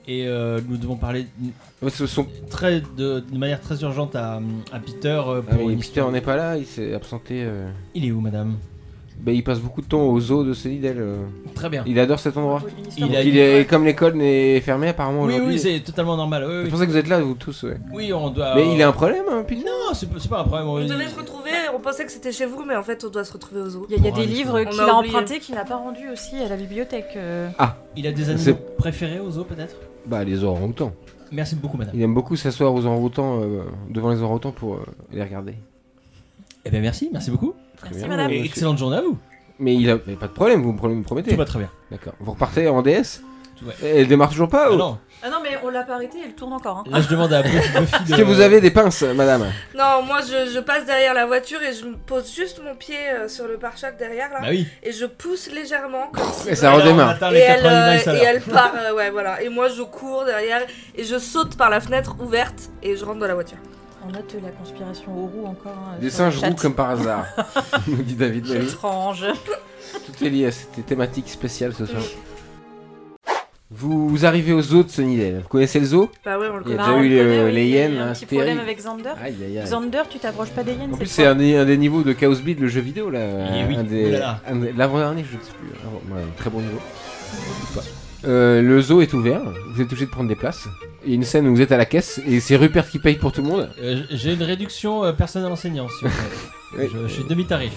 Et nous devons parler de manière très urgente à Peter. Peter n'est pas là, il s'est absenté. Il est où, madame? Il passe beaucoup de temps au zoo de Sunnydale. Très bien. Il adore cet endroit. Comme l'école n'est fermée apparemment aujourd'hui. Oui, c'est totalement normal. C'est pour ça que vous êtes là, vous tous. Ouais. Oui, on doit. Mais il a un problème, hein, Peter? Non, c'est pas un problème. On devait se retrouver, on pensait que c'était chez vous, mais en fait, on doit se retrouver au zoo. Il y a des livres qu'il a empruntés qu'il n'a pas rendus aussi à la bibliothèque. Ah. Il a des animaux préférés au zoo, peut-être? Les orang-outans. Merci beaucoup, madame. Il aime beaucoup s'asseoir aux orang-outans, devant les orang-outans pour les regarder. Eh bien, merci beaucoup. Merci, madame. Et excellente journée à vous. Mais il a pas de problème, vous me promettez? Tout va très bien. D'accord. Vous repartez en DS? Ouais. Elle démarre toujours pas? Non. Ah non, mais on l'a pas arrêtée, elle tourne encore. Là, je demande à Buffy de... Est-ce que vous avez des pinces, madame? Non, moi je passe derrière la voiture et je me pose juste mon pied sur le pare-choc derrière là. Bah oui. Et je pousse légèrement comme si... Et ça redémarre. Et elle part, ouais voilà. Et moi je cours derrière et je saute par la fenêtre ouverte et je rentre dans la voiture. On note la conspiration aux roues encore. Des singes roux comme par hasard, nous dit David. C'est étrange. Tout est lié à cette thématique spéciale ce soir. Vous arrivez au zoo de Sunnydale. Vous connaissez le zoo? Bah ouais, on le connaît. Il y a déjà eu les hyènes. Il y a un petit problème avec Xander. Xander, tu t'approches pas des hyènes? En plus, c'est un des niveaux de Chaos Bleed, le jeu vidéo là. L'avant-dernier, je ne sais plus. Très bon niveau. Le zoo est ouvert. Vous êtes obligé de prendre des places. Il y a une scène où vous êtes à la caisse et c'est Rupert qui paye pour tout le monde. J'ai une réduction personnel enseignant. Si je suis demi-tarif.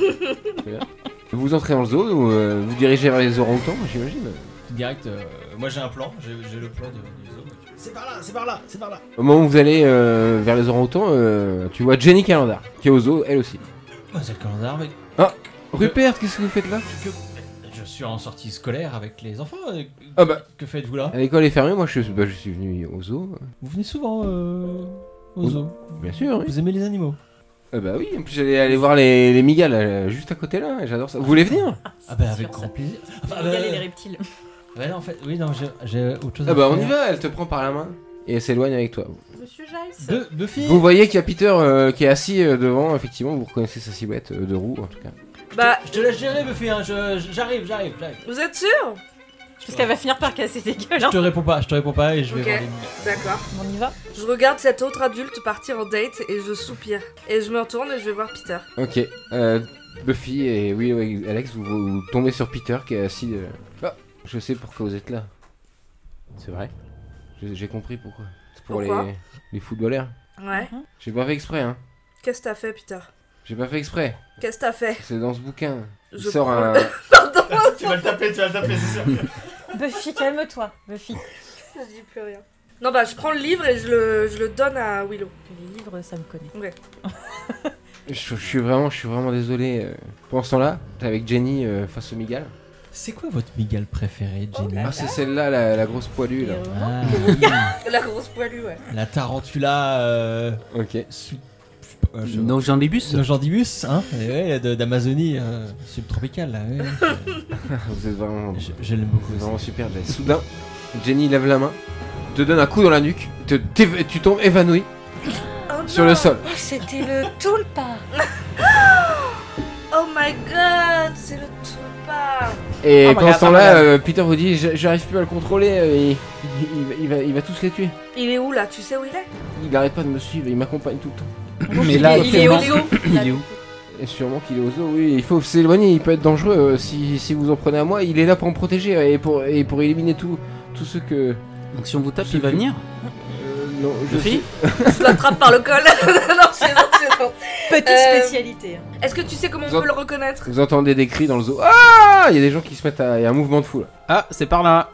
Vous entrez dans le zoo, vous dirigez vers les orang-outans, j'imagine. Direct, moi j'ai un plan, j'ai le plan du zoo. C'est par là. Au moment où vous allez vers les orang-outans, tu vois Jenny Calendar qui est au zoo, elle aussi. C'est le Calendar, mec. Ah, Rupert, qu'est-ce que vous faites là? Je suis en sortie scolaire avec les enfants. Que faites-vous là? L'école est fermée, moi je suis venu au zoo. Vous venez souvent au zoo? Bien sûr. Oui. Vous aimez les animaux? Bah oui, en plus j'allais aller voir les migales juste à côté là, j'adore ça. Vous voulez venir? Avec grand plaisir. Les migales et les reptiles. Ouais, non, en fait, oui, non, j'ai autre chose à faire. faire. On y va, elle te prend par la main et elle s'éloigne avec toi. Monsieur Giles. Buffy. Vous voyez qu'il y a Peter qui est assis devant, effectivement, vous reconnaissez sa silhouette de roue en tout cas. Je te laisse gérer, Buffy, hein, j'arrive. Vous êtes sûr? Parce qu'elle va finir par casser ses gueules. Je te réponds pas et je vais voir les... D'accord. On y va. Je regarde cet autre adulte partir en date et je soupire. Et je me retourne et je vais voir Peter. Ok. Buffy et oui, Alex, vous tombez sur Peter qui est assis... je sais pourquoi vous êtes là. C'est vrai. J'ai compris pourquoi. C'est pour les footballeurs. Ouais. J'ai pas fait exprès, hein. Qu'est-ce que t'as fait, Peter? J'ai pas fait exprès. Qu'est-ce que t'as fait? C'est dans ce bouquin. Il Je sort prends un... Pardon. Tu vas le taper, c'est sûr. Buffy, calme-toi, Buffy. Je dis plus rien. Non, je prends le livre et je le donne à Willow. Les livres, ça me connaît. Ouais. Je suis vraiment désolé. Pendant ce temps-là, t'es avec Jenny face au Migale. C'est quoi votre Migale préférée, Jenny? Ah, c'est celle-là, la grosse poilue là. La grosse poilue, ouais. La tarantula. Ok. Nojandibus, hein, d'Amazonie subtropicale là. Vous êtes vraiment... Je l'aime beaucoup. Vraiment super. Soudain, Jenny lève la main, te donne un coup dans la nuque, tu tombes évanoui sur le sol. C'était le tulpa. Oh my god, c'est le tulpa. Et pendant ce temps-là, Peter vous dit j'arrive plus à le contrôler, il va tous les tuer. Il est où là? Tu sais où il est? Il arrête pas de me suivre, il m'accompagne tout le temps. Mais là, il est au zoo. Il est où? Et sûrement qu'il est au zoo, oui, il faut s'éloigner, il peut être dangereux si vous en prenez à moi, il est là pour me protéger et pour éliminer tous ceux que... Donc si on vous tape, il va venir? Non, je sais. Je l'attrape par le col. Non, c'est bon. Petite spécialité. Est-ce que tu sais comment on peut le reconnaître? Vous entendez des cris dans le zoo. Ah! Il y a des gens qui se mettent à... Il y a un mouvement de foule. Ah, c'est par là.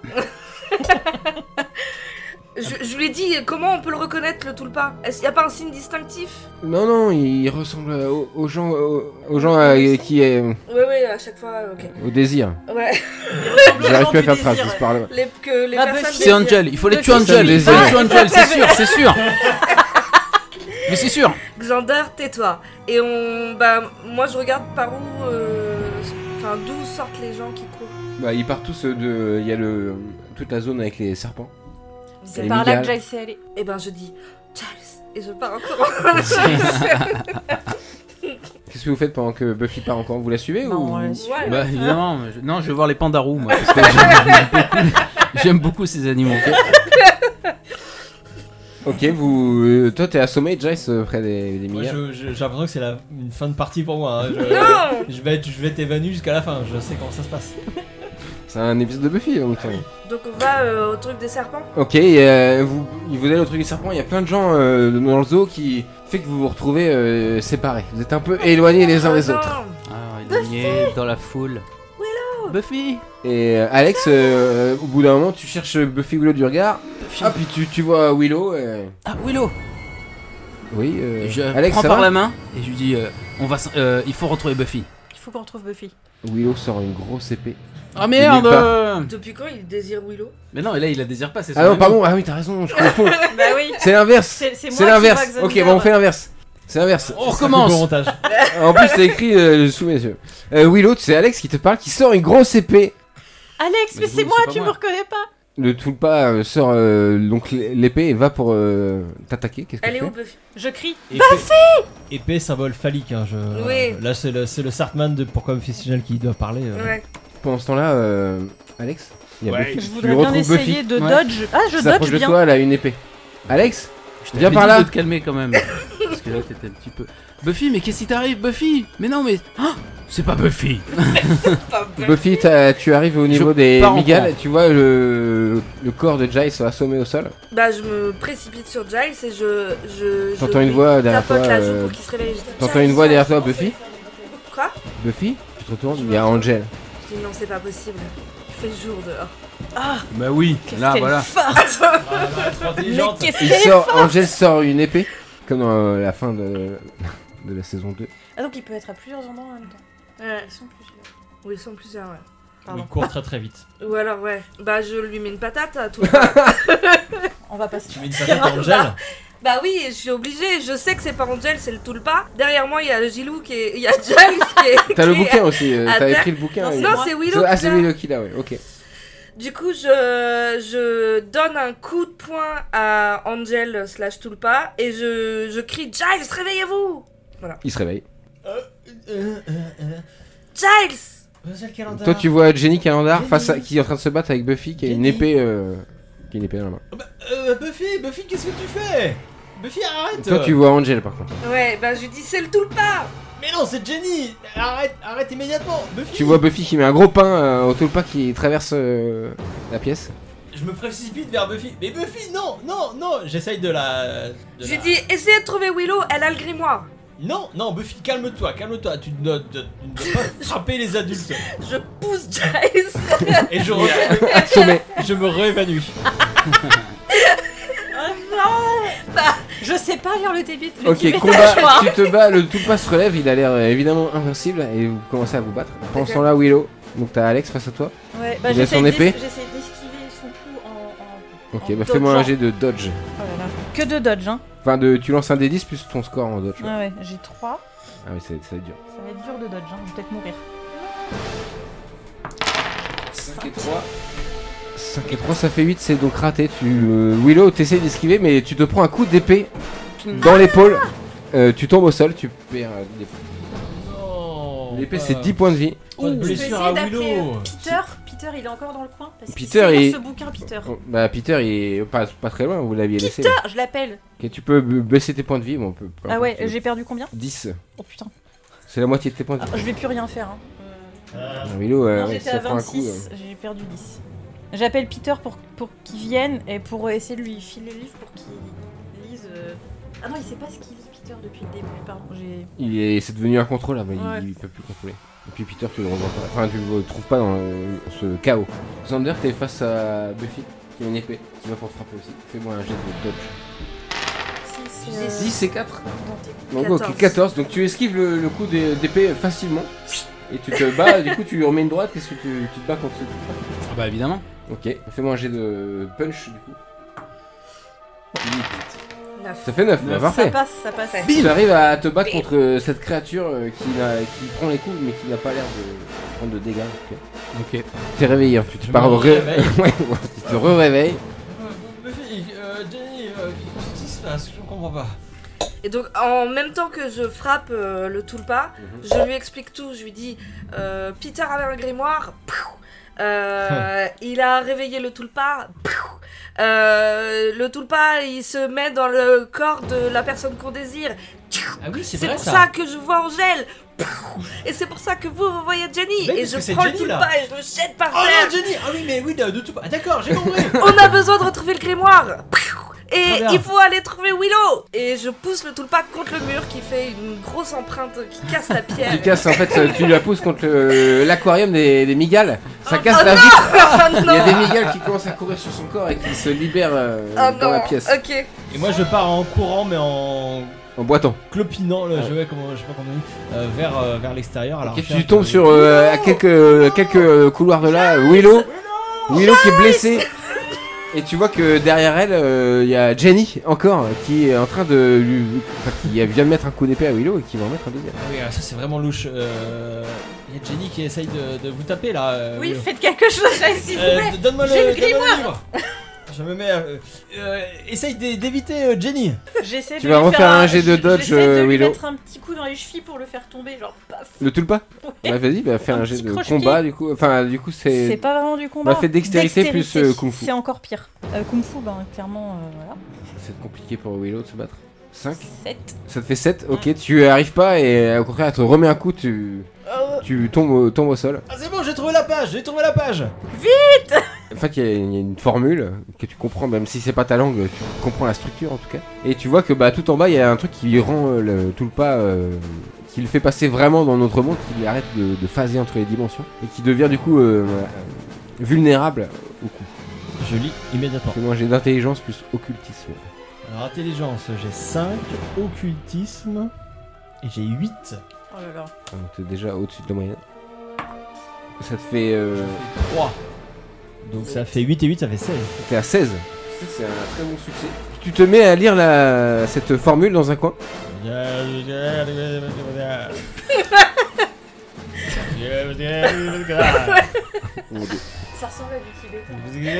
Je lui ai dit comment on peut le reconnaître, le tulpa. Est-ce qu'il n'y a pas un signe distinctif? Non, il ressemble aux gens qui est... Oui, à chaque fois, ok. Au désir. Ouais. J'arrive plus à faire phrase, je parle. Les personnes c'est Angel, il faut les tuer Angel. Il faut les tuer Angel, c'est sûr. Mais c'est sûr. Xander, tais-toi. Et moi je regarde par où... d'où sortent les gens qui courent. Ils partent tous de... Il y a toute la zone avec les serpents. C'est par là que Giles est allé. Et je dis Giles et je pars en courant. Qu'est-ce que vous faites pendant que Buffy part encore? Vous la suivez non, ou... on la suit. Ouais. Évidemment, je vais voir les pandarous moi parce que j'aime beaucoup ces animaux. Ok, toi t'es assommé, Jace, près des Moi, milliards. j'ai l'impression que c'est une fin de partie pour moi. Hein. Non. Je vais être évanoui jusqu'à la fin. Je sais comment ça se passe. C'est un épisode de Buffy, donc. Donc on va au truc des serpents. Ok, vous allez au truc des serpents, il y a plein de gens dans le zoo qui fait que vous vous retrouvez séparés. Vous êtes un peu éloignés les uns des autres. Ah, éloigné dans la foule. Willow. Buffy. Et Alex, au bout d'un moment, tu cherches Buffy Willow du regard. Ah, puis tu vois Willow. Ah, Willow. Oui, Je Alex, prends ça par va la main et je lui dis il faut retrouver Buffy. Il faut qu'on retrouve Buffy. Willow sort une grosse épée. Ah merde. Depuis quand il désire Willow? Mais non, et là il la désire pas, c'est Ah non, pardon, ah oui, t'as raison, je confonds. Bah oui. C'est l'inverse. C'est moi C'est l'inverse. qui vois Ok, Xander. bon, on fait l'inverse. C'est l'inverse. On recommence. En plus, c'est écrit sous mes yeux. Willow, c'est Alex qui te parle, qui sort une grosse épée. Alex, mais c'est moi, tu me reconnais pas? Le Tulpa sort donc l'épée et va pour t'attaquer. Qu'est-ce que Elle tu est où fais Buffy? Je crie. Buffy. Épée symbole phallique. Hein, Oui. Là, c'est le Sartman de Pourquoi Buffy Signal qui doit parler. Ouais. Pendant ce temps-là, Alex, il y a Ouais. Buffy. Je Tu voudrais bien retrouves essayer Buffy. de dodge. Ah, je S'approche dodge de bien. toi, elle a une épée. Alex, Je viens t'avais par dit là. de te calmer quand même. Parce que là t'étais un petit peu. Buffy, mais qu'est-ce qui t'arrive, Buffy? Mais non, mais. Ah, c'est pas Buffy. Buffy, tu arrives au niveau des pars en migales, courant. tu vois le corps de Giles assommé au sol. Bah je me précipite sur Giles et je T'entends une lui voix derrière tapote toi, la joue pour qu'il se réveille. Je dis, T'entends Giles, une voix Giles. derrière toi, Buffy? Quoi? Buffy, tu te retournes, il y a Angel. Je dis non c'est pas possible. Il fait jour dehors. Ah, Bah oui, là voilà. forte. Mais qu'est-ce Il qu'elle est sort, forte. Angel sort une épée, comme dans la fin de la saison 2. Ah, donc il peut être à plusieurs endroits en même temps. Ouais. Ils sont plusieurs. Oui ils sont plusieurs ouais. Il court très très vite. Ou alors ouais. Bah je lui mets une patate à tout. On va pas se Tu mets une patate à Angel. Bah oui, je suis obligée, je sais que c'est pas Angel, c'est le Tulpa. Derrière moi, il y a Gilou qui est. Il y a Giles qui est. T'as le qui est bouquin aussi, à t'avais terre. pris le bouquin. Non, c'est Willow. Ah, qui c'est l'a. Willow qui l'a, ouais, ok. Du coup, je donne un coup de poing à Angel / Tulpa et je crie Giles, réveillez-vous! Voilà. Il se réveille. Giles! Toi, tu vois Jenny Calendar qui est en train de se battre avec Buffy qui a une épée, qui a une épée dans la main. Buffy, qu'est-ce que tu fais? Buffy, arrête! Toi, tu vois Angel par contre. Ouais, bah je lui dis c'est le Tulpa! Mais non, c'est Jenny! Arrête immédiatement! Buffy! Tu vois Buffy qui met un gros pain au Tulpa qui traverse la pièce. Je me précipite vers Buffy. Mais Buffy, non! J'essaye de la. Je lui dis essayez de trouver Willow, elle a le grimoire. Non, Buffy, calme-toi. Tu ne dois pas frapper les adultes. Je pousse Giles. Et je me réévanouis. Oh non. Bah, je sais pas lire le débit. Ok, combat, tu te bats, le Tulpa se relève, il a l'air évidemment invincible et vous commencez à vous battre. Pendant ce temps-là, Willow, donc t'as Alex face à toi. Ouais, bah il a son épée. J'essaie d'esquiver son coup en. Ok, bah fais-moi un jet de dodge. Oh là là. Que de dodge, hein. Enfin, tu lances un D10 plus ton score en dodge. Ah ouais, j'ai 3. Ah oui, ça va être dur. Ça va être dur de dodge, hein. Je vais peut-être mourir. 5 et 3. 5 et 3, ça fait 8, c'est donc raté. Willow, t'essayes d'esquiver, mais tu te prends un coup d'épée dans l'épaule. Tu tombes au sol, tu perds l'épée. L'épée, c'est 10 points de vie. Pas de blessure à Willow. Peter, il est encore dans le coin parce Peter, qu'il sait lire ce bouquin, Peter. Bah, Peter, il est pas très loin, vous l'aviez laissé. Peter, je l'appelle. Ok, tu peux baisser tes points de vie. Bon, Ah ouais, j'ai perdu combien? 10. Oh putain. C'est la moitié de tes points de vie. Je vais plus rien faire. Willow, Non, ouais, j'étais ça à prend un coup. 26, j'ai perdu 10. J'appelle Peter pour qu'il vienne et pour essayer de lui filer le livre pour qu'il lise. Ah non, il sait pas ce qu'il lit, Peter, depuis le début, pardon. C'est devenu incontrôlable, Ouais. il peut plus contrôler. Et puis Peter, tu le revois pas. Enfin, tu le trouves pas dans ce chaos. Xander, t'es face à Buffy, qui a une épée, qui va pour te frapper aussi. Fais-moi un jet de dodge. 10 et 4. Donc, ok, 14. Donc tu esquives le coup d'épée facilement. Et tu te bats, du coup tu lui remets une droite, qu'est-ce que tu te bats contre ce coup? Ah bah évidemment. Ok, fais-moi un jet de punch du coup. 9. Ça fait 9, bah, parfait. Ça passe. Tu arrives à te battre contre cette créature qui prend les coups mais qui n'a pas l'air de prendre de dégâts. Ok. T'es réveillé, hein, tu te Je pars me réveille. ouais, tu te réveilles. Buffy, Jenny, qu'est-ce qui se passe? Je comprends pas. Et donc, en même temps que je frappe le Tulpa, je lui explique tout. Je lui dis Peter avait un grimoire. Il a réveillé le Tulpa. Le Tulpa, il se met dans le corps de la personne qu'on désire. Ah oui, c'est C'est vrai pour ça. ça que je vois Angèle. Et c'est pour ça que vous voyez Jenny. Mais Et parce je que c'est prends Jenny, le là. Tulpa et je le jette par Oh terre. non, Jenny. Ah oui, mais oui, de tout. Ah d'accord, j'ai compris. On a besoin de retrouver le grimoire. Et Très bien. il faut aller trouver Willow. Et je pousse le Tulpa contre le mur qui fait une grosse empreinte qui casse la pierre. Tu casses, en fait, tu la pousses contre l'aquarium des migales. Ça casse oh la non. vitre. Oh Il y a non. des migales qui commencent à courir sur son corps et qui se libèrent Oh dans la non. pièce. Ok. Et moi je pars en courant mais en boitant. Clopinant, je sais pas comment on dit, vers l'extérieur. Ok, tu tombes sur à quelques couloirs de là, Willow qui est blessée. Et tu vois que derrière elle, il y a Jenny encore qui est en train de qui vient de mettre un coup d'épée à Willow et qui va en mettre un deuxième. Ah oui, ça c'est vraiment louche. Il y a Jenny qui essaye de vous taper là. Oui, Willow. faites quelque chose, s'il vous plaît. Donne-moi J'ai le donne-moi grimoire. livre. Je me mets. Essaye d'éviter Jenny. J'essaie Tu de vas lui refaire faire un jet de dodge, j'essaie de lui Willow. mettre un petit coup dans les chevilles pour le faire tomber, genre paf. Le Tulpa Ouais. Bah vas-y, fais un jet petit de croche-pied. combat du coup. Enfin du coup c'est... C'est pas vraiment du combat. Bah fais dextérité plus kung fu. C'est encore pire. Kung fu, ben clairement, voilà. C'est compliqué pour Willow de se battre. 5 7. Ça te fait 7, ok, tu arrives pas et au contraire elle te remet un coup, tu tombes au sol. Ah c'est bon, j'ai trouvé la page. Vite. En fait, il y a une formule que tu comprends, même si c'est pas ta langue, tu comprends la structure en tout cas. Et tu vois que bah tout en bas, il y a un truc qui rend le Tulpa, qui le fait passer vraiment dans notre monde, qui arrête de phaser entre les dimensions et qui devient du coup vulnérable au coup. Je lis immédiatement. Fais-moi un jet d'intelligence plus occultisme. Alors intelligence, j'ai 5, occultisme et j'ai 8. Oh là là. Donc t'es déjà au-dessus de la moyenne. Ça te fait... 3. Donc ça fait 8 et 8, ça fait 16. T'es à 16. C'est un très bon succès. Tu te mets à lire cette formule dans un coin. Ça ressemble à du tibétain.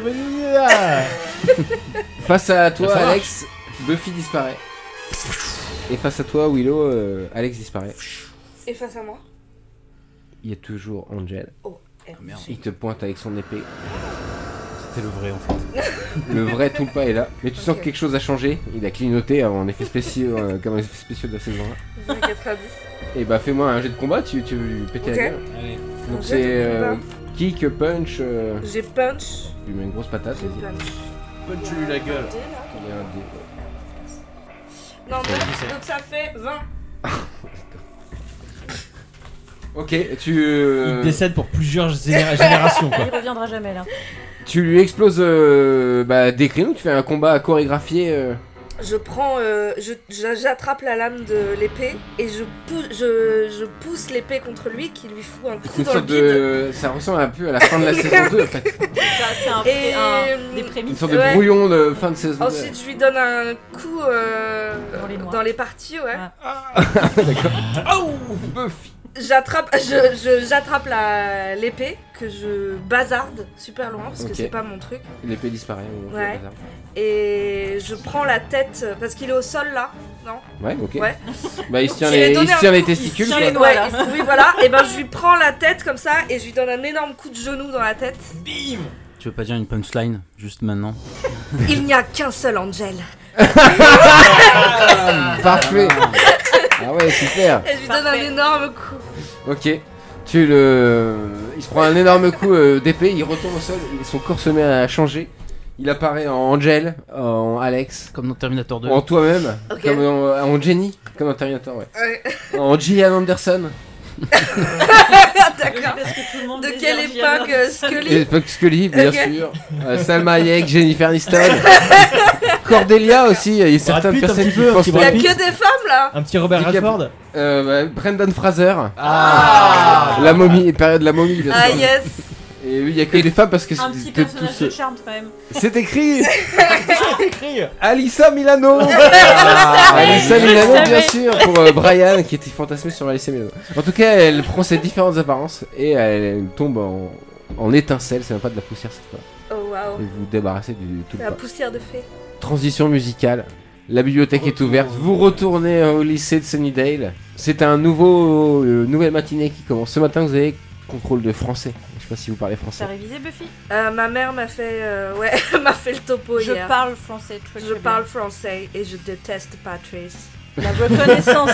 Face à toi, Ça marche. Alex, Buffy disparaît. Et face à toi, Willow, Alex disparaît. Et face à moi. Il y a toujours Angel. Oh, merde. Il te pointe avec son épée. C'était le vrai en fait. Le vrai Tulpa est là. Mais tu sens Ok. que quelque chose a changé. Il a clignoté en effet spéciaux, comme effet spéciaux de la saison 1. 90. Et bah fais-moi un jet de combat, tu veux lui péter Ok. la gueule. Allez. Donc Un jet c'est de combat. kick, punch, J'ai punch. tu mets une grosse patate, J'ai vas-y. punch. Punch-lui la gueule. Dé, là. Il y a un dé. Non, 9, donc ça fait 20. Ok, tu... Il décède pour plusieurs générations quoi. Il reviendra jamais là. Tu lui exploses des créneaux, tu fais un combat chorégraphié. Je prends, j'attrape la lame de l'épée et je pousse l'épée contre lui qui lui fout un coup Une dans le sorte bide. de... Ça ressemble un peu à la fin de la saison 2 en fait. C'est des Une prémices. sorte de Ouais. brouillon de fin de saison 2. Ensuite, je lui donne un coup dans les parties, ouais. D'accord. Oh Buffy. J'attrape l'épée que je bazarde super loin parce Ok. que c'est pas mon truc. L'épée disparaît. Ouais. Et je prends la tête parce qu'il est au sol là, non? Ouais, ok. Ouais. Bah il se tient Je lui ai les, donné un coup, testicules il se quoi. tient les doigts, là. Oui voilà. Et ben je lui prends la tête comme ça et je lui donne un énorme coup de genou dans la tête. Bim. Tu veux pas dire une punchline juste maintenant? Il n'y a qu'un seul Angel. Parfait. Ah ouais, super. Et je lui donne un énorme coup. Ok. Il se prend un énorme coup d'épée, il retourne au sol, son corps se met à changer. Il apparaît en Angel, en Alex, Comme dans Terminator 2. en toi-même, Ok. comme en Jenny, comme dans Terminator, ouais. Ouais. En Gillian Anderson, D'accord. Parce que tout le monde De désire quelle Gianna époque Anderson. Scully et Buck Scully, bien Ok. sûr, Salma Hayek, Jennifer Aniston, Cordelia aussi, il y a certaines Pitt, un personnes petit qui peu, un pensent petit Il y pas. a Brad Pitt. que des femmes là. Un petit Robert Redford. Brendan Fraser, Ah. la momie, période de la momie, bien sûr. Ah yes. Et oui, il y a que des femmes parce que Un petit c'était personnage de charme quand même. C'est écrit Écrit. Alissa Milano. Alissa Milano, bien sûr, pour Brian qui était fantasmé sur Alissa Milano. En tout cas, elle prend ses différentes apparences et elle tombe en étincelle. C'est même pas de la poussière cette fois. Oh waouh. Et vous vous débarrassez du tout. La poussière de fée. Transition musicale. La bibliothèque est ouverte. Vous retournez au lycée de Sunnydale. C'est un nouvelle matinée qui commence. Ce matin, vous avez contrôle de français. Je sais pas si vous parlez français. T'as révisé Buffy? Ma mère m'a fait, m'a fait le topo Je hier. parle français. Je parle français et je déteste Patrice. La reconnaissance.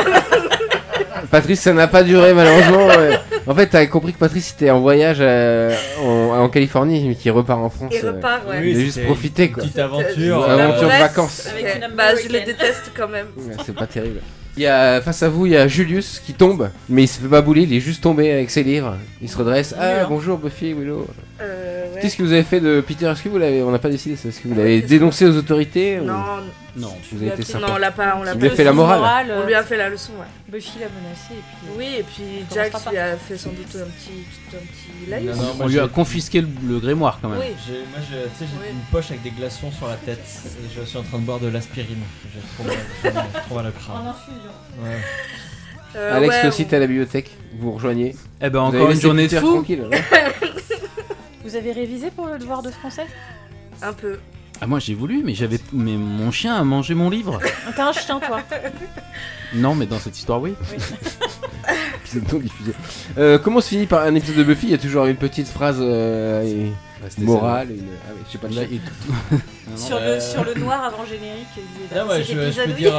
Patrice, ça n'a pas duré malheureusement. En fait, t'avais compris que Patrice était en voyage en Californie, mais qu'il repart en France. Il repart, ouais. Il a juste profité, quoi. Petite aventure. Aventure de vacances. Avec une je le déteste quand même. Ouais, c'est pas terrible. Face à vous, il y a Julius qui tombe, mais il se fait pas bouler, il est juste tombé avec ses livres. Il se redresse. Ah, bonjour Buffy, Willow. Ouais. Qu'est-ce que vous avez fait de Peter? Est-ce que vous l'avez... On n'a pas décidé ça. Est-ce que vous l'avez dénoncé aux autorités ou... Non. Vous avez été sympa. Non, on l'a pas. On lui a fait la morale. On lui a fait la leçon, ouais. Buffy l'a menacé et puis. Oui, et puis Jax lui a fait sans doute un petit live. Non, on lui a confisqué le grimoire quand même. Oui. Moi, j'ai une poche avec des glaçons sur la tête et je suis en train de boire de l'aspirine. J'ai trop mal au crâne. En infusion. Ouais. Alex aussi, t'es à la bibliothèque. Vous rejoiez. Eh ben, encore une journée de fou. Tranquille. Ouais. Vous avez révisé pour le devoir de français? Un peu. Ah, moi j'ai voulu, mais mon chien a mangé mon livre. T'as un chien, toi? Non, mais dans cette histoire, oui. Épisode non diffusé. Comment se finit par un épisode de Buffy? Il y a toujours une petite phrase morale. Ah oui, je sais pas de sur le noir avant générique. Je peux dire.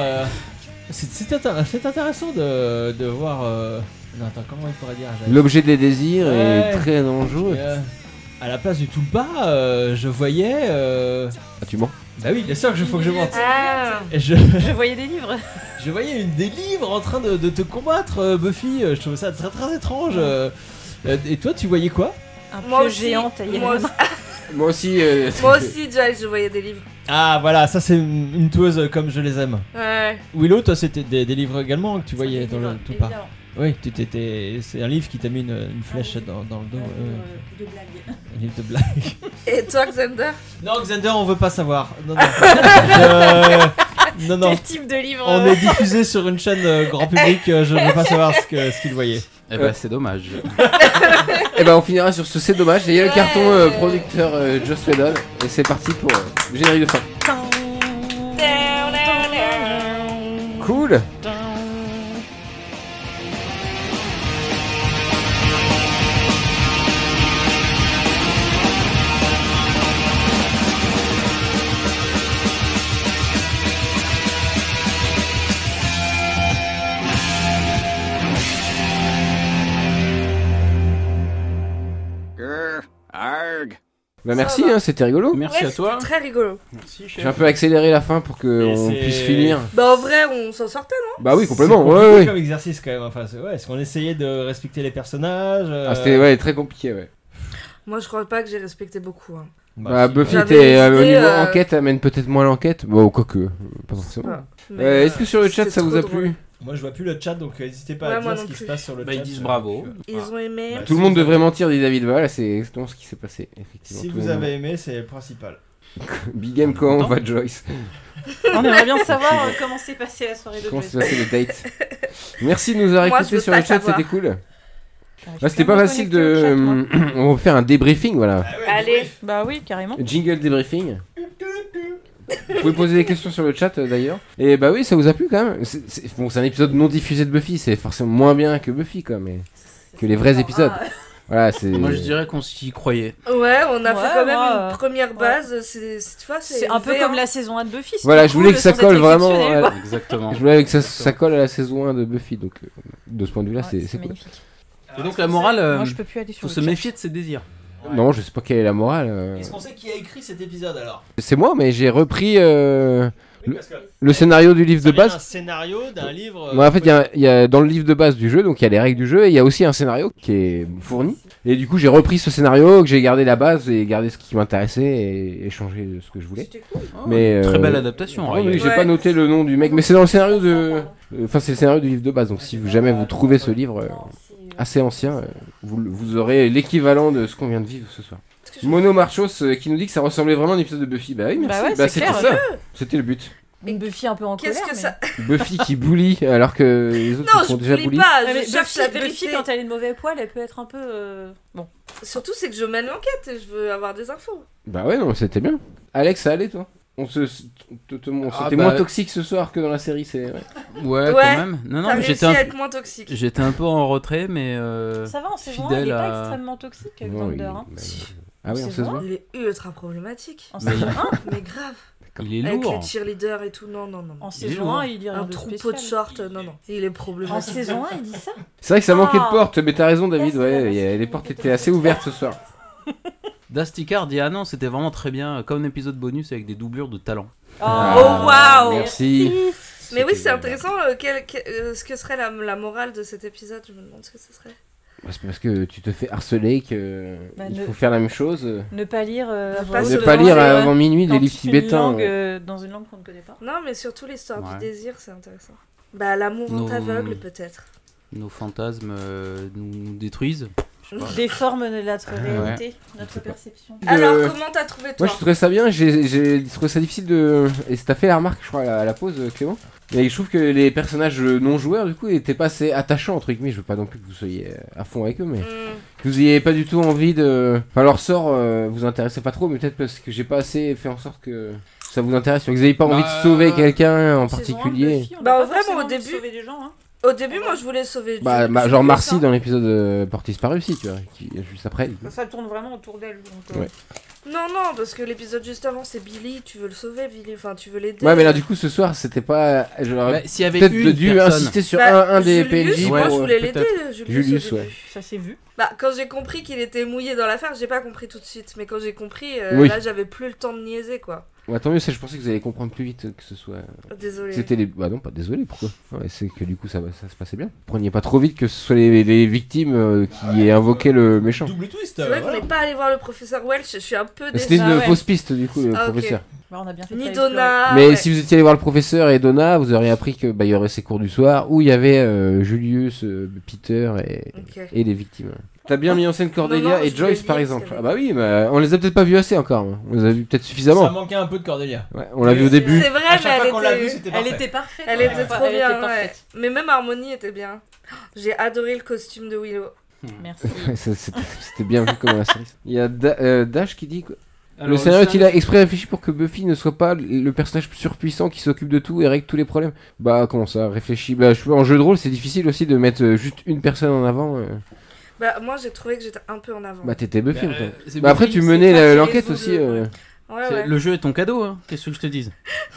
C'est intéressant de voir. Non, attends, comment il pourrait dire? L'objet des désirs est très dangereux. À la place du tulpa, je voyais. Ah, tu mens? Bah oui, bien sûr qu'il faut que je mente. Et je voyais des livres. Je voyais des livres en train de te combattre, Buffy. Je trouvais ça très très étrange. Et toi, tu voyais quoi? Un pieu géant taillé. Moi aussi. Moi aussi, Jack, je voyais des livres. Ah voilà, ça c'est une tueuse comme je les aime. Ouais. Willow, toi c'était des livres également que tu voyais dans le tulpa. Évidemment. Oui, c'est un livre qui t'a mis une flèche dans le dos. De blagues. Un livre de blagues. Et toi, Xander? Non, Xander, on veut pas savoir. Non. Quel type de livre? On est diffusé sur une chaîne grand public, je veux pas savoir ce qu'il voyait. Eh ben, c'est dommage. Eh ben, on finira sur ce c'est dommage. Il y a le carton producteur Joss Whedon. Et c'est parti pour le générique de fin. Cool. Bah merci, c'était rigolo. Merci à toi. Très rigolo. Merci, chef. J'ai un peu accéléré la fin pour qu'on puisse finir. Bah en vrai, on s'en sortait, non? Bah oui, complètement. C'est compliqué Ouais. comme exercice quand même. Enfin, est-ce qu'on essayait de respecter les personnages? C'était très compliqué, ouais. Moi, je crois pas que j'ai respecté beaucoup. Hein. Bah, Buffy J'avais était au hésité, niveau enquête, amène peut-être moins l'enquête. Bon, quoique, pas forcément. Est-ce que sur le chat ça vous a plu? Moi je vois plus le chat, donc n'hésitez pas Ouais, à moi dire ce non qui se plus. passe sur le Bah, chat. ils disent bravo. Ils ont aimé. Tout le monde devrait mentir, dit David. Voilà, c'est exactement ce qui s'est passé. Effectivement. Si Tout vous le monde- avez aimé, c'est le principal. Big Game, comment va Joyce? On aimerait bien savoir comment s'est passée la soirée de Comment Joyce. s'est passé le date? Merci de nous avoir Moi, je écoutés veux sur pas le chat, savoir. c'était cool. J'ai C'était quand pas même facile connecté au chat, moi. de. On va faire un débriefing, voilà. Allez. Bah oui, carrément. Jingle débriefing. Vous pouvez poser des questions sur le chat d'ailleurs. Et bah oui, ça vous a plu quand même. Bon, c'est un épisode non diffusé de Buffy, c'est forcément moins bien que Buffy quoi, mais que les vrais épisodes. Voilà, c'est. Moi je dirais qu'on s'y croyait. Ouais, on a fait quand même moi, une première base. Tu vois, C'est un peu V1. comme la saison 1 de Buffy. c'était Voilà, je voulais cool que ça sans colle être vraiment. exceptionnel, quoi. Exactement. Je voulais que ça colle à la saison 1 de Buffy, donc de ce point de vue-là, Ouais, c'est cool. magnifique. Et donc la morale, Moi, je peux plus aller sur faut le se chat. méfier de ses désirs. Non, je sais pas quelle est la morale. Est-ce qu'on sait qui a écrit cet épisode alors? C'est moi, mais j'ai repris Oui, parce que le scénario du livre ça de vient base. d'un scénario d'un livre. Ouais, en fait, il y a dans le livre de base du jeu, donc il y a les règles du jeu, et il y a aussi un scénario qui est fourni. Et du coup, j'ai repris ce scénario, que j'ai gardé la base et gardé ce qui m'intéressait et changé ce que je voulais. C'était cool. Mais Très belle adaptation. oui, Ray. j'ai pas noté le nom du mec, mais c'est dans le scénario de. Enfin, c'est le scénario du livre de base, donc si jamais vous trouvez ce livre assez ancien, vous aurez l'équivalent de ce qu'on vient de vivre ce soir. Mono Marchos qui nous dit que ça ressemblait vraiment à un épisode de Buffy. Bah oui, merci. Bah ouais, c'est c'était clair. ça. C'était le but. Une Buffy un peu en colère. Qu'est-ce que mais- ça. Buffy qui bully alors que les autres Non, ils sont je déjà bully bully. pas. Ouais, mais Je cherche la Buffy, vérité. quand elle est de mauvais poil, elle peut être un peu. Bon. Surtout, c'est que je mène l'enquête et je veux avoir des infos. Bah ouais, non, c'était bien. Alex, ça allait toi? C'était moins toxique ce soir que dans la série, c'est vrai. Ouais, quand même. Non, t'as mais réussi à être moins toxique. J'étais un peu en retrait, mais ça va, en saison 1, il est pas extrêmement toxique, Xander. Hein. Ah oui, en saison 1 il est ultra problématique. En saison 1 mais grave. Il est avec lourd. les cheerleaders et tout, non. En saison 1, il dit rien un de troupeau de shorts, non. Il est problématique. En saison 1, il dit ça. C'est vrai que ça manquait de portes, mais t'as raison, David. Ouais, les portes étaient assez ouvertes ce soir. Dastikar dit non, c'était vraiment très bien, comme un épisode bonus avec des doublures de talent. Oh waouh. Merci. Mais oui, c'est intéressant. Ce que serait la morale de cet épisode, je me demande ce que ce serait. C'est parce que tu te fais harceler que il faut faire la même chose. Ne pas lire avant minuit des livres tibétains. Dans une langue qu'on ne connaît pas. Non, mais surtout l'histoire du désir, c'est intéressant. Bah, l'amour en t'aveugle, peut-être. Nos fantasmes nous détruisent. Déforme notre réalité, notre perception. Alors, comment t'as trouvé toi? Moi, je trouvais ça bien. J'ai trouvé ça difficile de. Et t'as fait la remarque, je crois, à la pause, Clément. Et je trouve que les personnages non joueurs, du coup, étaient pas assez attachants, entre guillemets. Je veux pas non plus que vous soyez à fond avec eux, mais que vous ayez pas du tout envie de. Enfin, leur sort vous intéressait pas trop, mais peut-être parce que j'ai pas assez fait en sorte que ça vous intéresse. Que vous avez pas envie de sauver quelqu'un en particulier. Bah, vraiment, au début. Sauver des gens, hein. Au début, moi, je voulais sauver. Genre Marcy dans l'épisode Porte disparue aussi, tu vois, qui juste après. Ça tourne vraiment autour d'elle. Donc, ouais. Non, parce que l'épisode juste avant, c'est Billy, tu veux le sauver, Billy, enfin, tu veux l'aider. Ouais, mais là, du coup, ce soir, c'était pas. J'aurais s'il y avait peut-être dû insister sur un des PNJ. Moi, je voulais l'aider, Julius, ouais. Ça s'est vu. Bah, quand j'ai compris qu'il était mouillé dans l'affaire, j'ai pas compris tout de suite. Mais quand j'ai compris, là, j'avais plus le temps de niaiser, quoi. Ouais, tant mieux, je pensais que vous alliez comprendre plus vite que ce soit. Désolé. C'était les. Bah non, pas désolé, pourquoi c'est que du coup ça se passait bien. Preniez pas trop vite que ce soit les victimes qui aient invoqué le méchant. Double twist. C'est vrai qu'on n'est pas allé voir le professeur Welch, je suis un peu déçue. C'était une fausse piste du coup, le professeur. Bah, on a bien fait ni Donna. Mais si vous étiez allé voir le professeur et Donna, vous auriez appris que il y aurait ces cours du soir où il y avait Julius, Peter et les victimes. T'as bien mis en scène Cordelia et Joyce par exemple. Ah bah oui, on les a peut-être pas vus assez encore. On les a vus peut-être suffisamment. Ça manquait un peu de Cordelia. Ouais, on l'a vu au début. C'est vrai, mais elle était parfaite. Elle était trop bien. Ouais. Mais même Harmony était bien. J'ai adoré le costume de Willow. Merci. C'était bien vu comme la série. Il y a Dash qui dit que le scénario il a exprès réfléchi pour que Buffy ne soit pas le personnage surpuissant qui s'occupe de tout et règle tous les problèmes. Bah comment ça, réfléchis. Bah en jeu de rôle c'est difficile aussi de mettre juste une personne en avant. Bah moi j'ai trouvé que j'étais un peu en avant. Bah t'étais Buffy en fait. Bah après tu menais l'enquête aussi. Ouais. Le jeu est ton cadeau, hein. Qu'est-ce que je te dise?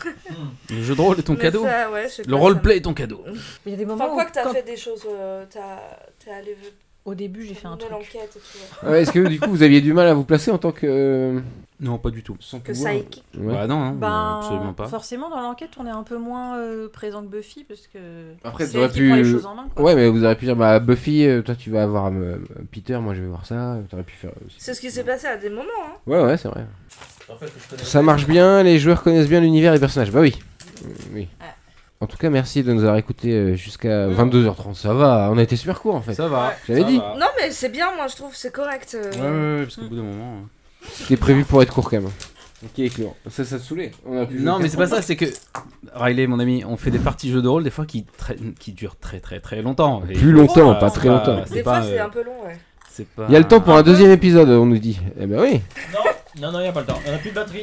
Le jeu de rôle est ton cadeau. Ça, le roleplay est ton cadeau. Il y a des moments où t'as fait des choses, t'es allé. Au début, j'ai fait un truc. L'enquête et tout. Est-ce que du coup vous aviez du mal à vous placer en tant que non, pas du tout. Que psychic. Bah non, absolument pas. Forcément, dans l'enquête, on est un peu moins présent que Buffy parce que. Après, c'est elle qui prend les choses en main. Quoi. Ouais, mais vous auriez pu dire, bah Buffy, toi tu vas avoir Peter, moi je vais voir ça. T'aurais pu faire aussi. C'est ce qui s'est passé à des moments. Hein. Ouais, c'est vrai. Ça marche bien, les joueurs connaissent bien l'univers et les personnages. Bah oui. En tout cas, merci de nous avoir écoutés jusqu'à 22h30. Ça va, on a été super court en fait. Ça va. J'avais dit. Non, mais c'est bien, moi je trouve, c'est correct. Ouais, parce qu'au bout d'un moment. C'était prévu pour être court quand même. Ok, Clément. Ça te saoulait. Non, mais c'est pas ça, c'est que. Riley, mon ami, on fait des parties jeux de rôle des fois qui durent très très très longtemps. Plus longtemps, pas très longtemps. Des fois, c'est un peu long, ouais. Il y a le temps pour un deuxième épisode, on nous dit. Eh ben oui. Non, il y a pas le temps. On a plus de batterie.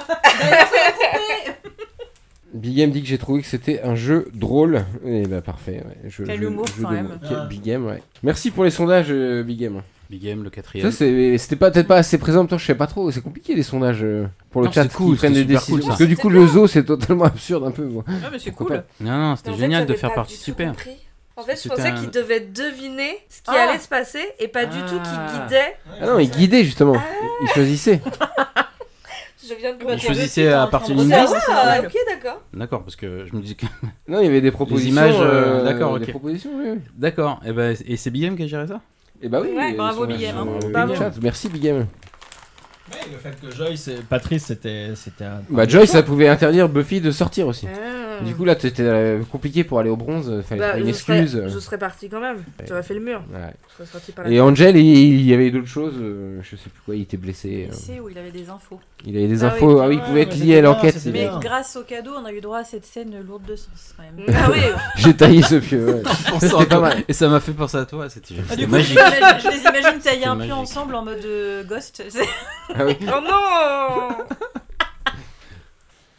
Big Game dit que j'ai trouvé que c'était un jeu drôle. Et bah parfait. Ouais. Quel humour quand même. Big Game, ouais. Merci pour les sondages, Big Game. Big Game, le 4ème. Ça, c'était peut-être pas assez présent, je sais pas trop. C'est compliqué les sondages pour le chat qui prennent des décisions. Cool, parce que du coup, le zoo, c'est totalement absurde un peu. Ouais, mais c'est cool. Non, c'était génial de faire participer. En fait, je pensais qu'il devait deviner ce qui allait se passer et pas du tout qu'il guidait. Ah non, il guidait justement. Il choisissait. Je viens de Il choisissait à partir d'une liste. Ok, d'accord. D'accord, parce que je me disais que. Non, il y avait des propositions. Les images, d'accord, ok. Des propositions, oui. D'accord, et c'est Big Game qui a géré ça? Et bah oui. Bravo Big Game. Merci Big Game. Ouais, le fait que Joyce et Patrice c'était un. Bah Joyce, ça pouvait interdire Buffy de sortir aussi. Du coup là, c'était compliqué pour aller au bronze. Fallait une excuse. Je serais parti quand même. J'aurais fait le mur. Ouais. Et Angel, il y avait d'autres choses. Je sais plus quoi. Il était blessé. Où il avait des infos. Il avait des infos. Ah oui, il pouvait être lié à l'enquête. Mais grâce au cadeau, on a eu droit à cette scène lourde de sens quand même. Ah oui. J'ai taillé ce pieu. C'était pas mal. Et ça m'a fait penser à toi. C'était magique. Je les imagine tailler un peu ensemble en mode Ghost. Ah oui. Oh non.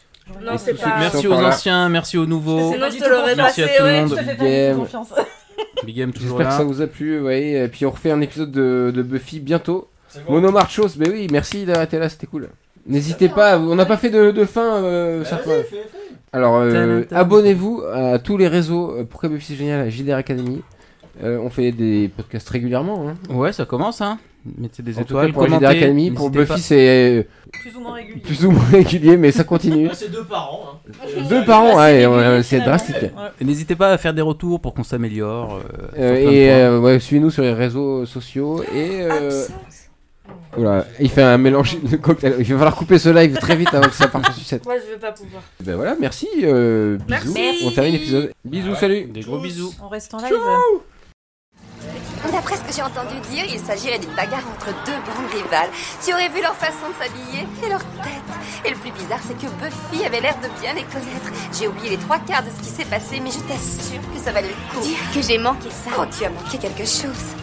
Non, Et c'est tous ceux pas. qui Merci sont aux par là. anciens, merci aux nouveaux. Sinon, je te l'aurais Merci passé, à tout le ouais. monde. Je te fais pas Big du tout Game. confiance. Big Game toujours J'espère que là. ça vous a plu. Et puis on refait un épisode de Buffy bientôt. Monomarchos, mais oui, merci d'avoir été là, c'était cool. N'hésitez pas, on n'a pas fait de fin. certains. Alors, abonnez-vous à tous les réseaux. Pourquoi Buffy c'est génial, à JDR Academy. On fait des podcasts régulièrement. Hein. Ouais, ça commence, hein. Mettez des En tout étoiles, cas, pour JDR commentez. Academy, pour n'hésitez Buffy pas. c'est Plus ou moins régulier. plus ou moins régulier, mais ça continue. C'est 2 par an. Hein. 2 par an, c'est drastique. Et n'hésitez pas à faire des retours pour qu'on s'améliore. Ouais, suivez-nous sur les réseaux sociaux et voilà, il fait un mélange de cocktail. Il va falloir couper ce live très vite avant que ça parte en sucette. Moi, je vais pas pouvoir. Ben voilà, merci. Bisous. Merci. On termine l'épisode. Bisous, salut. Des gros bisous. On reste en live. D'après ce que j'ai entendu dire, il s'agirait d'une bagarre entre 2 bandes rivales. Tu aurais vu leur façon de s'habiller et leur tête. Et le plus bizarre, c'est que Buffy avait l'air de bien les connaître. J'ai oublié les 3 quarts de ce qui s'est passé, mais je t'assure que ça valait le coup. Dire que j'ai manqué ça. Oh, tu as manqué quelque chose.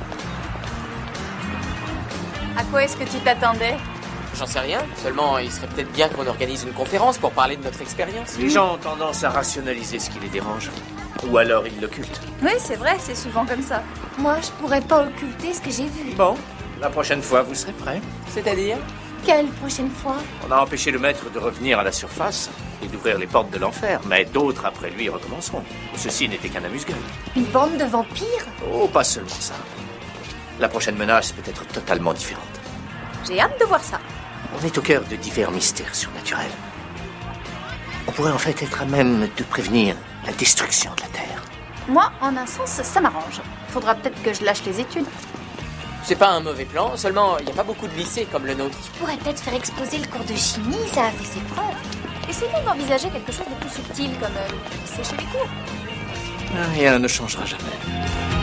À quoi est-ce que tu t'attendais? J'en sais rien, seulement il serait peut-être bien qu'on organise une conférence pour parler de notre expérience. Les gens ont tendance à rationaliser ce qui les dérange. Ou alors ils l'occultent. Oui, c'est vrai, c'est souvent comme ça. Moi, je pourrais pas occulter ce que j'ai vu. Bon, la prochaine fois, vous serez prêts. C'est-à-dire? Quelle prochaine fois? On a empêché le maître de revenir à la surface et d'ouvrir les portes de l'enfer, mais d'autres après lui recommenceront. Ceci n'était qu'un amuse-gueule. Une bande de vampires? Oh, pas seulement ça. La prochaine menace peut être totalement différente. J'ai hâte de voir ça. On est au cœur de divers mystères surnaturels. On pourrait en fait être à même de prévenir la destruction de la Terre. Moi, en un sens, ça m'arrange. Faudra peut-être que je lâche les études. C'est pas un mauvais plan, seulement il n'y a pas beaucoup de lycées comme le nôtre. Tu pourrais peut-être faire exploser le cours de chimie, ça a fait ses preuves. Essayons d'envisager quelque chose de plus subtil, comme sécher les cours. Rien ne changera jamais.